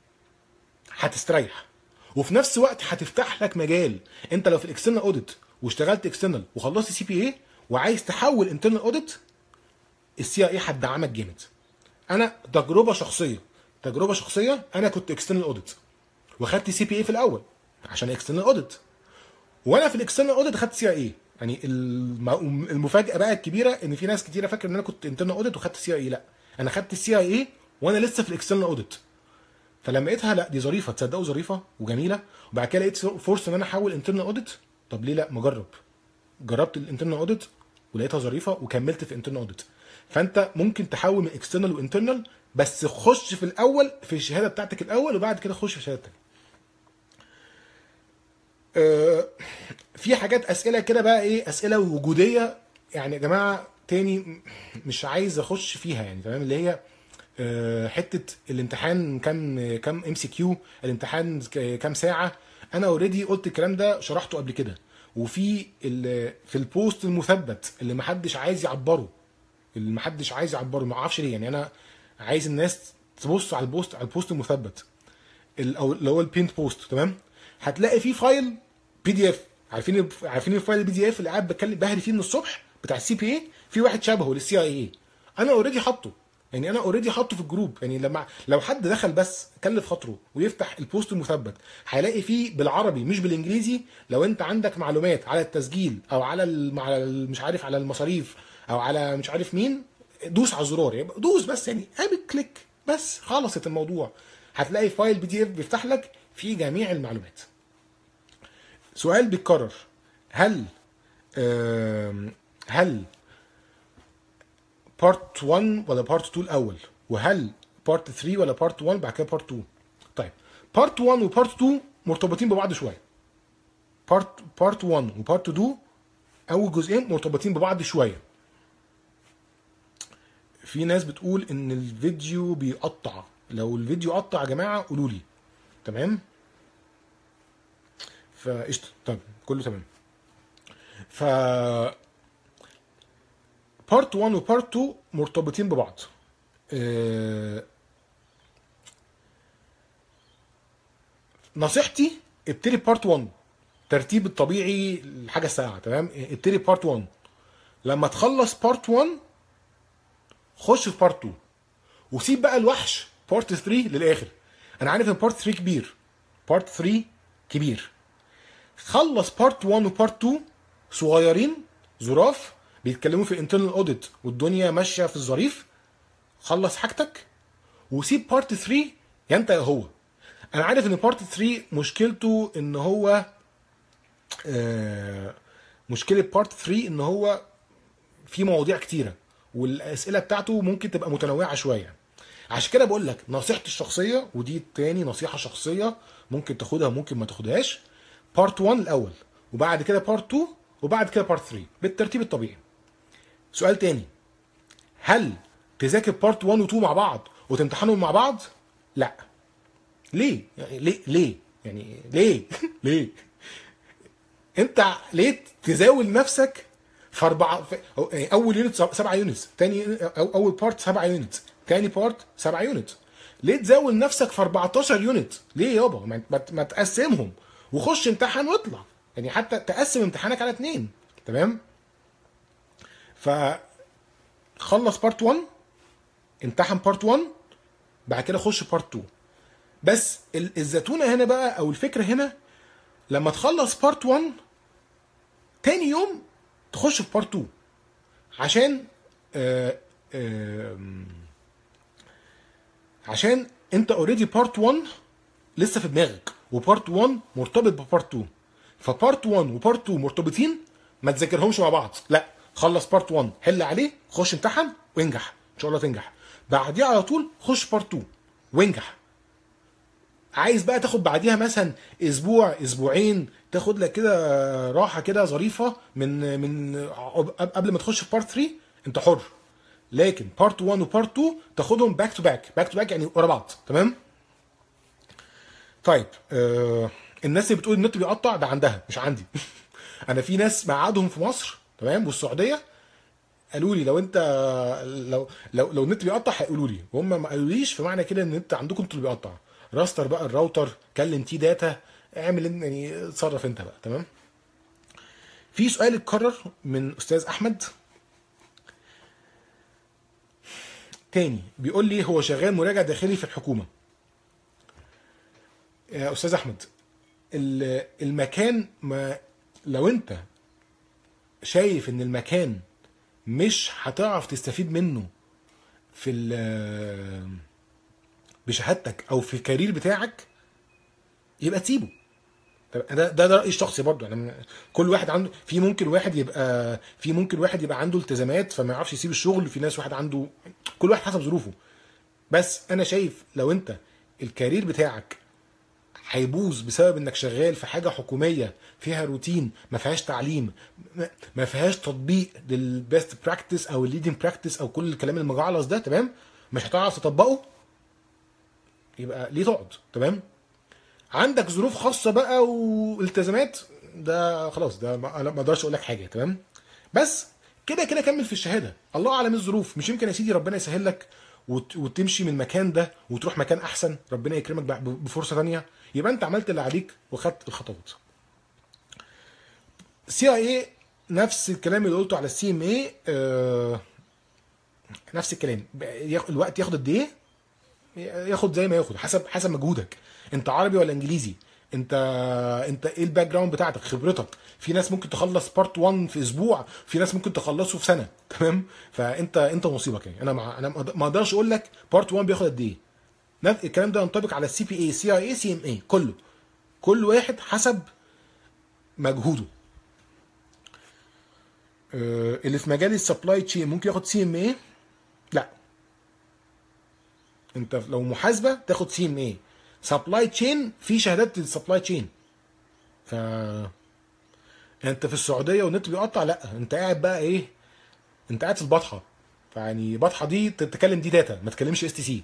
S1: هتستريح، وفي نفس الوقت هتفتح لك مجال. انت لو في الاكسترنال اوديت واشتغلت اكسترنال وخلصت سي بي اي وعايز تحول انترنال اوديت، السي اي اي هتدعمك جامد. انا تجربه شخصيه تجربه شخصيه انا كنت اكسترنال اوديت واخدت سي بي اي في الاول عشان اكسترنال اوديت، وانا في الاكسترنال اوديت خدت سي اي اي. يعني المفاجاه بقى الكبيره ان في ناس كتيره فاكره ان انا كنت انترنال اوديت وخدت سي اي اي، لا انا خدت السي اي اي وانا لسه في الاكسترنال اوديت. فلما لقيتها لا دي ظريفه، تصدقوا ظريفه وجميله، وبعد كده لقيت فرصه ان انا احول انترنال اوديت، طب ليه لا مجرب. جربت الانترنال اوديت ولقيتها ظريفه وكملت في انترنال اوديت. فانت ممكن تحول من اكسترنال وانترنال، بس خش في الاول في الشهاده بتاعتك الاول وبعد كده خش في شهادتك. أه في حاجات اسئله كده بقى ايه، اسئله وجوديه يعني يا جماعه تاني مش عايز اخش فيها، يعني تمام، اللي هي أه حته الامتحان كام كام ام سي كيو، الامتحان كام ساعه. انا اوريدي قلت الكلام ده شرحته قبل كده، وفي في البوست المثبت اللي محدش عايز يعبره، اللي محدش عايز يعبره ما اعرفش ليه. يعني انا عايز الناس تبص على البوست على البوست المثبت اللي هو البينت بوست، تمام، هتلاقي فيه فايل بي دي اف. عارفين عارفين الفايل البي دي اف اللي قاعد بتكلم بهري فيه من الصبح بتاع السي بي اي، في واحد شبهه للسي اي اي، انا اوريدي حاطه، يعني انا اوريدي حاطه في الجروب. يعني لما لو حد دخل بس كلف خاطره ويفتح البوست المثبت هيلاقي فيه بالعربي مش بالانجليزي، لو انت عندك معلومات على التسجيل او على مش عارف على المصاريف او على مش عارف مين، دوس على الزرار، يبقى دوس بس يعني اعمل كليك بس، خلصت الموضوع. هتلاقي فايل بي دي اف بيفتح لك فيه جميع المعلومات. سؤال بيتكرر، هل هل بارت واحد ولا بارت اتنين الاول، وهل بارت تلاتة ولا بارت واحد بعد كده بارت اتنين؟ طيب بارت واحد وبارت اتنين مرتبطين ببعض شويه. بارت بارت واحد وبارت اتنين اول جزئين مرتبطين ببعض شويه. في ناس بتقول ان الفيديو بيقطع، لو الفيديو قطع يا جماعه قولوا لي. تمام، فقشطه، طيب كله تمام. ف بارت واحد وبارت اتنين مرتبطين ببعض. أه... نصيحتي ابتدي بارت واحد، ترتيب الطبيعي الحاجه الساعه. تمام، ابتدي بارت واحد، لما تخلص بارت واحد خش في بارت اتنين، وسيب بقى الوحش بارت تلاتة للاخر. انا عارف ان بارت تلاتة كبير، بارت تلاتة كبير. خلص بارت واحد وبارت اتنين صغيرين ظراف بيتكلموا في الانترنال اوديت والدنيا ماشيه في الظريف. خلص حاجتك وسيب بارت تلاتة يا انت يا هو. انا عارف ان بارت تلاتة مشكلته ان هو آه مشكله بارت تلاتة ان هو في مواضيع كتيره، والاسئله بتاعته ممكن تبقى متنوعه شويه. عشان كده بقول لك نصيحتي الشخصيه، ودي تاني نصيحه شخصيه ممكن تاخدها ممكن ما تاخدهاش، بارت واحد الاول وبعد كده بارت اتنين وبعد كده بارت تلاتة بالترتيب الطبيعي. سؤال تاني، هل تذاكر بارت واحد و اتنين مع بعض وتمتحنهم مع بعض؟ لا. ليه؟ يعني ليه ليه يعني ليه ليه انت ليه تزاول نفسك في اربعه في اول يونت سبعه يونتس، تاني أو اول بارت سبعه يونتس، تاني بارت سبعه يونتس؟ ليه تزاول نفسك في اربعتاشر يونت؟ ليه يابا؟ ما, ما تقسمهم وخش امتحن واطلع، يعني حتى تقسم امتحانك على اتنين. تمام، فخلص بارت واحد، امتحن بارت واحد، بعد كده خش بارت اتنين. بس الزتونه هنا بقى او الفكره هنا، لما تخلص بارت واحد تاني يوم تخش في بارت اتنين، عشان آآ آآ عشان انت اوريدي بارت واحد لسه في دماغك، وبارت واحد مرتبط ببارت اتنين. فبارت واحد وبارت اتنين مرتبطين، ما تذاكرهمش مع بعض، لا، خلص بارت واحد حل عليه، خش امتحن وانجح ان شاء الله تنجح. بعديها على طول خش بارت اتنين وانجح. عايز بقى تاخد بعديها مثلا اسبوع اسبوعين، تاخد لك كده راحه كده ظريفه من من قبل ما تخش في بارت تلاتة، انت حر. لكن بارت واحد وبارت اتنين تاخدهم باك تو باك، باك تو باك يعني ورا بعض. تمام، طيب. آه الناس اللي بتقول النت بيقطع ده عندها مش عندي. انا في ناس مقعدهم في مصر تمام والسعوديه قالوا لي لو انت لو لو لو النت بيقطع هيقولوا لي، وهم ما قالوليش، فمعنى كده ان النت عندكم انتوا اللي بيقطع. راستر بقى الراوتر، كلم تي داتا، اعمل يعني اتصرف انت بقى. تمام. في سؤال اتكرر من استاذ احمد تاني، بيقول لي هو شغال مراجع داخلي في الحكومه. يا استاذ احمد، المكان، ما لو انت شايف ان المكان مش هتعرف تستفيد منه في بشهادتك او في الكارير بتاعك، يبقى تسيبه. ده ده ده رايي الشخصي برضو. يعني كل واحد عنده، في ممكن واحد يبقى في ممكن واحد يبقى عنده التزامات فما يعرفش يسيب الشغل، في ناس واحد عنده، كل واحد حسب ظروفه. بس انا شايف لو انت الكارير بتاعك هيبوظ بسبب انك شغال في حاجه حكوميه فيها روتين، ما فيهاش تعليم، ما فيهاش تطبيق للبيست براكتس او الليدنج براكتس او كل الكلام المجعلص ده، تمام، مش هتعرف تطبقه، يبقى ليه تقعد. تمام. عندك ظروف خاصه بقى والتزامات، ده خلاص، ده انا ما اقدرش اقول لك حاجه. تمام. بس كده كده كمل في الشهاده، الله اعلم الظروف، مش يمكن يا سيدي ربنا يسهل لك وتمشي من المكان ده وتروح مكان احسن، ربنا يكرمك بفرصه ثانيه، يبقى انت عملت اللي عليك وخدت الخطوات. سي اي اي نفس الكلام اللي قلته على السي ام اي، نفس الكلام. الوقت ياخد قد ايه؟ ياخد زي ما ياخد، حسب حسب مجهودك. انت عربي ولا انجليزي؟ انت انت ايه الباك جراوند بتاعتك، خبرتك. في ناس ممكن تخلص بارت واحد في اسبوع، في ناس ممكن تخلصه في سنه. تمام. فانت انت نصيبك يعني. انا مع... انا ما اقدرش اقول لك بارت واحد بياخد قد ايه. نفس الكلام ده ينطبق على السي بي اي، سي اي اي، سي ام اي، كله. كل واحد حسب مجهوده. أه اللي في مجال السبلاي تشين ممكن ياخد سي ام اي؟ لا. انت لو محاسبه تاخد سي ام اي. سبلاي تشين في شهادات للسبلاي تشين. ف انت في السعوديه والنت بيقطع، لا انت قاعد بقى ايه، انت قاعد في البطحه. فيعني بطحه دي تتكلم دي داتا، ما تتكلمش اس تي سي.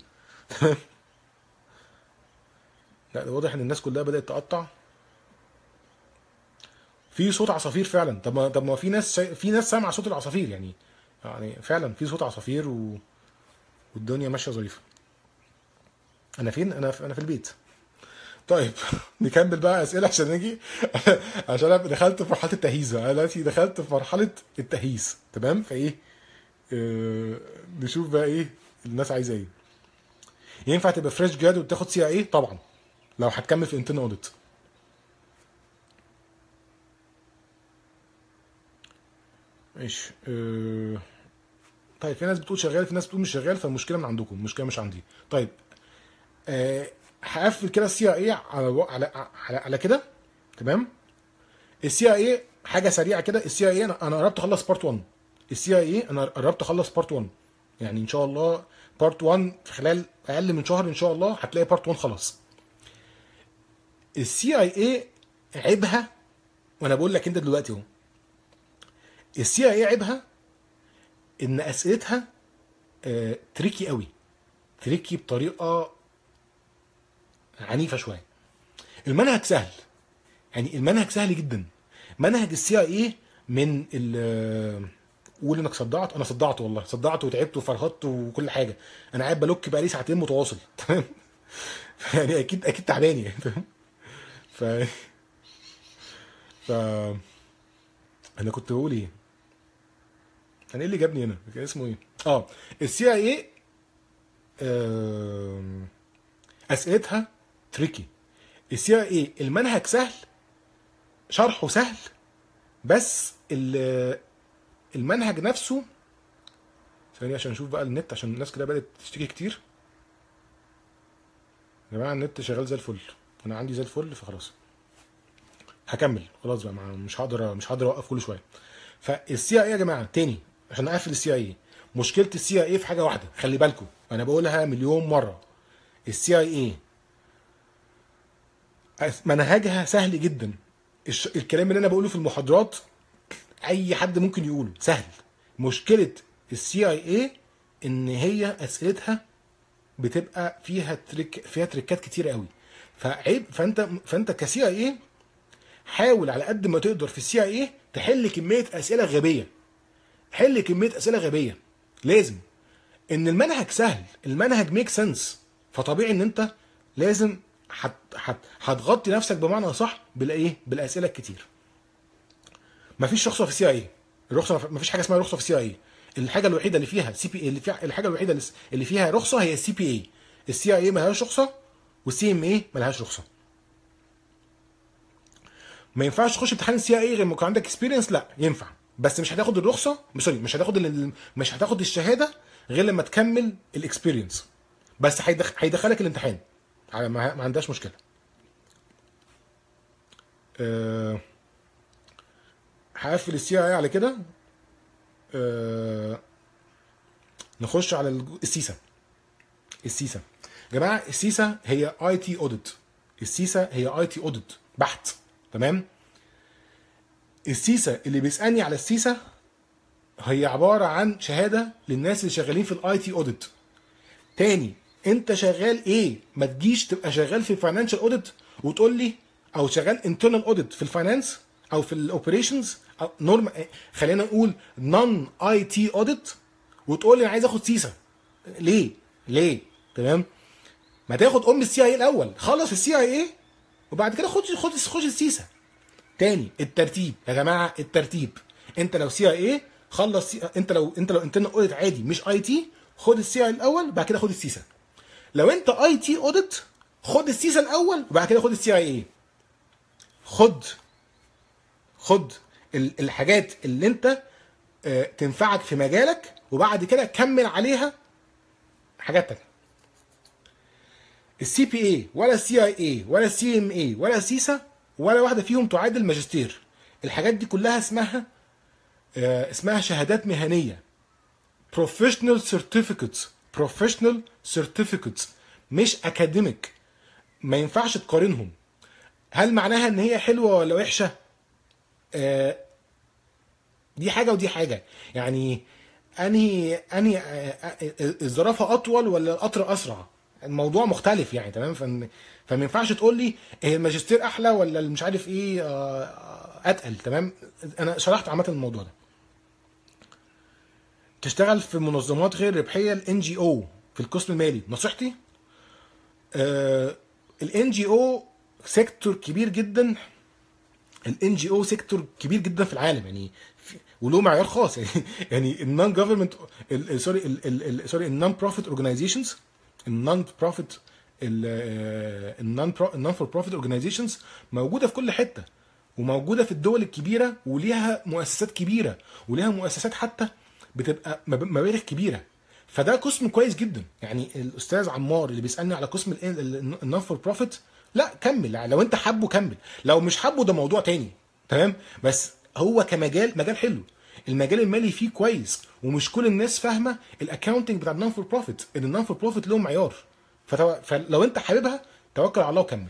S1: لا ده واضح ان الناس كلها بدات تقطع. في صوت عصافير فعلا. طب ما طب ما في ناس في ناس سامعه صوت العصافير يعني. يعني فعلا في صوت عصافير و... والدنيا ماشيه ظريفه. انا فين؟ انا في... انا في البيت. طيب نكمل بقى اسئله عشان نجي. عشان انا دخلت في مرحله التهييس. انا دلوقتي دخلت في مرحله التهييس. تمام. فايه آه... نشوف بقى ايه الناس عايزه ايه. ينفع تبقى فريش جراد وتاخد سي اي؟ طبعا لو هتكمل في انترنال اوديت. ماشي. أه... طيب في ناس بتقول شغال، في ناس بتقول مش شغال، فالمشكله من عندكم، المشكله مش عندي. طيب أه... هقفل كده السي اي على على على, على كده. تمام. السي اي حاجه سريعه كده. السي اي انا انا قربت اخلص بارت واحد. السي اي انا قربت اخلص بارت واحد، يعني ان شاء الله بارت واحد في خلال اقل من شهر ان شاء الله هتلاقي بارت واحد خلاص. السي اي اي عيبها، وانا بقول لك انت دلوقتي اهو، السي اي عيبها ان اسئلتها آه تريكي قوي، تريكي بطريقه عنيفه شويه. المنهج سهل، يعني المنهج سهل جدا. منهج السي اي اي من ال قول انك صدعت. انا صدعت والله، صدعت وتعبت وفرهطت وكل حاجه. انا قاعد بلوك بقالي ساعتين متواصل. تمام. يعني اكيد اكيد تعبان يعني. تمام. ف ف انا كنت بقول ايه؟ انا ايه اللي جابني هنا؟ كان اسمه ايه؟ اه السي اي اي اسئلتها تريكي. السي اي اي المنهج سهل، شرحه سهل، بس المنهج نفسه. ثانية عشان نشوف بقى النت، عشان الناس كده بدأت تشتكي كتير. يا جماعة النت شغال زي الفل، انا عندي زي الفل، فخلاص هكمل خلاص بقى. مش هقدر مش هقدر اوقف كل شويه. فالسي اي يا جماعه تاني عشان اقفل السي اي، مشكله السي اي في حاجه واحده، خلي بالكم انا بقولها مليون مره. السي اي اي منهجها سهل جدا. الكلام اللي انا بقوله في المحاضرات اي حد ممكن يقوله، سهل. مشكله السي اي اي ان هي اسئلتها بتبقى فيها تريك، فيها تريكات كتير قوي. فعيب. فانت فانت كسي اي اي حاول على قد ما تقدر في السي اي اي تحل كميه اسئله غبيه. حل كميه اسئله غبيه لازم. ان المنهج سهل، المنهج ميك سنس، فطبيعي ان انت لازم هت هت هتغطي نفسك بمعنى صح بالايه، بالاسئله الكتير. مفيش رخصه في السي اي. الرخصه مفيش حاجه اسمها رخصه في السي اي. الحاجه الوحيده اللي فيها سي بي اللي فيها الحاجه الوحيده اللي فيها رخصه هي السي بي اي. السي اي مالهاش رخصه، والسي ام اي مالهاش رخصه. ما ينفعش تخش امتحان السي اي غير ما يكون عندك اكسبيرينس. لا ينفع، بس مش هتاخد الرخصه، مش سوري مش هتاخد ال... مش هتاخد الشهاده غير لما تكمل الاكسبيرينس. بس هيدخل هيدخلك الامتحان، ما, ما عندهاش مشكله. أه... هقفل السي اي على كده. أه... نخش على السيسا. السيسا يا جماعه، السيسا هي اي تي اوديت. السيسا هي اي تي اوديت بحت. تمام. السيسا اللي بيسالني على السيسا هي عباره عن شهاده للناس اللي شغالين في الاي تي اوديت. تاني، انت شغال ايه؟ ما تجيش تبقى شغال في الفاينانشال اوديت وتقول لي، او شغال انترنال اوديت في الفاينانس او في الاوبريشنز او نورم، خلينا نقول نون اي تي اوديت، وتقول لي انا عايز اخد سيسا. ليه؟ ليه؟ تمام. ما تاخد ام السي اي الاول، خلص السي اي اي وبعد كده خد خد خد السيسا. تاني الترتيب يا جماعه، الترتيب. انت لو سي اي اي خلص سي... انت لو انت لو انترنال اوديت عادي مش اي تي، خد السي اي الاول بعد كده خد السيسا. لو انت اي تي اوديت خد السيسا الاول وبعد كده خد السي اي اي. خد خد ال- الحاجات اللي انت آه، تنفعك في مجالك، وبعد كده كمل عليها حاجات تانية. السي بي اي ولا السي اي اي ولا السي ام اي ولا سيسا ولا واحده فيهم تعادل ماجستير. الحاجات دي كلها اسمها آه، اسمها شهادات مهنيه، professional certificates professional certificates مش academic. ما ينفعش تقارنهم. هل معناها ان هي حلوه ولا وحشه؟ آه، دي حاجه ودي حاجه. يعني انهي انهي آه، آه، الزرافه اطول ولا القطر اسرع؟ الموضوع مختلف يعني. تمام. فن- فما ينفعش تقول لي هي الماجستير احلى ولا مش عارف ايه آه، آه، اتقل. تمام. انا شرحت عامه الموضوع ده. تشتغل في منظمات غير ربحيه، الان جي او، في القسم المالي. نصيحتي الان جي او سيكتور كبير جدا. الان جي او سيكتور كبير جدا في العالم يعني، في وله معيار خاص يعني. يعني النون جفرمنت سوري سوري النون بروفيت اورجانيزيشنز، النون بروفيت النون النون فور بروفيت اورجانيزيشنز موجوده في كل حته، وموجوده في الدول الكبيره، وليها مؤسسات كبيره، وليها مؤسسات حتى بتبقى مب- مبالغ كبيره. فده قسم كويس جدا يعني. الاستاذ عمار اللي بيسالني على قسم النون فور بروفيت، لا كمل. لو انت حابه كمل، لو مش حابه ده موضوع تاني. تمام. بس هو كمجال مجال حلو. المجال المالي فيه كويس، ومش كل الناس فاهمه الاكاونتنج بتاع النون فور بروفيت، ان النون فور بروفيت له معيار. فتو... فلو انت حاببها توكل على الله وكمل.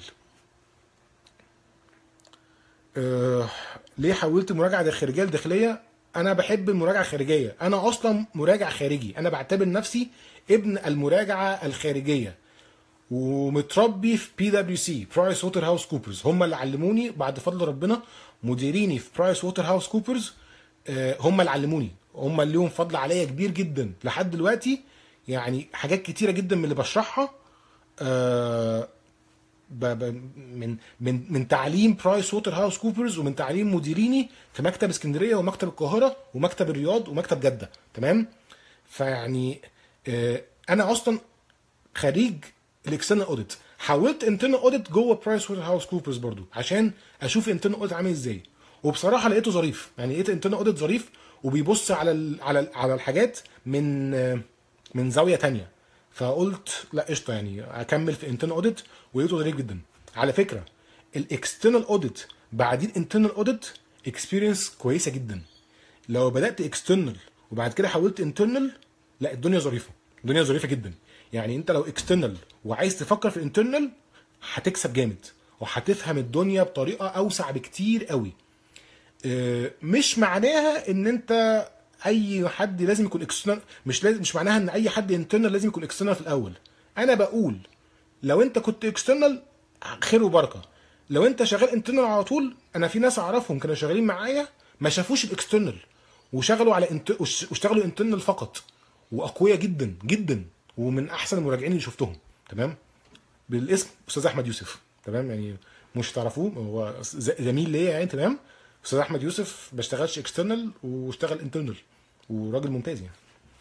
S1: أه... ليه حولت مراجعه خارجيه لداخليه؟ انا بحب المراجعه الخارجيه. انا اصلا مراجع خارجي، انا بعتبر نفسي ابن المراجعه الخارجيه، ومتربي في بي دبليو سي، برايس ووتر هاوس كوبرز. هم اللي علموني بعد فضل ربنا. مديريني في برايس ووتر هاوس كوبرز آه، هم اللي علموني، هم اللي لهم فضل عليا كبير جدا لحد دلوقتي. يعني حاجات كتيره جدا من اللي بشرحها آه، ب- ب- من من من تعليم برايس ووتر هاوس كوبرز، ومن تعليم مديريني في مكتب اسكندريه ومكتب القاهره ومكتب الرياض ومكتب جده. تمام. فيعني آه، انا اصلا خريج الاكسترنال اوديت. حاولت انترنال اوديت جوه برايس ووتر هاوس كوبرز برضو عشان اشوف انترنال اوديت عامل ازاي، وبصراحه لقيته ظريف. يعني لقيت انترنال اوديت ظريف، وبيبص على ال على ال على الحاجات من من زاويه تانية. فقلت لا قشطه يعني اكمل في انترنال اوديت، ولقيته ظريف جدا. على فكره الاكسترنال اوديت بعدين انترنال اوديت اكسبيرينس كويسه جدا. لو بدات اكسترنال وبعد كده حولت انترنال، لا الدنيا ظريفه، الدنيا ظريفه جدا. يعني انت لو اكسترنال وعايز تفكر في الانترنال هتكسب جامد، وهتفهم الدنيا بطريقه اوسع بكتير قوي. اه، مش معناها ان انت اي حد لازم يكون اكسترنال. مش لازم مش معناها ان اي حد انترنال لازم يكون اكسترنال في الاول. انا بقول لو انت كنت اكسترنال خير وبركه. لو انت شغال انترنال على طول، انا في ناس اعرفهم كانوا شغالين معايا ما شافوش الاكسترنال، وشغلوا على انت... واشتغلوا انترنال فقط، واقوياء جدا جدا، ومن احسن المراجعين اللي شفتهم. تمام. بالاسم استاذ احمد يوسف. تمام. يعني مش تعرفوه، هو ز- زميل ليا يعني. تمام. استاذ احمد يوسف بشتغلش اكسترنال واشتغل انترنال، وراجل ممتاز يعني.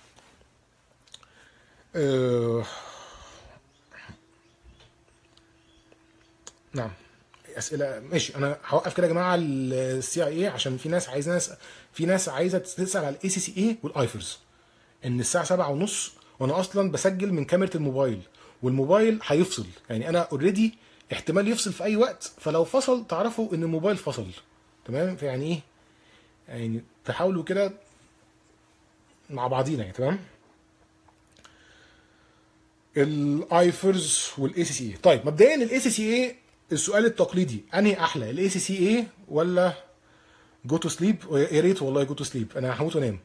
S1: أه... نعم. اسئله ماشي. انا هوقف كده يا جماعه السي اي اي، عشان في ناس عايزه ناس في ناس عايزه تسال على الاي سي سي اي والايفرز. ان الساعه سبعة ونص، وانا اصلا بسجل من كاميرا الموبايل، والموبايل هيفصل. يعني انا اوريدي احتمال يفصل في اي وقت، فلو فصل تعرفوا ان الموبايل فصل. تمام. فيعني ايه، يعني تحاولوا كده مع بعضينا يعني. تمام. الايفرز والاي سي سي اي. طيب مبدئيا الاي سي سي اي، السؤال التقليدي انهي احلى، الاي سي سي اي ولا جو تو سليب؟ يا ريت والله جو تو سليب، انا هموت وانام.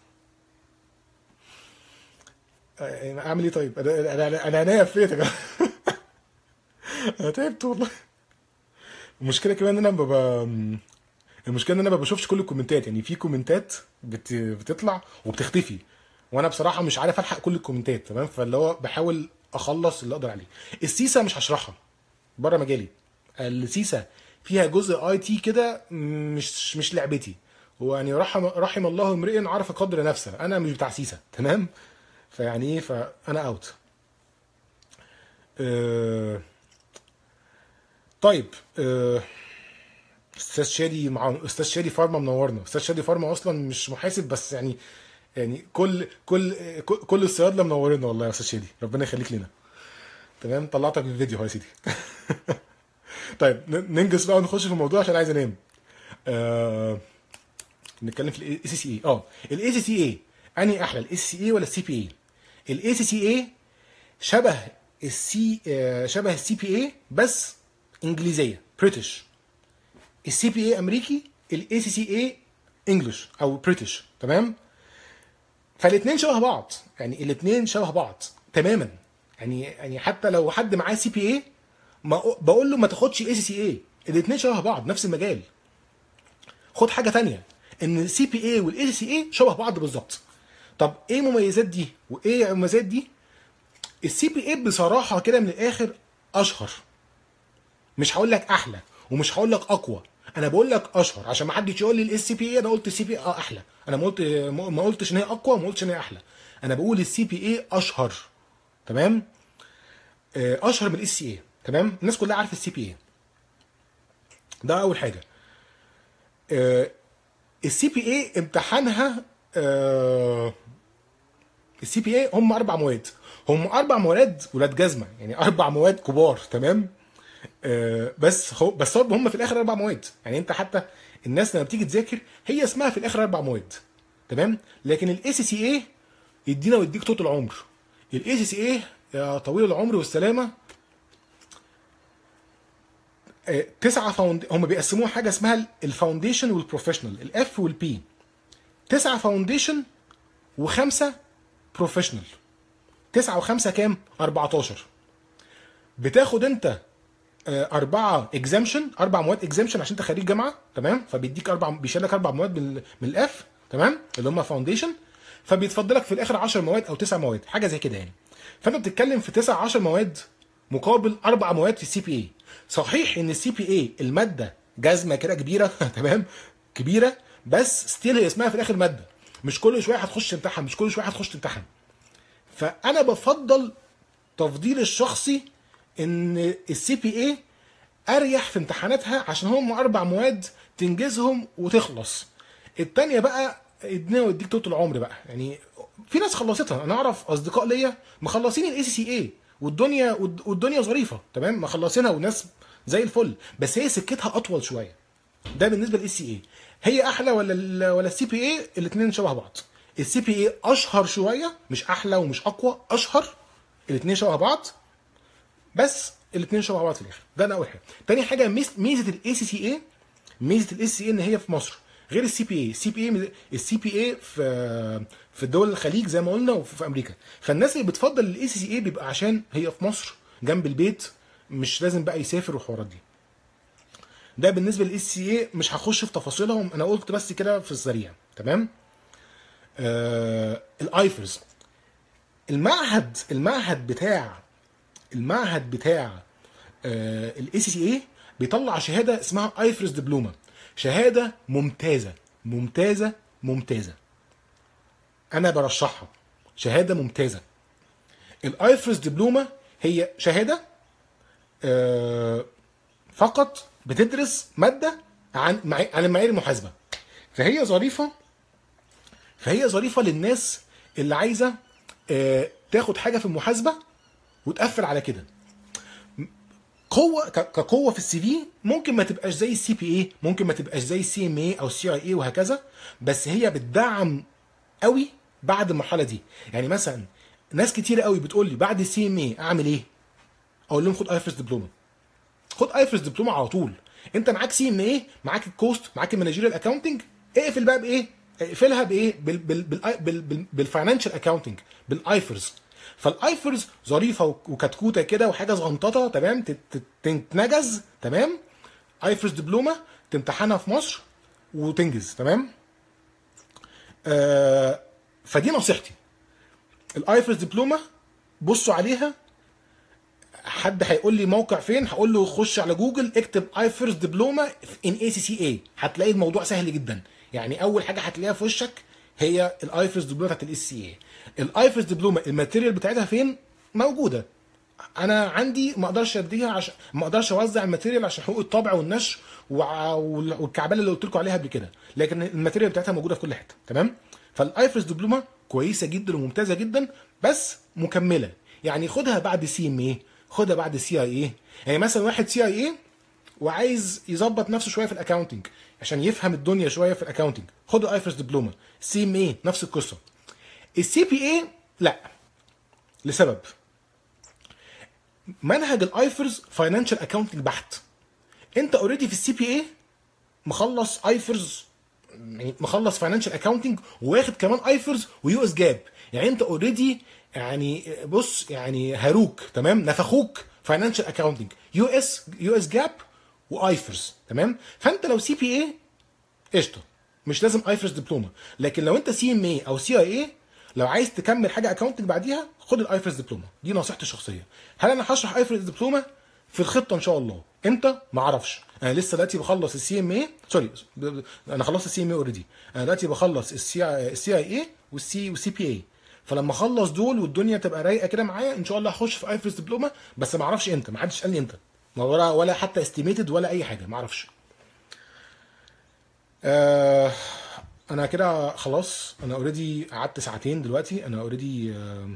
S1: اعمل ايه طيب؟ انا انا انا عينيا فيت يا جماعه. انا تعبت والله. المشكله كمان ان انا ببقى المشكله ان انا ما بشوفش كل الكومنتات. يعني في كومنتات بت... بتطلع وبتختفي، وانا بصراحه مش عارف الحق كل الكومنتات. تمام. فاللي هو بحاول اخلص اللي اقدر عليه. السيسا مش هشرحها، بره مجالي. السيسا فيها جزء اي تي كده، مش مش لعبتي. هو يعني رحم رحم الله امرئ عرف قدر نفسه. انا مش بتاع سيسا. تمام. فيعني ايه، فانا اوت. أه... طيب أه... استاذ شادي مع استاذ شادي فارما منورنا. استاذ شادي فارما اصلا مش محاسب بس يعني، يعني كل كل كل كل الصيادله منورنا والله يا استاذ شادي، ربنا يخليك لنا. تمام، طلعتك من الفيديو اهو يا سيدي. طيب ننجز بقى ونخش في الموضوع عشان عايز انام. آه... نتكلم في الاي سي سي اي. اه الاي سي سي اي انهي احلى، الاي سي سي اي ولا السي بي اي؟ الاي سي سي اي شبه السي آه شبه السي بي اي بس انجليزيه بريتش. السي بي اي امريكي، الاي سي سي اي انجلش او بريتش. تمام، فالاثنين شبه بعض، يعني الاثنين شبه بعض تماما. يعني يعني حتى لو حد معاه سي بي اي بقول له ما تاخدش اي سي سي اي، الاثنين شبه بعض نفس المجال. خد حاجه ثانيه، ان السي بي اي والاي سي سي اي شبه بعض بالظبط. طب ايه مميزات دي وايه مميزات دي؟ السي بي اي بصراحه كده من الاخر اشهر، مش هقول لك احلى ومش هقول لك اقوى، انا بقول لك اشهر عشان ما حدش يقول لي الاس بي اي انا قلت السي بي اي اه احلى. انا ما قلت ما قلتش ان هي اقوى وما قلتش ان هي احلى، انا بقول السي بي اي اشهر. تمام، اشهر من الاس سي اي. تمام، الناس كلها عارفه السي بي اي، ده اول حاجه. السي بي اي امتحانها السي بي اي هم اربع مواد، هم اربع مواد ولاد جزمه، يعني اربع مواد كبار. تمام، آه بس هو بس هم في الاخر اربع مواد. يعني انت حتى الناس لما بتيجي تذاكر هي اسمها في الاخر اربع مواد. تمام، لكن الاي سي سي اي يدينا ويديك طول العمر. الاي سي سي اي يا طويل العمر والسلامه آه تسعه فاوند، هم بيقسموها حاجه اسمها الفاونديشن والبروفيشنال، الاف والبي. تسعه فاونديشن وخمسه بروفيشنال. تسعه وخمسه كام؟ اربعتاشر. بتاخد انت أربعة اكزامشن، أربع مواد اكزامشن عشان أنت خريج جامعة. تمام، فبيديك أربع، بيشيل لك أربع مواد من من الإف. تمام، اللي هم فاونديشن، فبيتفضل لك في الآخر عشر مواد أو تسع مواد حاجة زي كده يعني. فأنت بتتكلم في تسع عشر مواد مقابل أربع مواد في السي بي إي. صحيح إن السي بي إي المادة جزمة كده كبيرة. تمام، كبيرة، بس ستيل هي اسمها في الآخر مادة، مش كل شوية هتخش تمتحن، مش كل شوية هتخش تمتحن. فأنا بفضل تفضيل الشخصي ان السي بي اي اريح في امتحاناتها عشان هم اربع مواد تنجزهم وتخلص. التانية بقى ادينا واديك طول العمر بقى. يعني في ناس خلصتها، انا اعرف اصدقاء ليا مخلصين الاي سي سي اي والدنيا والدنيا ظريفه. تمام، مخلصينها وناس زي الفل، بس هي سكتها اطول شويه. ده بالنسبه للاي سي اي. هي احلى ولا ولا السي بي اي؟ الاثنين شبه بعض. السي بي اي اشهر شويه، مش احلى ومش اقوى، اشهر. الاثنين شبه بعض بس الاثنين شبه بعض في الاخر. ده انا اول حاجه. تاني حاجه ميزه الاي سي سي اي، ميزه الاي سي اي ان هي في مصر غير السي بي اي. السي بي اي السي بي اي في في الدول الخليج زي ما قلنا وفي امريكا. فالناس اللي بتفضل الاي سي سي اي بيبقى عشان هي في مصر جنب البيت، مش لازم بقى يسافر والحوارات دي. ده بالنسبه للاي سي سي اي، مش هخش في تفاصيلهم، انا قلت بس كده في السريع. تمام. آه الايفرز، المعهد المعهد بتاع المعهد بتاع الاي سي سي اي بيطلع شهاده اسمها ايفرز دبلومه. شهاده ممتازه ممتازه ممتازه، انا برشحها، شهاده ممتازه. الايفرز دبلومه هي شهاده آه فقط بتدرس ماده عن عن المعايير المحاسبه. فهي ظريفه فهي ظريفه للناس اللي عايزه آه تاخد حاجه في المحاسبه وتقفل على كده. قوه كقوه في السي في ممكن ما تبقاش زي السي بي اي، ممكن ما تبقاش زي السي ام اي او السي اي اي وهكذا، بس هي بتدعم قوي بعد المرحله دي. يعني مثلا ناس كتير قوي بتقول لي بعد السي ام اي اعمل ايه؟ اقول لهم خد ايفرز دبلومه. خد ايفرز دبلومه على طول. انت معاك سي ام اي، معاك الكوست، معاك المانجيريال اكاونتنج، اقفل بقى بايه؟ اقفلها بايه؟ بال بال بال بال بالفاينانشال اكاونتنج، بالايفرز. فالايفرز ظريفه وكتكوته كده وحاجه صغنططه. تمام، تتنجز. تمام، ايفرز دبلومه تمتحنها في مصر وتنجز. تمام. آه فدي نصيحتي. الايفرز دبلومه بصوا عليها. حد هيقول لي موقع فين؟ هقول له خش على جوجل اكتب ايفرز دبلومه ان اي سي سي اي، هتلاقي الموضوع سهل جدا. يعني اول حاجه هتلاقيها في وشك هي الايفرز دبلومه بتاعت الاس سي اي. الايفرز دبلومه الماتيريال بتاعتها فين؟ موجوده انا عندي ما اقدرش اديها عشان ما اقدرش اوزع الماتيريال عشان حقوق الطبع والنشر وع- وال- والكعبله اللي قلت لكم عليها قبل كده، لكن الماتيريال بتاعتها موجوده في كل حته. تمام. فالايفرس دبلومه كويسه جدا وممتازه جدا، بس مكمله. يعني خدها بعد سي ام اي، خدها بعد سي اي اي. يعني مثلا واحد سي اي اي وعايز يظبط نفسه شويه في الاكاونتنج عشان يفهم الدنيا شويه في الاكاونتنج، خد الايفرس دبلومه. سي ام اي نفس القصه. السي بي اي لا، لسبب منهج الايفرز فاينانشال اكاونتنج بحت. انت اوريدي في السي بي اي مخلص ايفرز، يعني مخلص فاينانشال اكاونتنج واخد كمان ايفرز ويو اس جاب. يعني انت اوريدي يعني بص يعني هاروك تمام، نفخوك فاينانشال اكاونتنج يو اس يو اس جاب وايفرز. تمام. فانت لو سي بي اي قشطه، مش لازم ايفرز دبلومه. لكن لو انت سي ام اي او سي اي اي، لو عايز تكمل حاجه اكاونتنج بعديها خد الايفرز دبلومه. دي نصيحتي الشخصيه. هل انا هشرح ايفرز دبلومه في الخطه ان شاء الله؟ امتى؟ ما اعرفش. انا لسه دلوقتي بخلص السي ام اي، سوري انا خلصت السي ام اي اوريدي. انا دلوقتي بخلص السي السي اي اي والسي والسي بي اي. فلما اخلص دول والدنيا تبقى رايقه كده معايا ان شاء الله هخش في ايفرز دبلومه، بس ما اعرفش امتى، ما حدش قال لي امتى، ولا ولا حتى استيميتد ولا اي حاجه، ما اعرفش. آه انا كده خلاص، انا اوريدي قعدت ساعتين دلوقتي، انا اوريدي آه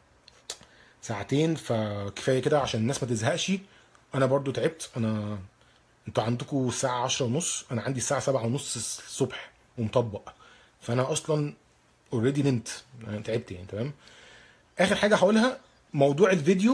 S1: ساعتين، فكفايه كده عشان الناس ما تزهقش. انا برضو تعبت. انا انتوا عندكم الساعه عشرة ونص، انا عندي الساعه سبعة ونص الصبح ومطبق، فانا اصلا اوريدي نمت، انا تعبت يعني. تمام. اخر حاجه هقولها، موضوع الفيديو،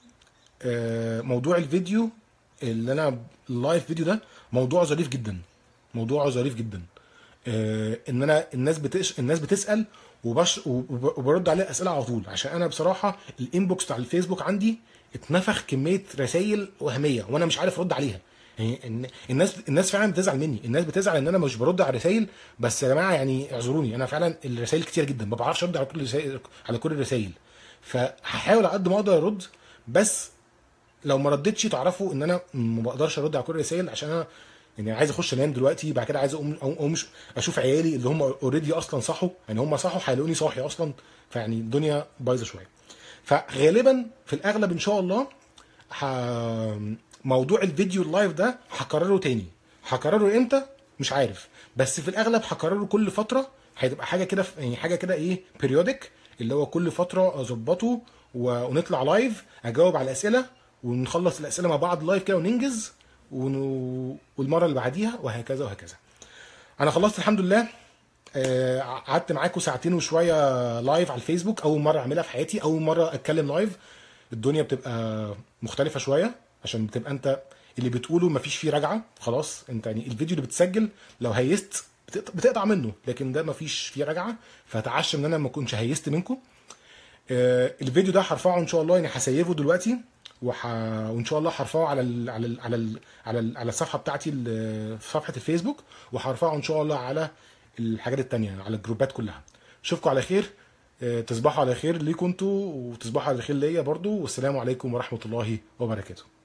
S1: آه موضوع الفيديو اللي انا اللايف فيديو ده موضوع ظريف جدا، موضوع ظريف جدا. آه، ان انا الناس بتش... الناس بتسال وبش... وب- وبرد عليها اسئله على طول، عشان انا بصراحه الانبوكس بتاع الفيسبوك عندي اتنفخ كميه رسائل وهميه وانا مش عارف ارد عليها. يعني الن- الناس الناس فعلا بتزعل مني، الناس بتزعل ان انا مش برد على الرسائل. بس يا جماعه يعني اعذروني، انا فعلا الرسائل كتير جدا، ما بعرفش ارد على كل الرسائل، على كل الرسائل. فهحاول على قد ما اقدر ارد، بس لو ما ردتش تعرفوا ان انا ما بقدرش ارد على كل الرسائل، عشان انا يعني عايز اخش انام دلوقتي. بعد كده عايز اقوم اقوم أقوم اشوف عيالي اللي هم اوريدي اصلا صحوا، يعني هم صحوا هيلاقوني صاحي اصلا، فيعني الدنيا بايظه شويه. فغالبا في الاغلب ان شاء الله ح... موضوع الفيديو اللايف ده هكرره تاني. هكرره امتى مش عارف، بس في الاغلب هكرره كل فتره. هتبقى حاجه كده، يعني حاجه كده ايه بيريودك، اللي هو كل فتره اظبطه و- ونطلع لايف اجاوب على الاسئله ونخلص الاسئله مع بعض لايف كده وننجز ون... والمره اللي بعديها وهكذا وهكذا. انا خلصت الحمد لله. آه، قعدت معاكم ساعتين وشويه لايف على الفيسبوك، اول مره اعملها في حياتي، اول مره اتكلم لايف. الدنيا بتبقى مختلفه شويه عشان بتبقى انت اللي بتقوله مفيش فيه رجعه خلاص. انت يعني الفيديو اللي بتسجل لو هيست بتقط- بتقطع منه، لكن ده مفيش فيه رجعه. فتعشم ان انا ما اكونش هيست منكم. آه، الفيديو ده هرفعه ان شاء الله، يعني هسيفه دلوقتي وح... وان شاء الله هرفعه على ال... على ال... على ال... على ال... على الصفحه بتاعتي ال... في صفحه الفيسبوك، وهرفعه ان شاء الله على الحاجات التانية على الجروبات كلها. اشوفكم على خير. آه، تصبحوا على خير ليكم انتوا، وتصبحوا على خير ليا برضو. والسلام عليكم ورحمه الله وبركاته.